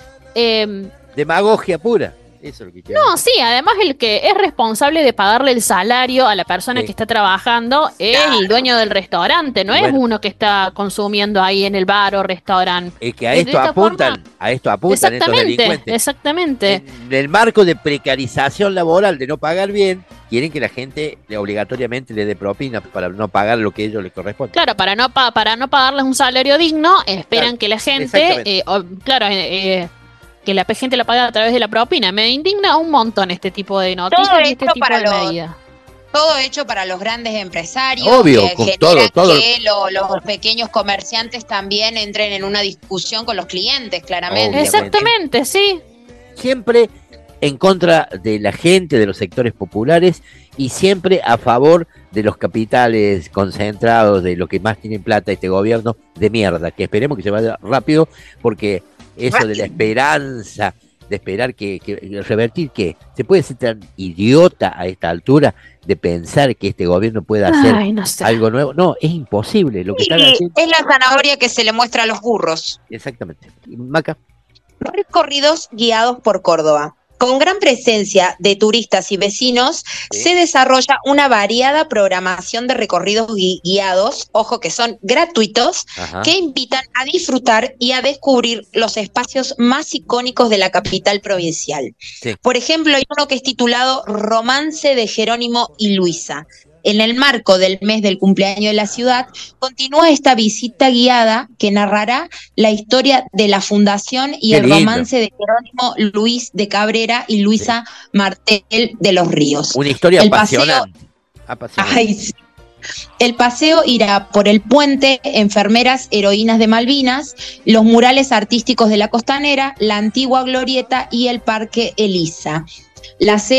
demagogia pura. Eso es lo que quiero. No, sí, además el que es responsable de pagarle el salario a la persona que está trabajando es el dueño del restaurante, no es uno que está consumiendo ahí en el bar o restaurante. Es que a esto apuntan estos delincuentes. Exactamente. En el marco de precarización laboral, de no pagar bien, quieren que la gente obligatoriamente le dé propina para no pagar lo que a ellos les corresponde. Claro, para no pagarles un salario digno, esperan que la gente, que la gente lo paga a través de la propina. Me indigna un montón este tipo de noticias y este tipo de medidas. Todo hecho para los grandes empresarios. Obvio, que con generan todo. Que los pequeños comerciantes también entren en una discusión con los clientes, claramente. Exactamente, sí. Siempre en contra de la gente, de los sectores populares y siempre a favor de los capitales concentrados, de los que más tienen plata este gobierno de mierda, que esperemos que se vaya rápido, porque eso de la esperanza, de esperar que revertir, que se puede ser tan idiota a esta altura de pensar que este gobierno pueda hacer algo nuevo. No, es imposible lo que están haciendo. Es la zanahoria que se le muestra a los burros. Exactamente. Maca. Recorridos guiados por Córdoba. Con gran presencia de turistas y vecinos, se desarrolla una variada programación de recorridos guiados, ojo que son gratuitos, que invitan a disfrutar y a descubrir los espacios más icónicos de la capital provincial. Sí. Por ejemplo, hay uno que es titulado Romance de Jerónimo y Luisa. En el marco del mes del cumpleaños de la ciudad, continúa esta visita guiada que narrará la historia de la fundación y el romance de Jerónimo Luis de Cabrera y Luisa Martel de los Ríos. Una historia apasionante. Ay, sí. El paseo irá por el puente Enfermeras Heroínas de Malvinas, los murales artísticos de la Costanera, la antigua Glorieta y el Parque Elisa. Las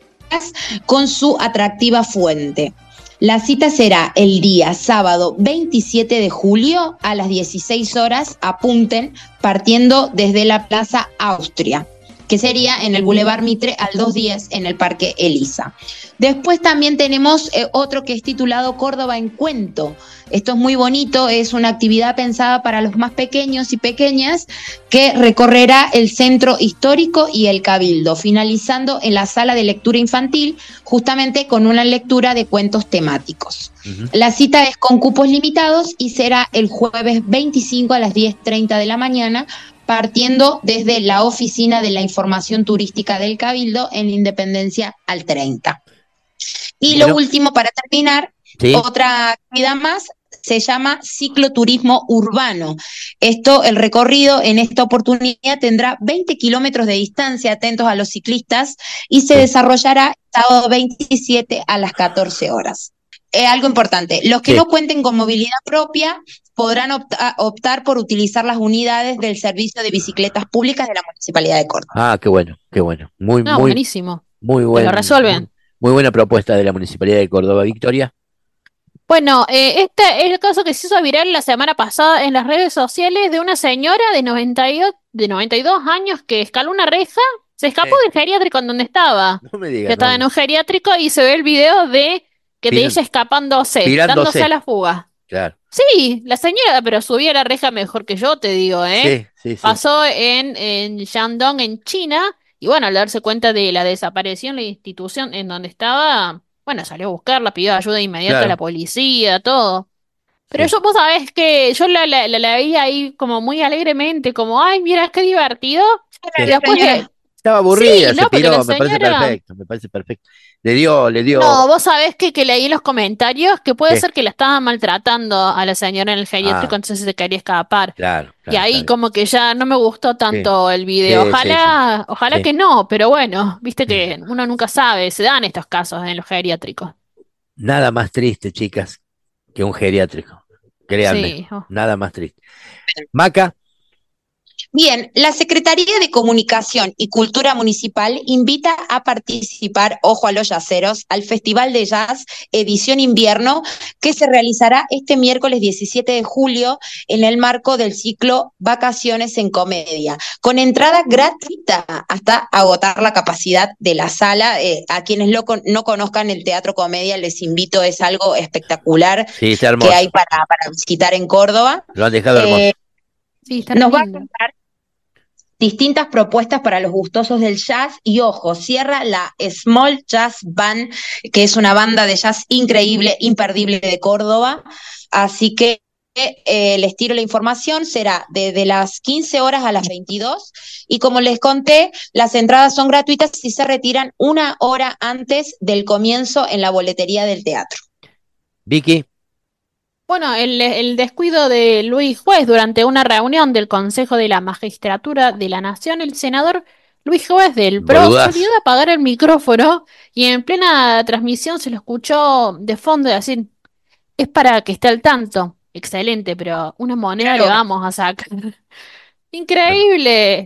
con su atractiva fuente. La cita será el día sábado 27 de julio a las 16 horas, apunten, partiendo desde la Plaza Austria, que sería en el Boulevard Mitre al 210 en el Parque Elisa. Después también tenemos otro que es titulado Córdoba en Cuento. Esto es muy bonito, es una actividad pensada para los más pequeños y pequeñas que recorrerá el centro histórico y el Cabildo, finalizando en la sala de lectura infantil, justamente con una lectura de cuentos temáticos. La cita es con cupos limitados y será el jueves 25 a las 10:30 de la mañana, partiendo desde la Oficina de la Información Turística del Cabildo en Independencia al 30. Y lo último, para terminar, otra actividad más, se llama cicloturismo urbano. El recorrido en esta oportunidad tendrá 20 kilómetros de distancia, atentos a los ciclistas, y se desarrollará sábado 27 a las 14 horas. Algo importante, los que no cuenten con movilidad propia podrán optar por utilizar las unidades del servicio de bicicletas públicas de la Municipalidad de Córdoba. Ah, qué bueno, qué bueno. Muy buenísimo. Muy bueno. Lo resuelven. Muy buena propuesta de la Municipalidad de Córdoba. Victoria. Bueno, este es el caso que se hizo viral la semana pasada en las redes sociales de una señora de 92 años que escaló una reja, se escapó del geriátrico en donde estaba. No me digas. Que estaba en un geriátrico y se ve el video de ella escapándose, dándose a la fuga. Claro. Sí, la señora, pero subía la reja mejor que yo, te digo, ¿eh? Sí. Pasó en Shandong, en China, y bueno, al darse cuenta de la desaparición de la institución en donde estaba, bueno, salió a buscarla, pidió ayuda inmediata a la policía, todo. Pero vos sabés que yo la vi ahí como muy alegremente, como, ay, mira, qué divertido. Y después estaba aburrida, sí, se no, piró, me parece perfecto. Le dio. No, vos sabés que leí en los comentarios que puede ser que la estaban maltratando a la señora en el geriátrico, entonces se quería escapar. Claro. Y ahí como que ya no me gustó tanto el video. Ojalá que no, pero bueno, viste que uno nunca sabe, se dan estos casos en los geriátricos. Nada más triste, chicas, que un geriátrico. Créanme, Sí. nada más triste. Maca. Bien, la Secretaría de Comunicación y Cultura Municipal invita a participar, ojo a los yaceros, al Festival de Jazz Edición Invierno, que se realizará este miércoles 17 de julio en el marco del ciclo Vacaciones en Comedia, con entrada gratuita hasta agotar la capacidad de la sala. A quienes no conozcan el Teatro Comedia, les invito, es algo espectacular Sí, está hermoso. que hay para visitar en Córdoba. Lo han dejado hermoso. Sí, está Nos va a lindo. contar distintas propuestas para los gustosos del jazz y ojo, cierra la Small Jazz Band, que es una banda de jazz increíble, imperdible de Córdoba, así que les tiro la información, será desde las 15 horas a las 22 y como les conté, las entradas son gratuitas y se retiran 1 hora antes del comienzo en la boletería del teatro. Vicky. Bueno, el descuido de Luis Juez durante una reunión del Consejo de la Magistratura de la Nación, el senador Luis Juez del PRO se Boludazo. olvidó de apagar el micrófono y en plena transmisión se lo escuchó de fondo decir, es para que esté al tanto. Excelente, pero una moneda le vamos a sacar. Increíble.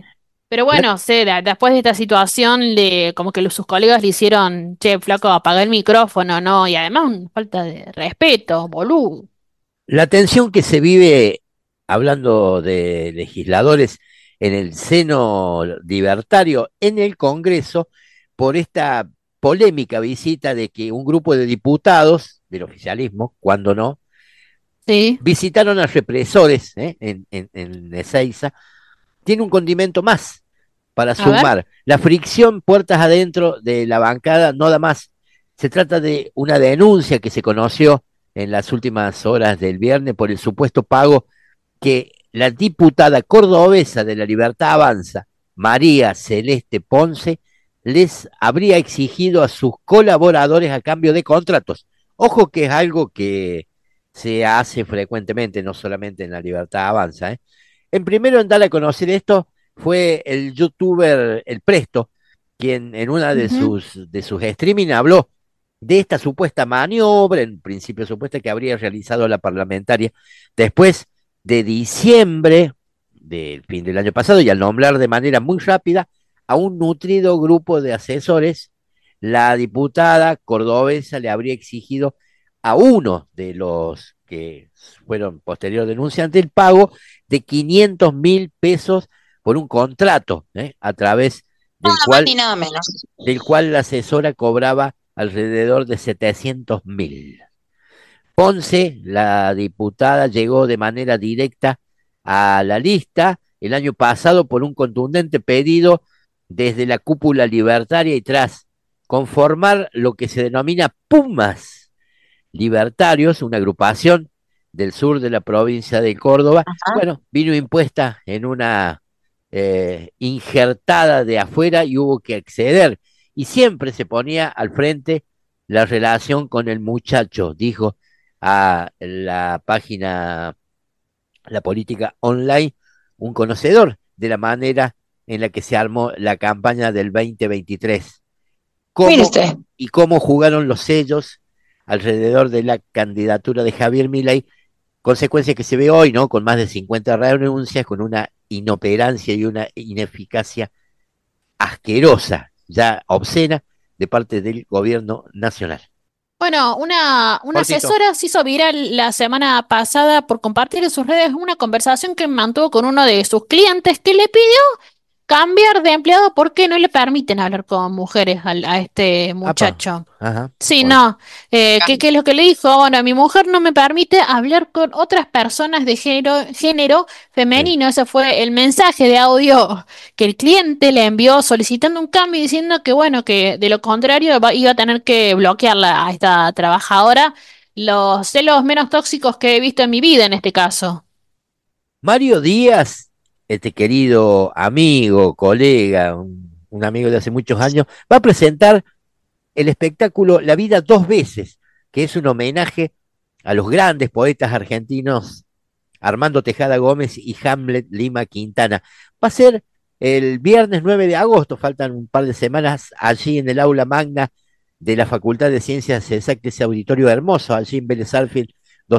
Pero bueno, después de esta situación, como que sus colegas le hicieron, che, flaco, apaga el micrófono, ¿no? Y además una falta de respeto, boludo. La tensión que se vive, hablando de legisladores, en el seno libertario, en el Congreso, por esta polémica visita de que un grupo de diputados del oficialismo, cuando no, visitaron a represores en Ezeiza, tiene un condimento más para sumar. La fricción puertas adentro de la bancada no da más. Se trata de una denuncia que se conoció en las últimas horas del viernes por el supuesto pago que la diputada cordobesa de La Libertad Avanza, María Celeste Ponce, les habría exigido a sus colaboradores a cambio de contratos. Ojo que es algo que se hace frecuentemente, no solamente en La Libertad Avanza. En primero en dar a conocer esto fue el youtuber El Presto, quien en una de sus streaming habló de esta supuesta maniobra, en principio supuesta, que habría realizado la parlamentaria después de diciembre del fin del año pasado, y al nombrar de manera muy rápida a un nutrido grupo de asesores, la diputada cordobesa le habría exigido a uno de los que fueron posterior denunciantes el pago de 500.000 pesos por un contrato, a través del cual la asesora cobraba alrededor de 700.000. Ponce, la diputada, llegó de manera directa a la lista el año pasado por un contundente pedido desde la cúpula libertaria y tras conformar lo que se denomina Pumas Libertarios, una agrupación del sur de la provincia de Córdoba. Bueno, vino impuesta en una injertada de afuera y hubo que acceder. Y siempre se ponía al frente la relación con el muchacho, dijo a la página La Política Online, un conocedor de la manera en la que se armó la campaña del 2023. Y cómo jugaron los sellos alrededor de la candidatura de Javier Milei, consecuencia que se ve hoy, ¿no? Con más de 50 renuncias, con una inoperancia y una ineficacia asquerosa, ya obscena, de parte del gobierno nacional. Bueno, una asesora se hizo viral la semana pasada por compartir en sus redes una conversación que mantuvo con uno de sus clientes que le pidió cambiar de empleado porque no le permiten hablar con mujeres a este muchacho. Sí, bueno. No. ¿Qué es lo que le dijo? Bueno, mi mujer no me permite hablar con otras personas de género femenino. Ese fue el mensaje de audio que el cliente le envió solicitando un cambio y diciendo que, bueno, que de lo contrario iba a tener que bloquearla a esta trabajadora. Los celos menos tóxicos que he visto en mi vida en este caso. Mario Díaz, este querido amigo, colega, un amigo de hace muchos años, va a presentar el espectáculo La Vida Dos Veces, que es un homenaje a los grandes poetas argentinos Armando Tejada Gómez y Hamlet Lima Quintana. Va a ser el viernes 9 de agosto, faltan un par de semanas, allí en el aula magna de la Facultad de Ciencias Exactas, ese auditorio hermoso, allí en Vélez Sarsfield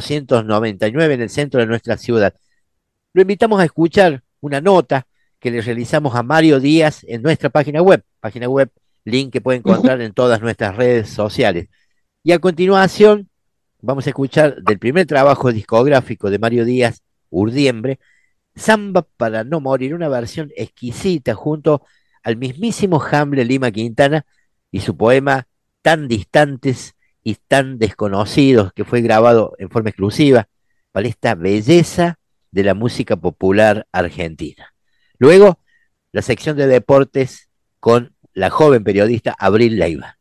299, en el centro de nuestra ciudad. Lo invitamos a escuchar una nota que le realizamos a Mario Díaz en nuestra página web, link que puede encontrar en todas nuestras redes sociales. Y a continuación vamos a escuchar del primer trabajo discográfico de Mario Díaz, Urdiembre, Samba para no morir, una versión exquisita junto al mismísimo Hamlet Lima Quintana y su poema Tan distantes y tan desconocidos, que fue grabado en forma exclusiva para esta belleza de la música popular argentina. Luego, la sección de deportes con la joven periodista Abril Leiva.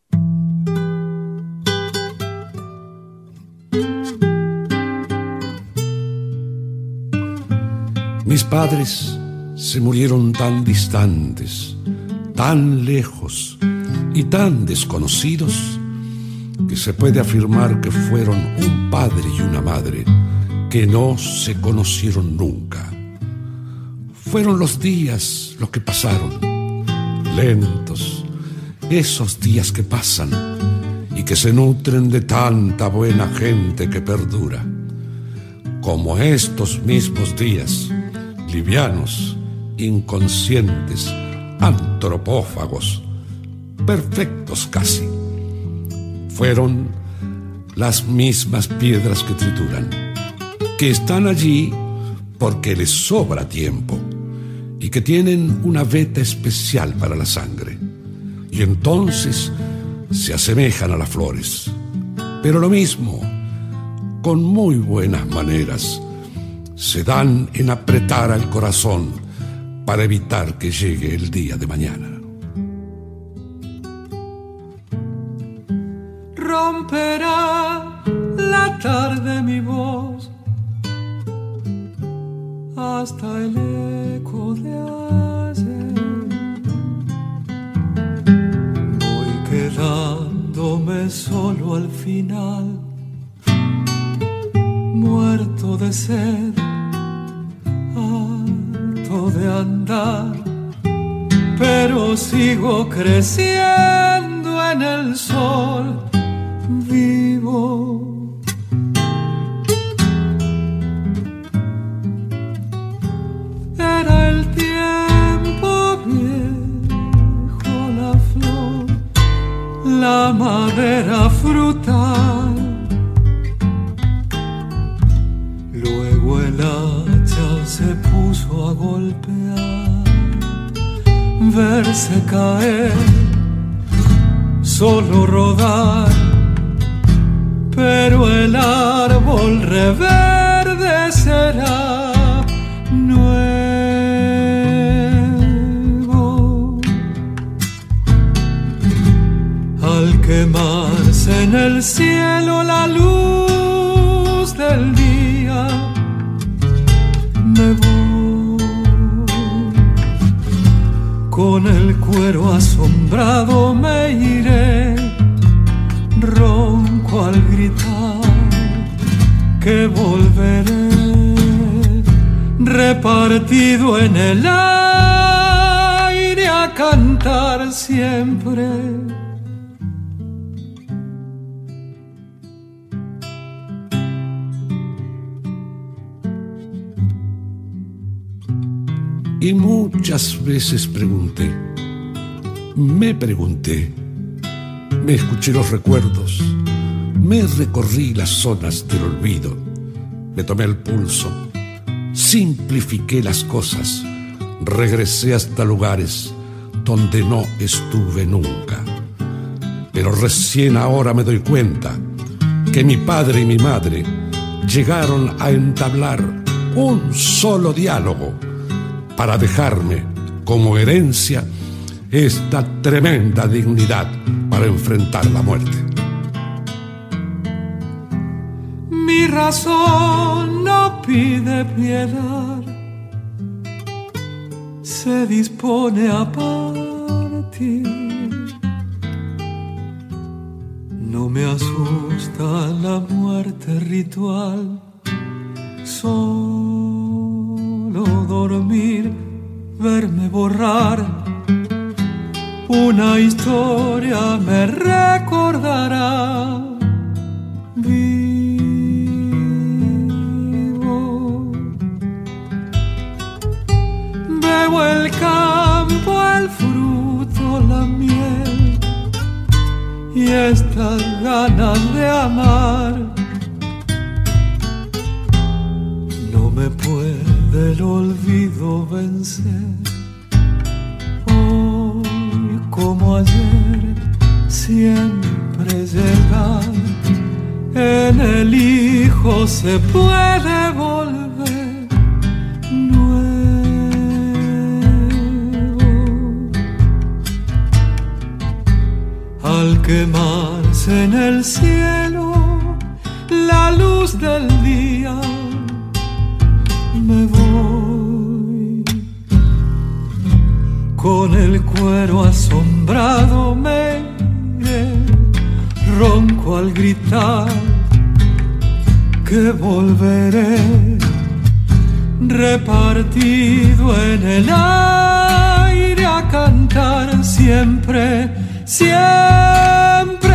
Mis padres se murieron tan distantes, tan lejos y tan desconocidos, que se puede afirmar que fueron un padre y una madre que no se conocieron nunca. Fueron los días los que pasaron, lentos, esos días que pasan y que se nutren de tanta buena gente que perdura, como estos mismos días, livianos inconscientes, antropófagos, perfectos casi. Fueron las mismas piedras que trituran, que están allí porque les sobra tiempo y que tienen una veta especial para la sangre. Y entonces se asemejan a las flores, pero lo mismo, con muy buenas maneras, se dan en apretar al corazón para evitar que llegue el día de mañana. Romperá la tarde mi voz hasta el eco de ayer. Voy quedándome solo al final, muerto de sed, harto de andar, pero sigo creciendo en el sol. Vivo era el tiempo viejo, la flor, la madera frutal, luego el hacha se puso a golpear, verse caer, solo rodar, pero el árbol reverdecerá nuevo. Al quemarse en el cielo la luz del día, me voy con el cuero asombrado, me iré ronco al gritar que volveré, repartido en el aire a cantar siempre. Y muchas veces me pregunté, me escuché los recuerdos, me recorrí las zonas del olvido, me tomé el pulso, simplifiqué las cosas, regresé hasta lugares donde no estuve nunca. Pero recién ahora me doy cuenta que mi padre y mi madre llegaron a entablar un solo diálogo para dejarme como herencia esta tremenda dignidad para enfrentar la muerte. Mi razón no pide piedad, se dispone a partir. No me asusta la muerte ritual, solo dormir, verme borrar. Una historia me recordará. Vivo. Bebo el campo, el fruto, la miel y estas ganas de amar. No me puede el olvido vencer. Hoy como ayer siempre llega. En el hijo se puede volver nuevo. Al quemarse en el cielo la luz del día, me voy con el cuero asombrado, me iré ronco al gritar que volveré, repartido en el aire a cantar siempre, siempre.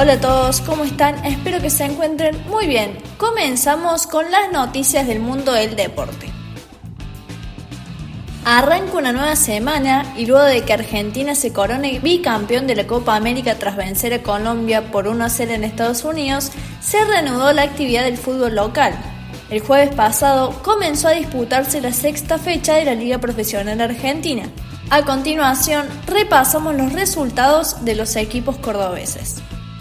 Hola a todos, ¿cómo están? Espero que se encuentren muy bien. Comenzamos con las noticias del mundo del deporte. Arranca una nueva semana y luego de que Argentina se corone bicampeón de la Copa América tras vencer a Colombia por 1-0 en Estados Unidos, se reanudó la actividad del fútbol local. El jueves pasado comenzó a disputarse la sexta fecha de la Liga Profesional Argentina. A continuación, repasamos los resultados de los equipos cordobeses.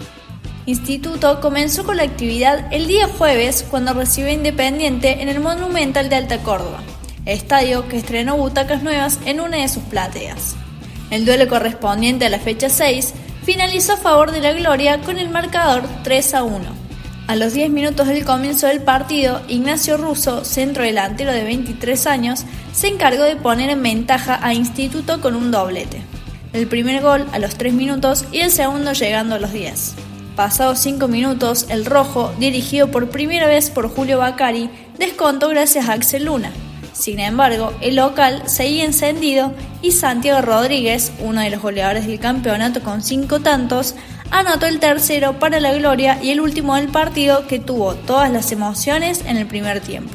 Instituto comenzó con la actividad el día jueves cuando recibió a Independiente en el Monumental de Alta Córdoba, estadio que estrenó butacas nuevas en una de sus plateas. El duelo correspondiente a la fecha 6 finalizó a favor de la Gloria con el marcador 3-1. A los 10 minutos del comienzo del partido, Ignacio Russo, centro delantero de 23 años, se encargó de poner en ventaja a Instituto con un doblete. El primer gol a los 3 minutos y el segundo llegando a los 10. Pasados 5 minutos, el rojo, dirigido por primera vez por Julio Bacari, descontó gracias a Axel Luna. Sin embargo, el local seguía encendido y Santiago Rodríguez, uno de los goleadores del campeonato con 5 tantos, anotó el tercero para la Gloria y el último del partido que tuvo todas las emociones en el primer tiempo.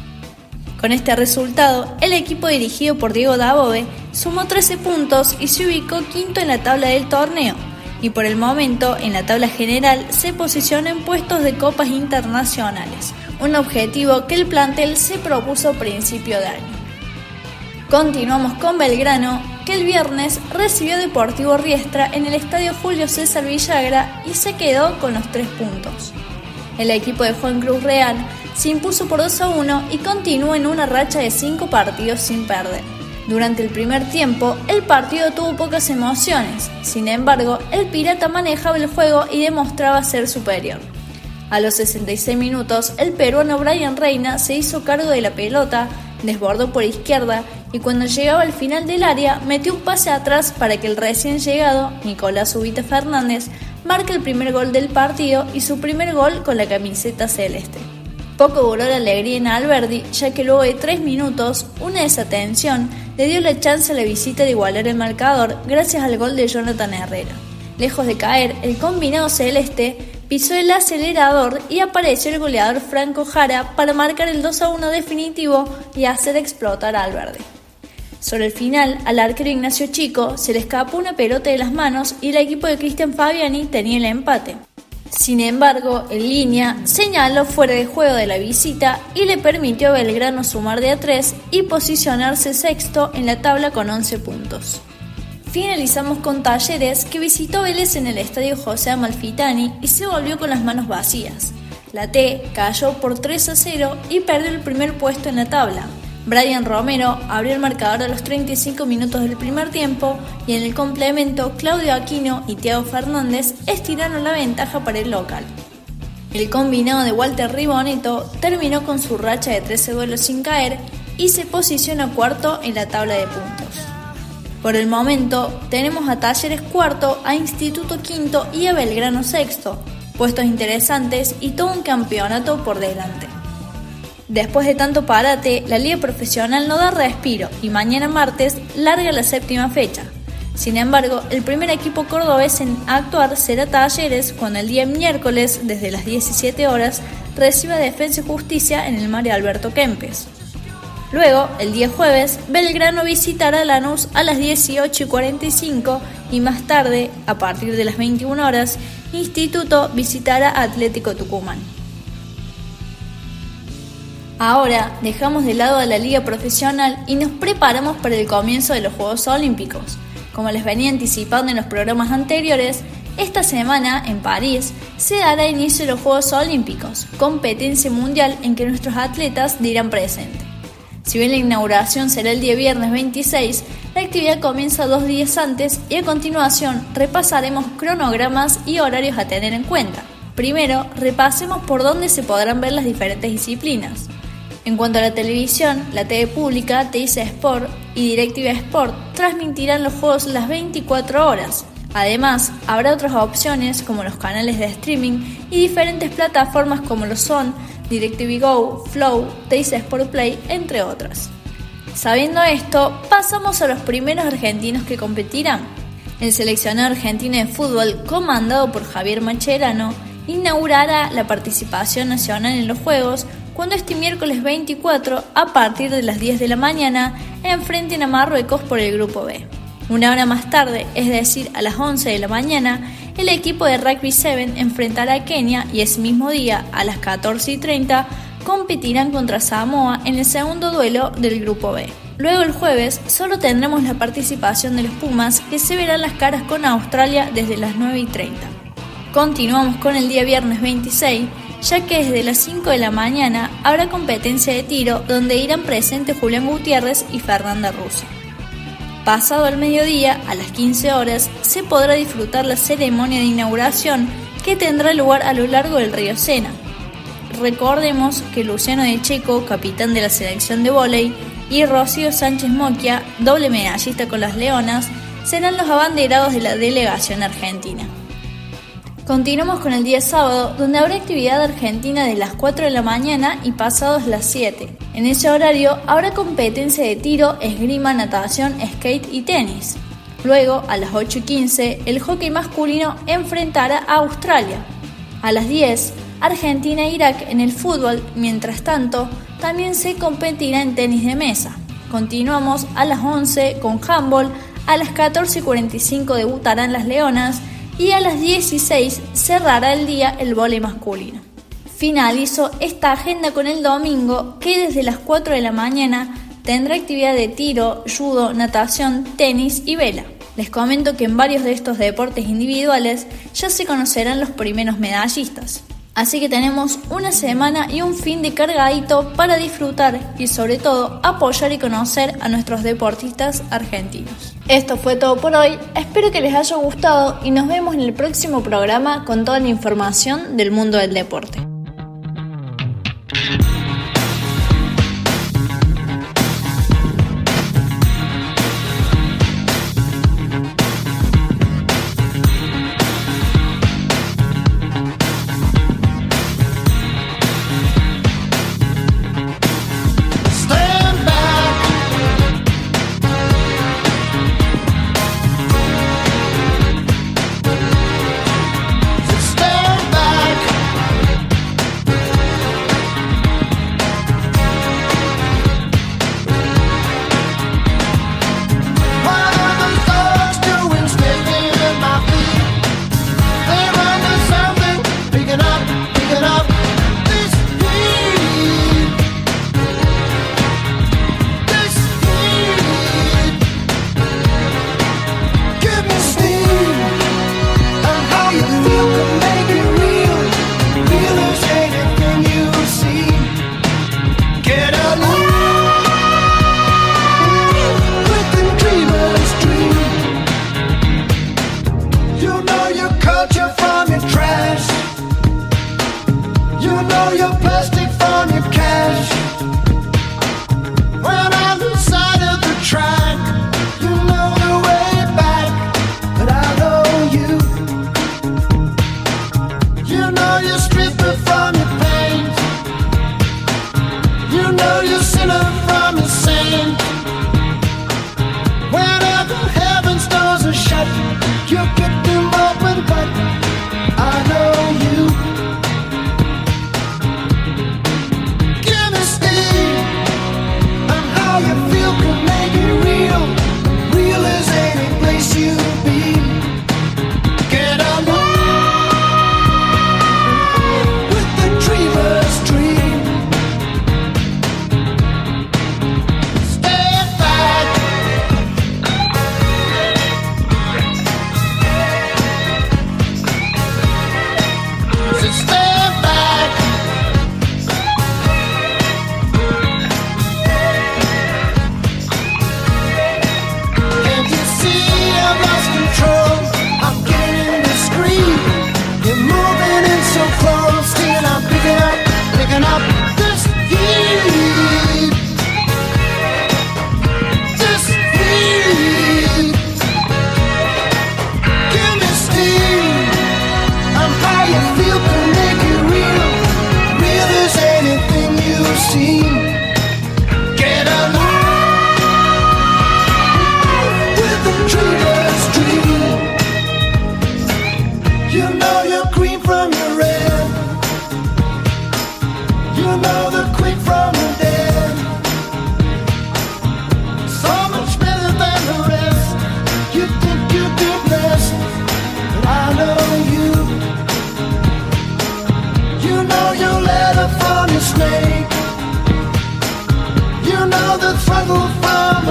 Con este resultado, el equipo dirigido por Diego Dabove sumó 13 puntos y se ubicó quinto en la tabla del torneo, y por el momento en la tabla general se posiciona en puestos de copas internacionales, un objetivo que el plantel se propuso a principio de año. Continuamos con Belgrano, que el viernes recibió Deportivo Riestra en el estadio Julio César Villagra y se quedó con los 3 puntos. El equipo de Juan Cruz Real se impuso por 2-1 y continúa en una racha de 5 partidos sin perder. Durante el primer tiempo, el partido tuvo pocas emociones, sin embargo, el Pirata manejaba el juego y demostraba ser superior. A los 66 minutos, el peruano Brian Reina se hizo cargo de la pelota, desbordó por izquierda y cuando llegaba al final del área, metió un pase atrás para que el recién llegado, Nicolás Ubita Fernández, marque el primer gol del partido y su primer gol con la camiseta celeste. Poco duró la alegría en Alberdi, ya que luego de 3 minutos, una desatención le dio la chance a la visita de igualar el marcador gracias al gol de Jonathan Herrera. Lejos de caer, el combinado celeste pisó el acelerador y apareció el goleador Franco Jara para marcar el 2-1 definitivo y hacer explotar a Alberdi. Sobre el final, al arquero Ignacio Chico se le escapó una pelota de las manos y el equipo de Cristian Fabiani tenía el empate. Sin embargo, en línea señaló fuera de juego de la visita y le permitió a Belgrano sumar de a 3 y posicionarse sexto en la tabla con 11 puntos. Finalizamos con Talleres, que visitó Vélez en el estadio José Amalfitani y se volvió con las manos vacías. La T cayó por 3-0 y perdió el primer puesto en la tabla. Brian Romero abrió el marcador a los 35 minutos del primer tiempo y en el complemento Claudio Aquino y Thiago Fernández estiraron la ventaja para el local. El combinado de Walter Ribonetto terminó con su racha de 13 duelos sin caer y se posiciona cuarto en la tabla de puntos. Por el momento tenemos a Talleres cuarto, a Instituto quinto y a Belgrano sexto, puestos interesantes y todo un campeonato por delante. Después de tanto parate, la Liga Profesional no da respiro y mañana martes larga la séptima fecha. Sin embargo, el primer equipo cordobés en actuar será Talleres cuando el día miércoles, desde las 17 horas, reciba Defensa y Justicia en el Mario Alberto Kempes. Luego, el día jueves, Belgrano visitará Lanús a las 18:45 y más tarde, a partir de las 21 horas, Instituto visitará Atlético Tucumán. Ahora dejamos de lado a la liga profesional y nos preparamos para el comienzo de los Juegos Olímpicos. Como les venía anticipando en los programas anteriores, esta semana en París se dará inicio a los Juegos Olímpicos, competencia mundial en que nuestros atletas dirán presente. Si bien la inauguración será el día viernes 26, la actividad comienza 2 días antes y a continuación repasaremos cronogramas y horarios a tener en cuenta. Primero, repasemos por dónde se podrán ver las diferentes disciplinas. En cuanto a la televisión, la TV pública, TIC Sport y DirecTV Sport transmitirán los juegos las 24 horas. Además, habrá otras opciones como los canales de streaming y diferentes plataformas como lo son DirecTV Go, Flow, TIC Sport Play, entre otras. Sabiendo esto, pasamos a los primeros argentinos que competirán. El seleccionado argentino de fútbol, comandado por Javier Mascherano, inaugurará la participación nacional en los Juegos cuando este miércoles 24, a partir de las 10 de la mañana, enfrenten a Marruecos por el Grupo B. Una hora más tarde, es decir, a las 11 de la mañana, el equipo de Rugby 7 enfrentará a Kenia y ese mismo día, a las 14:30, competirán contra Samoa en el segundo duelo del Grupo B. Luego el jueves solo tendremos la participación de los Pumas, que se verán las caras con Australia desde las 9:30. Continuamos con el día viernes 26, ya que desde las 5 de la mañana habrá competencia de tiro donde irán presentes Julián Gutiérrez y Fernanda Russo. Pasado el mediodía, a las 15 horas, se podrá disfrutar la ceremonia de inauguración que tendrá lugar a lo largo del río Sena. Recordemos que Luciano De Checo, capitán de la selección de vóley, y Rocío Sánchez Moquia, doble medallista con las Leonas, serán los abanderados de la delegación argentina. Continuamos con el día sábado, donde habrá actividad argentina de las 4 de la mañana y pasados las 7. En ese horario habrá competencia de tiro, esgrima, natación, skate y tenis. Luego, a las 8:15, el hockey masculino enfrentará a Australia. A las 10, Argentina e Irak en el fútbol. Mientras tanto, también se competirá en tenis de mesa. Continuamos a las 11 con handball, a las 14:45 debutarán las Leonas y a las 16 cerrará el día el vóley masculino. Finalizo esta agenda con el domingo, que desde las 4 de la mañana tendrá actividad de tiro, judo, natación, tenis y vela. Les comento que en varios de estos deportes individuales ya se conocerán los primeros medallistas. Así que tenemos una semana y un fin de cargadito para disfrutar y sobre todo apoyar y conocer a nuestros deportistas argentinos. Esto fue todo por hoy, espero que les haya gustado y nos vemos en el próximo programa con toda la información del mundo del deporte.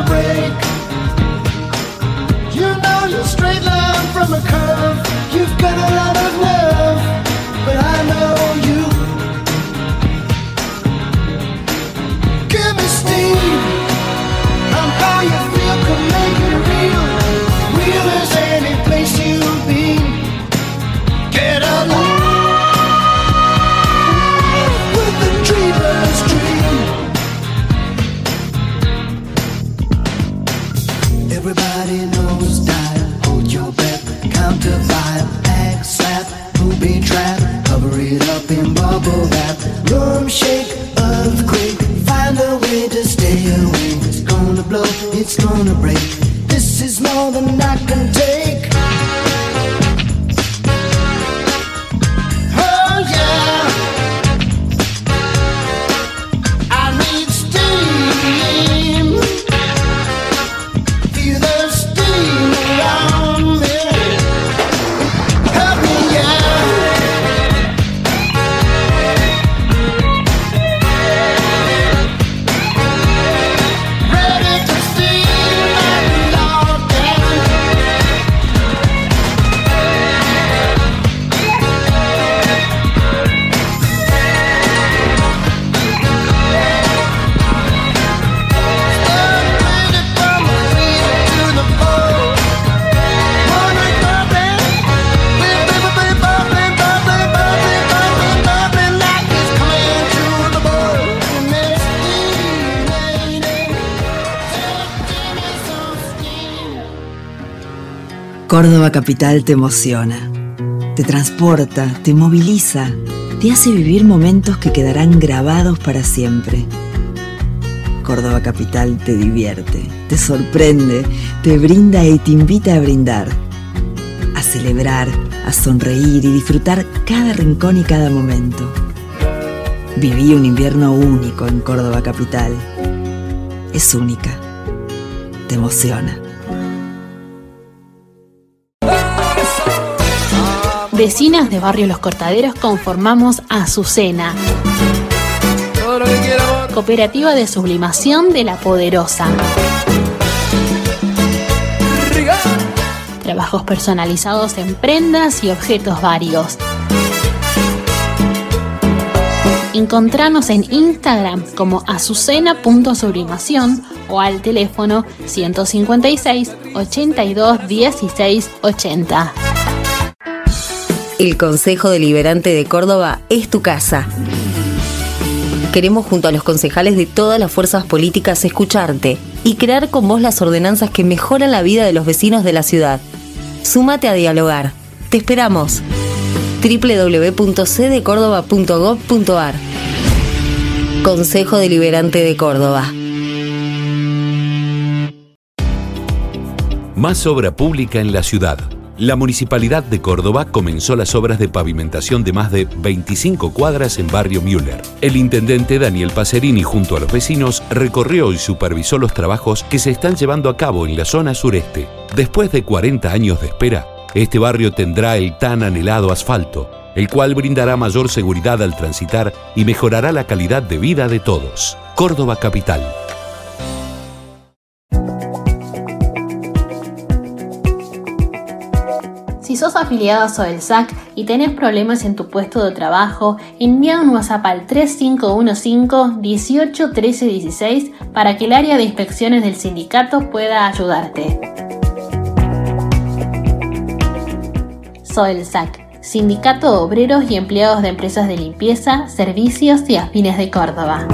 break. You know you're straight line from a curve. You've got a lot of nerve, but I know you. Give me steam. I'm how you feel, can make it real. Real as any place you've been. Get along with the dreamer's dream. Everybody knows dial, hold your breath, count to 5, act slap, booby trap, cover it up in bubble wrap, room shake, earthquake, find a way to stay away. It's gonna blow, it's gonna break. This is more than I can take. Oh yeah, I need steam. Feel the steam around me. Help me, yeah. Ready to steam and log down. Córdoba Capital te emociona, te transporta, te moviliza, te hace vivir momentos que quedarán grabados para siempre. Córdoba Capital te divierte, te sorprende, te brinda y te invita a brindar, a celebrar, a sonreír y disfrutar cada rincón y cada momento. Viví un invierno único en Córdoba Capital. Es única, te emociona. Vecinas de Barrio Los Cortaderos conformamos Azucena, cooperativa de sublimación de La Poderosa. Trabajos personalizados en prendas y objetos varios. Encontranos en Instagram como azucena.sublimación o al teléfono 156 82 16 80. El Consejo Deliberante de Córdoba es tu casa. Queremos junto a los concejales de todas las fuerzas políticas escucharte y crear con vos las ordenanzas que mejoran la vida de los vecinos de la ciudad. Súmate a dialogar. Te esperamos. www.cdecordoba.gov.ar. Consejo Deliberante de Córdoba. Más obra pública en la ciudad. La Municipalidad de Córdoba comenzó las obras de pavimentación de más de 25 cuadras en Barrio Müller. El intendente Daniel Pacerini junto a los vecinos recorrió y supervisó los trabajos que se están llevando a cabo en la zona sureste. Después de 40 años de espera, este barrio tendrá el tan anhelado asfalto, el cual brindará mayor seguridad al transitar y mejorará la calidad de vida de todos. Córdoba Capital. Si sos afiliado a Sodelsac y tenés problemas en tu puesto de trabajo, envía un WhatsApp al 3515 18 13 16 para que el área de inspecciones del sindicato pueda ayudarte. Sodelsac, Sindicato de Obreros y Empleados de Empresas de Limpieza, Servicios y Afines de Córdoba.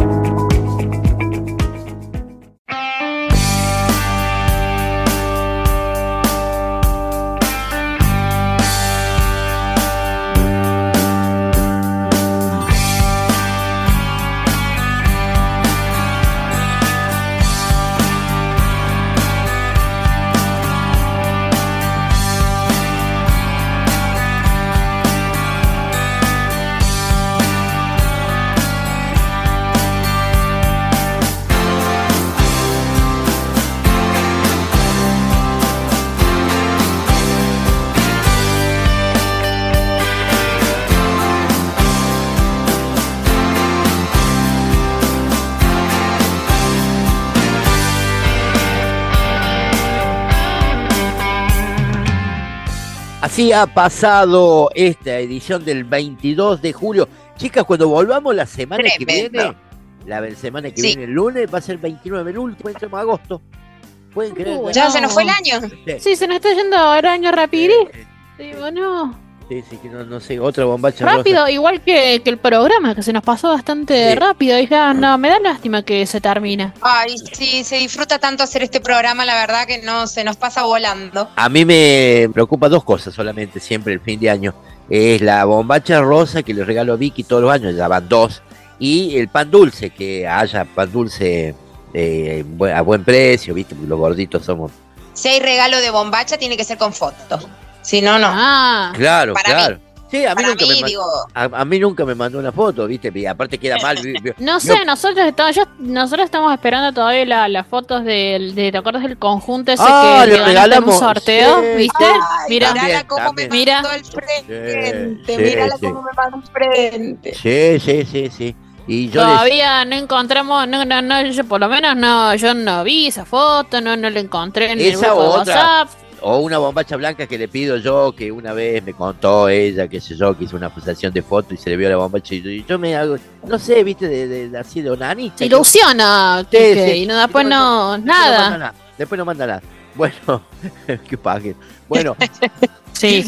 Así ha pasado esta edición del 22 de julio. Chicas, cuando volvamos la semana que viene, la semana que viene, el lunes, va a ser 29, el último, entramos a agosto. ¿Pueden creer? ¿Ya se nos fue el año? Sí, se nos está yendo el año rapidito. Digo, no. Sí, que no sé, otra bombacha rápido, rosa. igual que el programa, que se nos pasó bastante rápido. Y ya, no, me da lástima que se termine. Ay, sí, se disfruta tanto hacer este programa, la verdad que no se nos pasa volando. A mí me preocupa dos cosas solamente, siempre el fin de año. Es la bombacha rosa que le regalo a Vicky todos los años, ya van 2. Y el pan dulce, que haya pan dulce a buen precio, ¿viste? Porque los gorditos somos. Si hay regalo de bombacha, tiene que ser con foto. Si no, no. Claro, Para claro. mí. Sí, a mí Digo, nunca me mandó una foto, ¿viste? Y aparte queda mal. No sé, nosotros estamos esperando todavía las fotos ¿te acuerdas del conjunto ese que le regalamos un sorteo? Sí. ¿Viste? Mira, mirala cómo me mandó el frente. Mirala cómo me mandó el frente. Sí. Y yo todavía no encontramos, no, yo por lo menos no, yo no vi esa foto, no la encontré en el grupo de WhatsApp. O una bombacha blanca que le pido yo, que una vez me contó ella, qué sé yo, que hizo una acusación de foto y se le vio la bombacha y yo me hago, no sé, viste, de así de onanista. Se ilusiona, Quique, y después nada. Después no manda nada. Bueno, qué paje. Bueno, sí,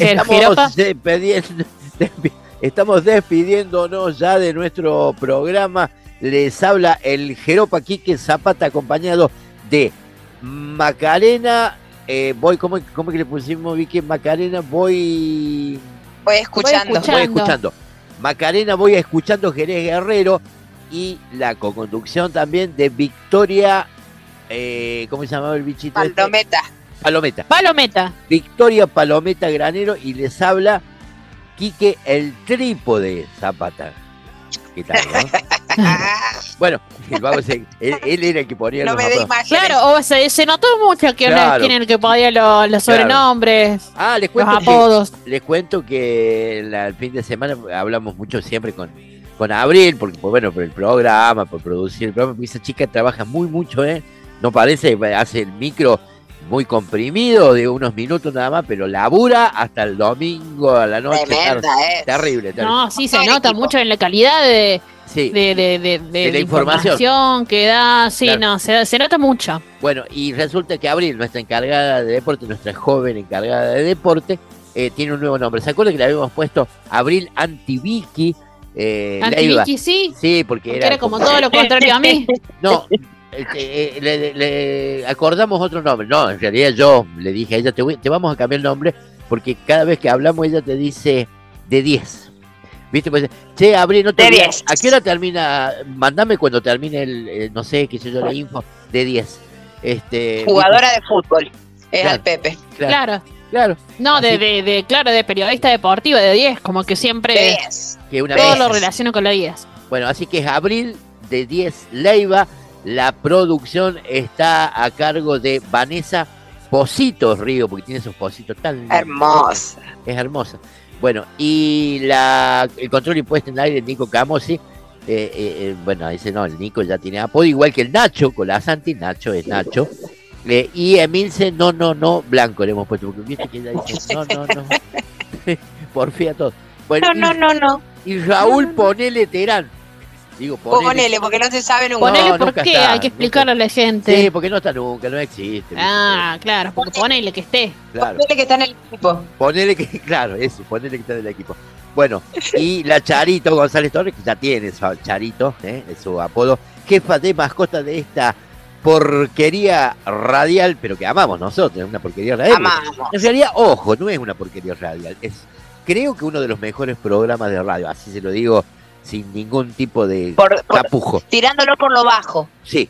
estamos despidiéndonos ya de nuestro programa. Les habla el Jeropa Quique Zapata, acompañado de Macarena. ¿Cómo que le pusimos, Vicky? Macarena, voy escuchando. Macarena, voy escuchando Jerez Guerrero y la co-conducción también de Victoria, ¿cómo se llamaba el bichito? Palometa. Victoria Palometa Granero y les habla Quique el Trípode Zapata. ¿Qué tal, no? Bueno, él era el que ponía no los me dé imágenes. Claro, se notó mucho quién era el que ponía los sobrenombres, les cuento los apodos. Les cuento que el fin de semana hablamos mucho siempre con Abril, porque por el programa, por producir el programa, porque esa chica trabaja mucho, no parece, hace el micro muy comprimido de unos minutos nada más, pero labura hasta se a la noche. Terrible. No, sí, se nota mucho en la calidad de la información que da. Sí, claro. No, se nota mucho. Bueno, y resulta que Abril, nuestra encargada de deporte, nuestra joven encargada de deporte, tiene un nuevo nombre. ¿Se acuerdan que le habíamos puesto Abril Anti-Vicky? Anti-Vicky, sí. Sí, porque era como todo lo contrario a mí. No. Le acordamos otro nombre. No, en realidad yo le dije a ella, te vamos a cambiar el nombre, porque cada vez que hablamos ella te dice de 10. ¿Viste? Pues, che, Abril, no te olvides. ¿A qué hora termina? Mándame cuando termine no sé, qué sé yo, la info de 10. Jugadora de fútbol. Es al Pepe. Claro. No, de periodista deportiva de 10, como que siempre de 10. Todo lo relaciono con la 10. Bueno, así que es Abril de 10 Leiva. La producción está a cargo de Vanessa Positos Río, porque tiene esos positos tan hermosa. Es hermosa. Bueno, y el control y puesta en el aire, Nico Camosi. Dice, no, el Nico ya tiene apodo, igual que el Nacho, con la Santi, Nacho es Nacho. Y Emilce, no, Blanco le hemos puesto, porque viste que ella dice, no. Porfía a todos. Bueno, no. Y Raúl Ponele Terán. Digo, ponele, porque no se sabe nunca. Ponele por qué, hay que explicarle a la gente. Sí, porque no está nunca, no existe. Claro, porque ponele que esté. Claro. Ponele que está en el equipo. Ponele que está en el equipo. Bueno, y la Charito González Torres, que ya tiene su Charito, es su apodo, jefa de mascota de esta porquería radial, pero que amamos nosotros, es una porquería radial. Amamos. En realidad, ojo, no es una porquería radial, creo que uno de los mejores programas de radio, así se lo digo, sin ningún tipo de tapujo. Tirándolo por lo bajo. Sí,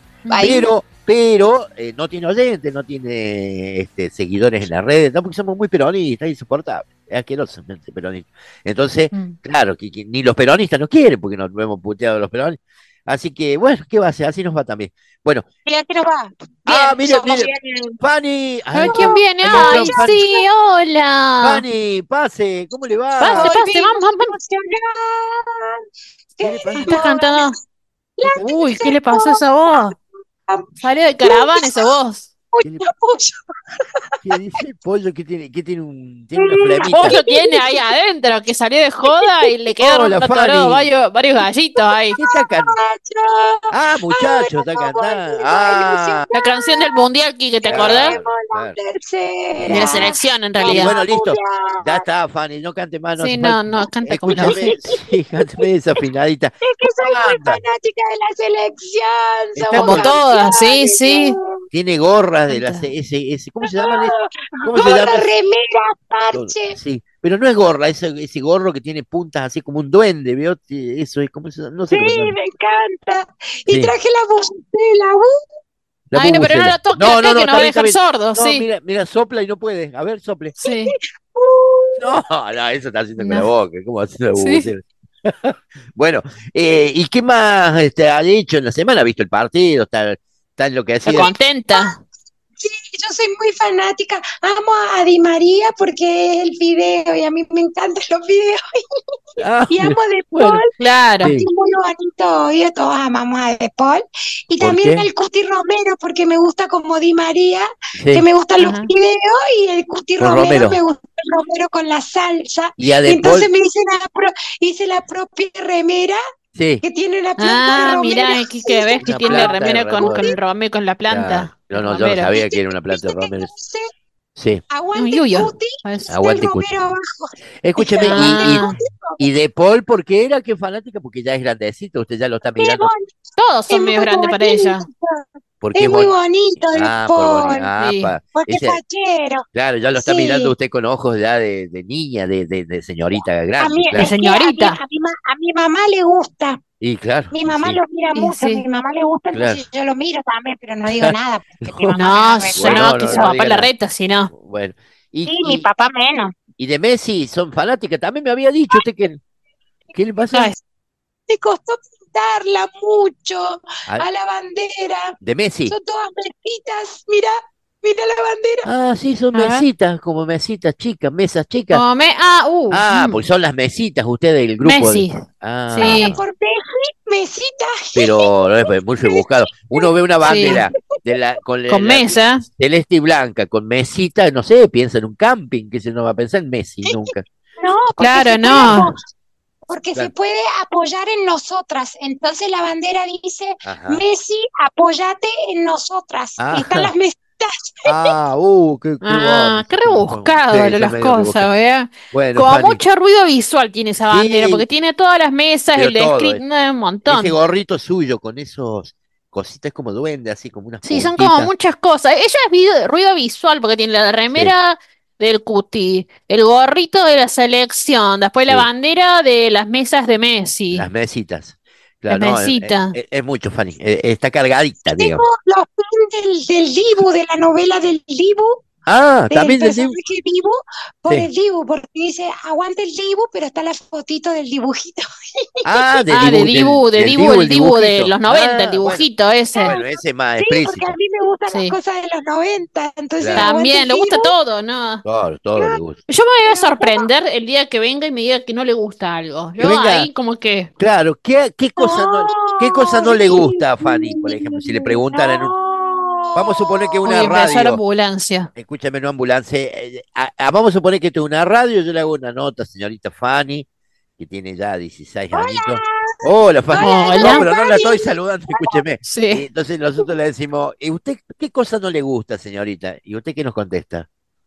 pero no tiene oyentes, no tiene seguidores en las redes, no, porque somos muy peronistas, insoportables, es asquerosamente peronistas. Entonces, claro, que ni los peronistas nos quieren, porque nos hemos puteado a los peronistas. Así que, bueno, ¿qué va a hacer? Así nos va también. Bueno. Mira, ¿qué nos va? Mire. Fanny. ¿Quién viene? Ay, sí, hola. Fanny, pase, ¿cómo le va? Pase, vamos. ¿Qué le pasa? ¿Estás cantando? Uy, ¿qué le pasó a esa voz? Salió de caravana esa voz. mucho pollo. ¿Qué dice el pollo? Tiene una flemita. Pollo tiene ahí adentro, que salió de joda y le quedaron Hola, atorados Fanny. varios gallitos ahí. ¿Qué está cantando? Muchacho, está cantando. La canción del mundial, que te acordás? Claro. De la selección, en realidad. Bueno, listo. Ya está, Fanny, no cante más. Sí, hace no, falta. no, canta como la Escúchame, sí, cántame desafinadita. Es que soy muy fanática de la selección. Está Como muy- todas, sí, sí. Tiene gorras de las ¿cómo se llaman? ¿Cómo se Gorra, llama? remera, parche. Sí, pero no es gorra, ese gorro que tiene puntas así como un duende, ¿veo? Eso es como no sé Sí, cómo se llama. me encanta. Y Sí. traje la bucetela. La Ay, no, pero no bubucela. la toques acá, que nos va a está bien, dejar está bien. sordos, No, sí. mira, sopla y no puede. A ver, sople. Sí. No, eso está haciendo con la boca. ¿Cómo hace la Sí. bubucela? Bueno, ¿y qué más ha dicho en la semana? ¿Ha visto el partido? ¿Está enloquecido? Está contenta. Sí, yo soy muy fanática. Amo a Di María porque es el video y a mí me encantan los videos. Y amo a De Paul. Claro. Porque es muy bonito, obvio, todos amamos a De Paul. Y ¿Por también qué? al Cuti Romero porque me gusta como Di María, Sí. que me gustan los videos, y el Cuti Con Romero Romero. me gusta el Romero con la salsa. Y a De entonces Paul- me hice la propia remera Sí. que tiene la planta de Romero. Mirá, aquí que ves que Una tiene la planta de remera con Romero. el romero, con la planta. No, yo no Romero. sabía que era una planta de romero. Sí. Aguante Uy, uy, Cuti, Aguante el Cuti. Romero abajo. Escúcheme, Ah. y De Paul, ¿por qué era que fanática? Porque ya es grandecito, usted ya lo está mirando. Todos son medio grandes para ella. Porque Es muy bonito De por Paul. bonito. Sí. Porque es fachero. Claro, ya lo está Sí. mirando usted con ojos ya de niña, de señorita A grande. mí, Claro. es que a mi mamá le gusta. Y claro. Mi mamá sí. lo mira Y mucho, sí. mi mamá le gusta, entonces yo lo miro también, pero no digo nada. Porque mi mamá No, me eso Bueno, no, que no, su no papá diga la nada. reta, si no. Bueno. Sí, mi papá menos. Y de Messi son fanáticas. También me había dicho usted que. ¿Qué le pasa? Me costó pintarla mucho A- a la bandera. ¿De Messi? Son todas mesitas, mira la bandera. Ah, sí, son A ver. mesitas, como mesitas chicas, mesas chicas. Porque son las mesitas, usted del grupo. Messi. Ah, Sí. Por mesita. pero no es muy rebuscado. Uno ve una bandera con Con mesa. celeste y blanca, con mesita, no sé, piensa en un camping, que se no va a pensar en Messi nunca. No, porque Claro, se puede no. porque Claro. se puede apoyar en nosotras. Entonces la bandera dice, Ajá. Messi, apóyate en nosotras. Ah. Y están las mesitas. Qué Qué rebuscado Sí, lo son las medio cosas, rebuscados. ¿verdad? Bueno, Como Fanny, mucho ruido visual tiene esa bandera, Sí. porque tiene todas las mesas, Pero el todo, script, no, un montón. ese gorrito suyo con esos cositas como duende, así como unas Sí, son puntitas. como muchas cosas. Ella es ruido visual porque tiene la remera del Cuti, el gorrito de la selección, después la Sí. bandera de las mesas de Messi. Las mesitas. Claro, Las no, mesitas. es mucho, Fanny. Está cargadita, digamos. Tengo los pins del Dibu, de la novela del Dibu. También del personaje Dibu, por Sí. el Dibu, porque dice, aguante el Dibu, pero está la fotito del dibujito. Ah, del Ah, Dibu, de Dibu, del el Dibu de dibujito. los 90, el Ah, dibujito ese. Bueno, ese es más Sí, explícito. porque a mí me gustan Sí. las cosas de los 90, entonces Claro. aguante También, el le gusta Dibu. todo, ¿no? Claro, todo le gusta. Yo me voy a sorprender el día que venga y me diga que no le gusta algo. Que Yo venga- ahí como que... Claro, ¿qué cosa no le gusta a Fanny, por ejemplo? Si le preguntaran vamos a suponer que Uy, una empezó la radio, ambulancia. escúchame, no ambulancia, vamos a suponer que esto es una radio, yo le hago una nota, señorita Fanny, que tiene ya 16 añitos. Hola, Fanny. Hola. No, pero no la estoy saludando, escúcheme. Sí. Y entonces nosotros le decimos, ¿y usted qué cosa no le gusta, señorita? ¿Y usted qué nos contesta?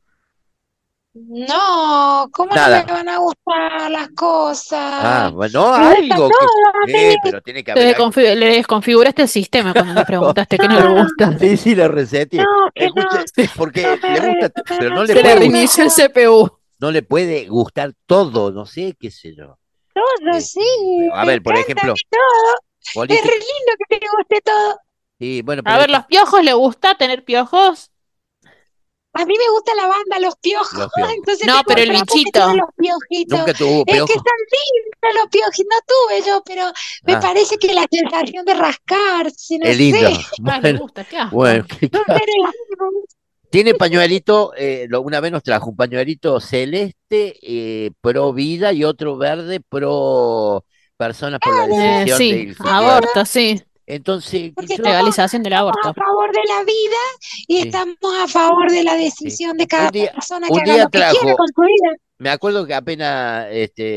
No, ¿cómo Nada. no me van a gustar las cosas? Bueno, Me gusta algo todo, que... pero tiene que haber algo. Le desconfiguraste el sistema cuando le preguntaste que no le gusta. Sí, le reseteé. No, que Escuche, porque le gusta, pero no le Se le puede reinició el CPU. no le puede gustar todo, no sé, qué sé yo. Todo, sí. A ver, por me encanta ejemplo, a mí todo. Es política. re lindo que te guste todo. Sí, bueno, A ver, ¿los piojos le gusta tener piojos? A mí me gusta la banda Los Piojos. Los Piojos. Entonces No, tengo pero el trapo que bichito. tiene los piojitos. Nunca tuvo Es que piojos. están lindos los piojitos. No tuve yo, pero me Ah. parece que la sensación de rascarse, no Es lindo. sé. Ah, le Bueno, gusta, qué asco. bueno, No sé, tiene pañuelito, una vez nos trajo un pañuelito celeste, pro vida, y otro verde, pro personas por la decisión Sí, del aborto, sí. Entonces, Porque legalización del aborto. Estamos a favor de la vida y Sí. estamos a favor de la decisión de cada Un día- persona un que haga día lo que quiera trajo- con su vida. me acuerdo que apenas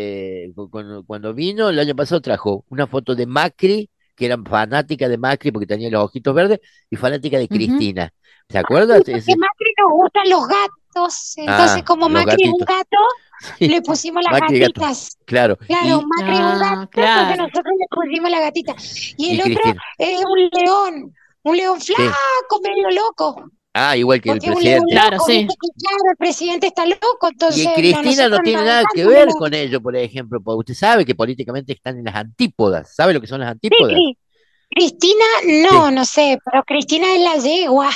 cuando vino el año pasado trajo una foto de Macri, que era fanática de Macri porque tenía los ojitos verdes, y fanática de Cristina. ¿Se acuerdas? Porque Macri nos gustan los gatos, entonces como los Macri es un gatitos. gato, Sí. le pusimos las Macri gato. gatitas. Claro. Claro, Y- Macri es un gato, claro. entonces nosotros le pusimos la gatita. Y Y el otro Cristina. es un león flaco, medio loco. igual que el Porque es un león presidente. loco, viste que claro, el presidente está loco, entonces Y Cristina no nosotros tiene nos nada que encanta ver la- con ello, por ejemplo, porque usted sabe que políticamente están en las antípodas. ¿Sabe lo que son las Sí, antípodas? Cristina, no sé, pero Cristina es la yegua.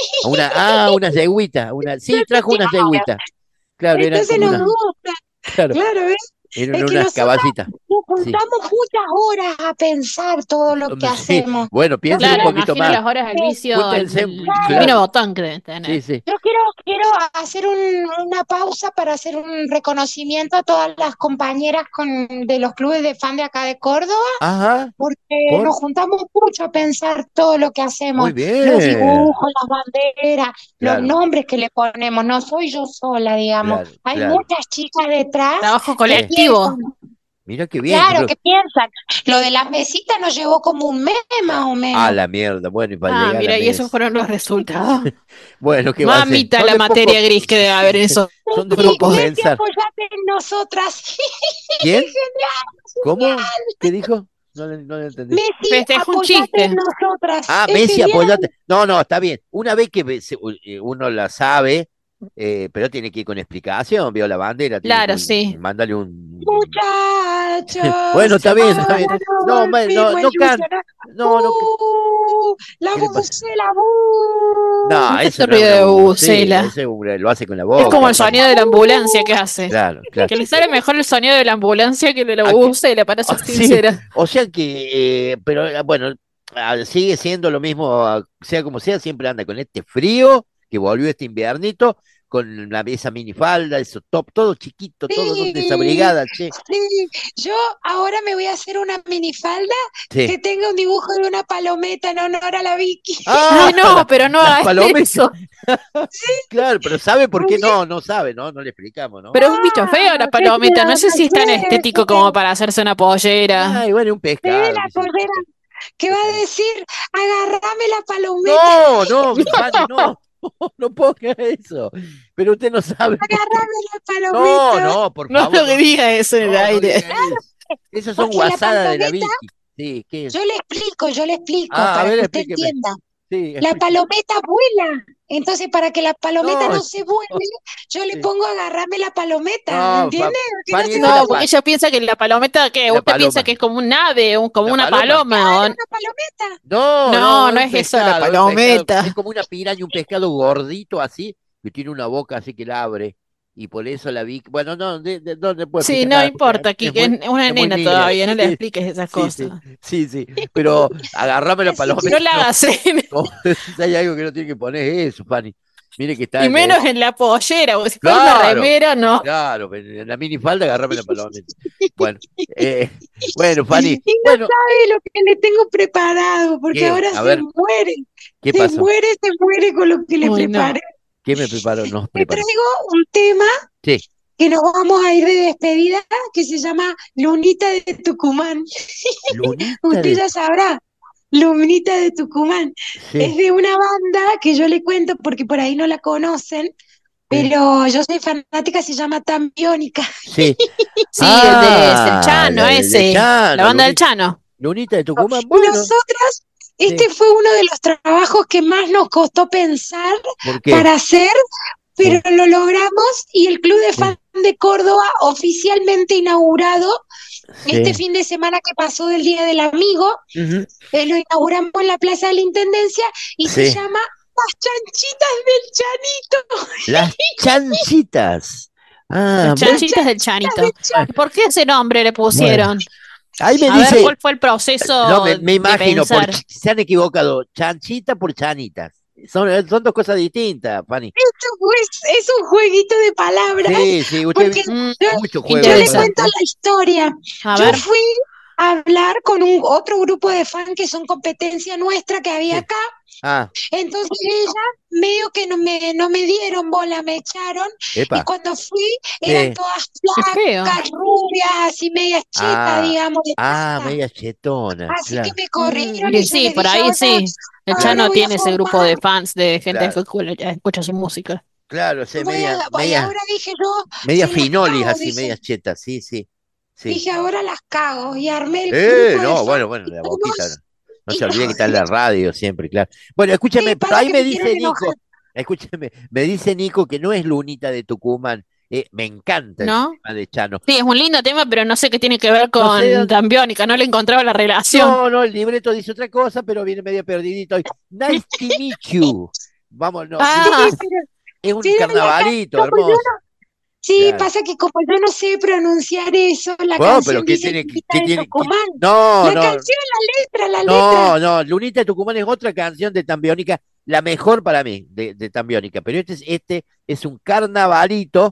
Una yegüita, sí, trajo una yegüita. Claro, eran Entonces como nos una, gusta. claro, Claro, ¿ves? eran Es que unas nosotros caballitas. nos Sí. juntamos muchas horas a pensar todo lo que Sí. hacemos. Bueno, piensen Claro, un poquito imagino más. las horas del vicio, Júntense, el claro. vino botón que deben tener. Sí, sí. Yo quiero hacer una pausa para hacer un reconocimiento a todas las compañeras de los clubes de fan de acá de Córdoba, Ajá. porque ¿Por? nos juntamos mucho a pensar todo lo que hacemos, Muy bien. los dibujos, las banderas, Claro. los nombres que le ponemos. No soy yo sola, digamos. Claro, Hay claro. muchas chicas detrás Trabajo que colectivo. piensan. Mira qué bien. Claro, creo- que piensan. Lo de las mesitas nos llevó como un mes más o menos. A la mierda. Bueno, y para llegar a Mira, la y esos mesa. fueron los resultados. Bueno, ¿qué va a hacer? Mamita, Son la de materia poco- gris que debe haber en eso. Son de Sí, poco Messi, pensar. apoyate en nosotras. ¿Quién? Genial, ¿Cómo? genial. ¿Qué dijo? No le entendí. Messi, Festejo un apoyate chiste. en nosotras. Ah, Es Messi, genial. apoyate. No, está bien. Una vez que uno la sabe, pero tiene que ir con explicación, veo la bandera. tiene Claro, que sí. Mándale un... Muchachos. Bueno, está bien, está bien. No, Ahora no, volvimos no can... ilusionados. No, no. La ¿Qué le pasa? bucela, No, ¿Qué eso te no es ríe una de bubucela, bubucela? eso lo hace con la boca. Es como el Pani. sonido de la ambulancia que hace. Claro, claro. Que le sale mejor el sonido de la ambulancia que el de la Ah, bubucela, para ser Sí, sincera. o sea que, pero bueno, sigue siendo lo mismo, sea como sea, siempre anda con este frío que volvió este inviernito, con esa minifalda, esos top, todo chiquito, todo Sí, desabrigada, che. sí. Yo ahora me voy a hacer una minifalda Sí. que tenga un dibujo de una palometa en honor a la Vicky. Ay, no, pero no las hagas palomas. eso. Claro, pero ¿sabe por qué no? No sabe, ¿no? No le explicamos, ¿no? Pero es un bicho feo la palometa. No sé si es tan estético como para hacerse una pollera. Ay, bueno, un Sí, pescado. la dice. cordera que va a decir, agarrame la palometa, No, Fanny, no. No puedo creer eso. Pero usted no sabe. agarrame la No, palometa. no, por No favor. lo diga eso en el No aire. diga eso. Esas son Porque la guasadas de la palometa, Vicky. Sí, ¿qué es? yo le explico Ah, a para ver, que usted explíqueme. entienda. Sí, La palometa vuela. Entonces, para que la palometa No, no se vuele, yo le sí. pongo a agarrarme la palometa, No, ¿entiende? Que no Fanny, se esa No, la vaya. porque ella piensa que la palometa, ¿qué? La Usted paloma. piensa que es como un ave, como ¿La una paloma? paloma. Una palometa. No un es esa la pescado, un palometa. pescado. Es como una piraña, un pescado gordito así, que tiene una boca así que la abre. Y por eso la vi. Bueno, no, no le puedo Sí, explicar no nada, importa, porque aquí que es una es muy nena niña. todavía, no le Sí, expliques esas sí, cosas. sí. Pero agarrame la palometa. No la hagas, No, si hay algo que no tiene que poner es eso, Fanny. Mire que está. y menos en la pollera, porque si fuera una Claro, remera, no. Claro, pero en la minifalda agarrame la palometa. Bueno, Fanny. Y no Bueno, sabe lo que le tengo preparado, porque ¿qué? ahora A se ver, muere. ¿qué Se pasó? muere con lo que le Uy, no. preparé. ¿Qué me preparó? Nos Te preparó. traigo un tema Sí. que nos vamos a ir de despedida, que se llama Lunita de Tucumán. Lunita Usted de. ya sabrá, Lunita de Tucumán. Es Sí. de una banda que yo le cuento porque por ahí no la conocen, pero yo soy fanática, se llama Tan Biónica. Sí. Sí, el de Ah, Chano, la del ese. Chano, La banda del Lunita, Chano. Lunita de Tucumán. Y Bueno, nosotras, este sí. fue uno de los trabajos que más nos costó pensar ¿Por qué? para hacer, pero Sí. lo logramos y el Club de Fan de Córdoba oficialmente inaugurado este Sí. fin de semana que pasó del Día del Amigo, Ujú. lo inauguramos en la Plaza de la Intendencia y se Sí. llama Las Chanchitas del Chanito. Las chanchitas. Ah, Las chanchitas del Chanito. ¿Por qué ese nombre le pusieron? ahí me A ver, dice. ¿cuál fue el proceso No, me de imagino, pensar? se han equivocado. Chanchita por chanitas. Son dos cosas distintas, Fanny. Es un jueguito de palabras. Sí, usted Porque mucho yo juego. le de cuento palabras. la historia. A Yo ver. fui a hablar con otro grupo de fans que son competencia nuestra que había acá. Entonces ellas medio que no me dieron bola, me echaron. Epa. Y cuando fui eran todas flacas, rubias, así medias chetas, digamos. Media chetona. Así claro. que me corrieron. Y y yo sí, les por dije, ahí ahora- sí. El ahora Chano voy a tiene ese grupo formar. de fans, de gente Claro. que escucha su música. Claro, sí, Voy ahora dije yo, media se las finolis, cago, así, dije. media chetas, sí. Dije, ahora las cago. Y armé el grupo de No, fans. bueno, la boquita. No se olvide que está en la radio siempre, claro. Bueno, escúchame, pero para ahí que me me dice quieren Nico, escúchame, me dice Nico que no es Lunita de Tucumán. Me encanta el ¿No? tema de Chano. Sí, es un lindo tema, pero no sé qué tiene que ver con sé dónde- Tambiónica, no le encontraba la relación. No, el libreto dice otra cosa, pero viene medio perdidito. Nice to meet you. Vamos, no. Es un carnavalito hermoso. Sí, Claro. pasa que como yo no sé pronunciar eso, la Bueno, canción pero ¿qué dice tiene que- Lunita qué de tiene- Tucumán. No, La no. canción, la letra. No, Lunita de Tucumán es otra canción de Tambiónica, la mejor para mí de Tambiónica, pero este es un carnavalito,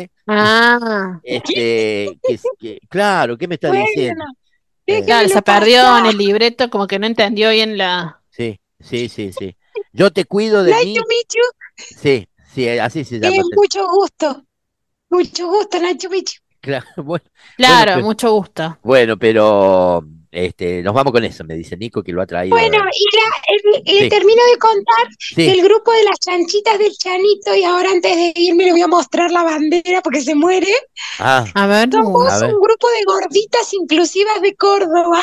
claro, ¿qué me está Bueno, diciendo? Claro, se perdió en el libreto, como que no entendió bien la... Sí. Yo te cuido de Nice mí. to meet you. Sí, así se llama. Mucho gusto, nice to meet you. Claro, Claro, pero- mucho gusto. Bueno, pero nos vamos con eso, me dice Nico que lo ha traído. Bueno, y le Sí. termino de contar Sí. del grupo de las chanchitas del Chanito, y ahora antes de irme le voy a mostrar la bandera porque se muere. A ver, Somos a ver. un grupo de gorditas inclusivas de Córdoba.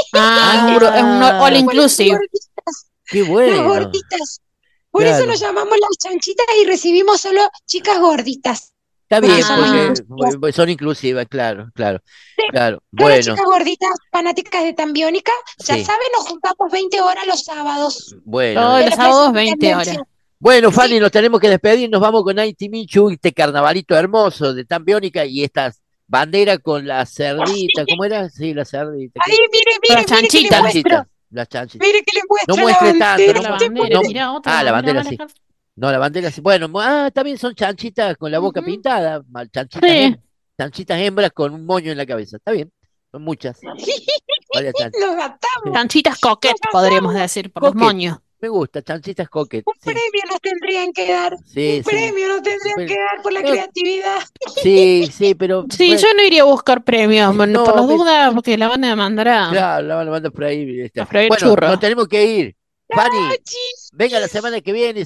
es un all inclusive. Qué Las bueno. gorditas. Por Claro. eso nos llamamos las chanchitas y recibimos solo chicas gorditas. Está bien, somos porque son inclusivas, claro. Solo Bueno, chicas gorditas fanáticas de Tambiónica. Ya Sí. saben, nos juntamos 20 horas los sábados. bueno. Todos los la sábados presentación. 20 horas. Bueno, Fanny, nos tenemos que despedir, nos vamos con Nighty Michu, este carnavalito hermoso de Tambiónica y estas banderas con la cerdita, ¿cómo era? Sí, la cerdita. Ahí, mire que le muestro. Las chanchitas. Mire que le muestro No muestre la tanto, bandera. no La bandera, no- mira, otra la bandera, bandera sí. No, la bandera sí. Bueno, también son chanchitas con la boca pintada, chanchitas, Sí. chanchitas hembras con un moño en la cabeza. Está bien, son muchas. Varias chanchitas. Nos gastamos. Chanchitas coquettes, podríamos decir, por los Coquette. moños. Me gusta, chanchitas coquet. Un premio nos tendrían que dar. Sí, Un premio nos tendrían que dar por la creatividad. Sí, pero. Sí, bueno, yo no iría a buscar premios, por No, las pero- dudas, porque la van a mandar a... Claro, la manda por ahí. A freír Bueno, churros. nos tenemos que ir. Fanny, venga la semana que viene y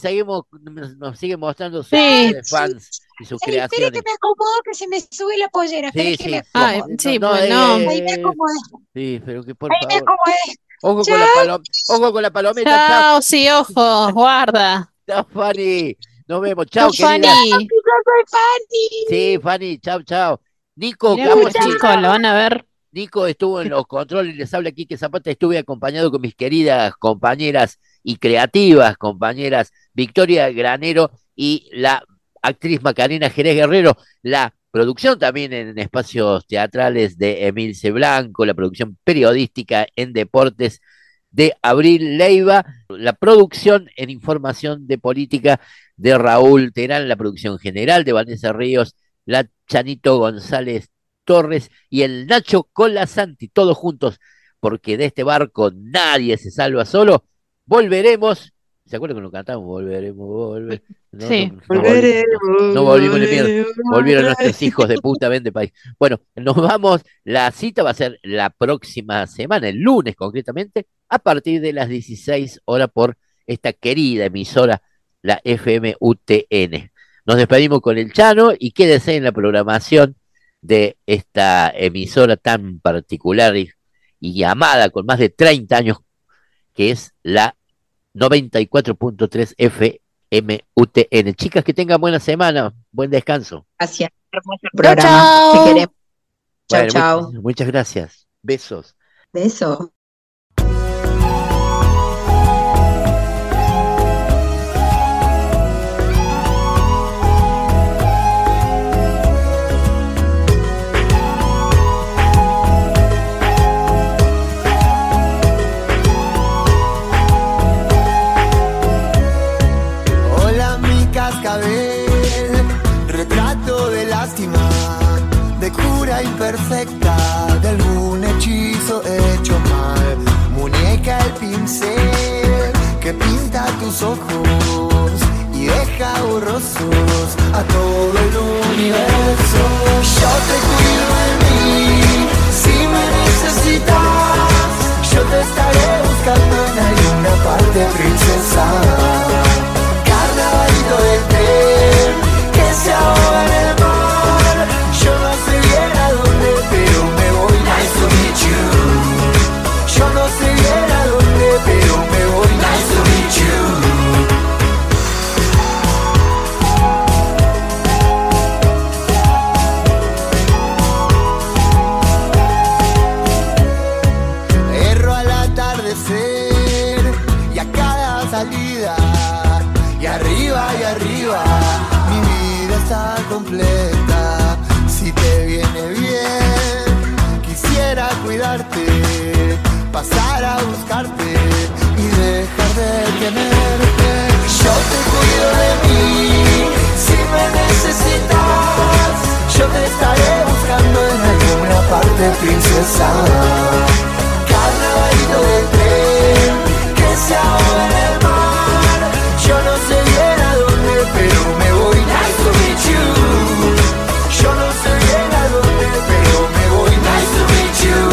nos sigue mostrando sus Sí. fans y sus Espere creaciones. que me acomodo, que se me sube la pollera. Espere que me Ay, acomodo. sí, No, pues no. Ahí me acomodé. Sí, pero que por Ahí me favor. acomodé. Ojo con ojo con la palometa. Chao, sí, ojo, guarda. Chao, Fanny. Nos vemos. Chao, Chao, querida. Fanny. Yo soy Fanny. Sí, Fanny. Chao. Nico, Mirá, ¿cómo los chicos lo van a ver. Nico estuvo en los controles, les habla Quique Zapata, estuve acompañado con mis queridas compañeras y creativas compañeras Victoria Granero y la actriz Macarena Jerez Guerrero, la producción también en espacios teatrales de Emilce Blanco, la producción periodística en deportes de Abril Leiva, la producción en información de política de Raúl Terán, la producción general de Vanessa Ríos, la Chanito González Torres y el Nacho Colasanti, todos juntos, porque de este barco nadie se salva solo. Volveremos. ¿Se acuerdan cuando cantamos? Volveremos. No, Sí. no volvimos de mierda. Volvieron nuestros hijos de puta, ven de país. Bueno, nos vamos. La cita va a ser la próxima semana, el lunes concretamente, a partir de las 16 horas por esta querida emisora, la FM UTN. Nos despedimos con el Chano y quédese en la programación de esta emisora tan particular y amada con más de 30 años, que es la 94.3 FM UTN. Chicas, que tengan buena semana, buen descanso. Gracias, hermoso el programa. Te queremos. Chao, Bueno, chao. muchas gracias. Besos. Beso. Hola mi cascabel, retrato de lástima, de cura imperfecta, de algún hechizo tus ojos y deja borrosos a todo el universo. Yo te cuido de mí, si me necesitas, yo te estaré buscando en alguna parte, princesa. Carnavalito del tren que se ahoga en el mar, yo no sé bien a dónde, pero me voy. Nice to meet you. Yo no sé bien a dónde, pero me voy. Nice to meet you. Erro al atardecer y a cada salida, y arriba, mi vida está completa. Si te viene bien, quisiera cuidarte, pasar a buscarte y dejar de tenerte. Yo te cuido de mí, si me necesitas, yo te estaré buscando en alguna parte, princesa. Carnavalito del tren que se ahoga en el mar, yo no sé bien a dónde, pero me voy. Nice to meet you. Yo no sé bien a dónde, pero me voy. Nice to meet you.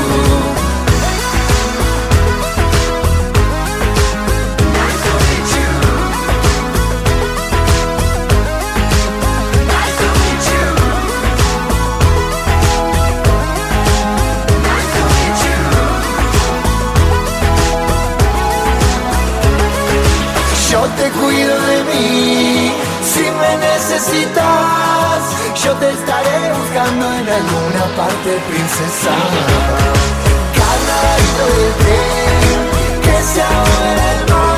Nice to meet you. Nice to meet you. Nice to meet you. Yo te cuido de mí, si me necesitas, yo te estaré buscando en alguna parte, princesa. Carnavalito del tren que se ahoga en el mar,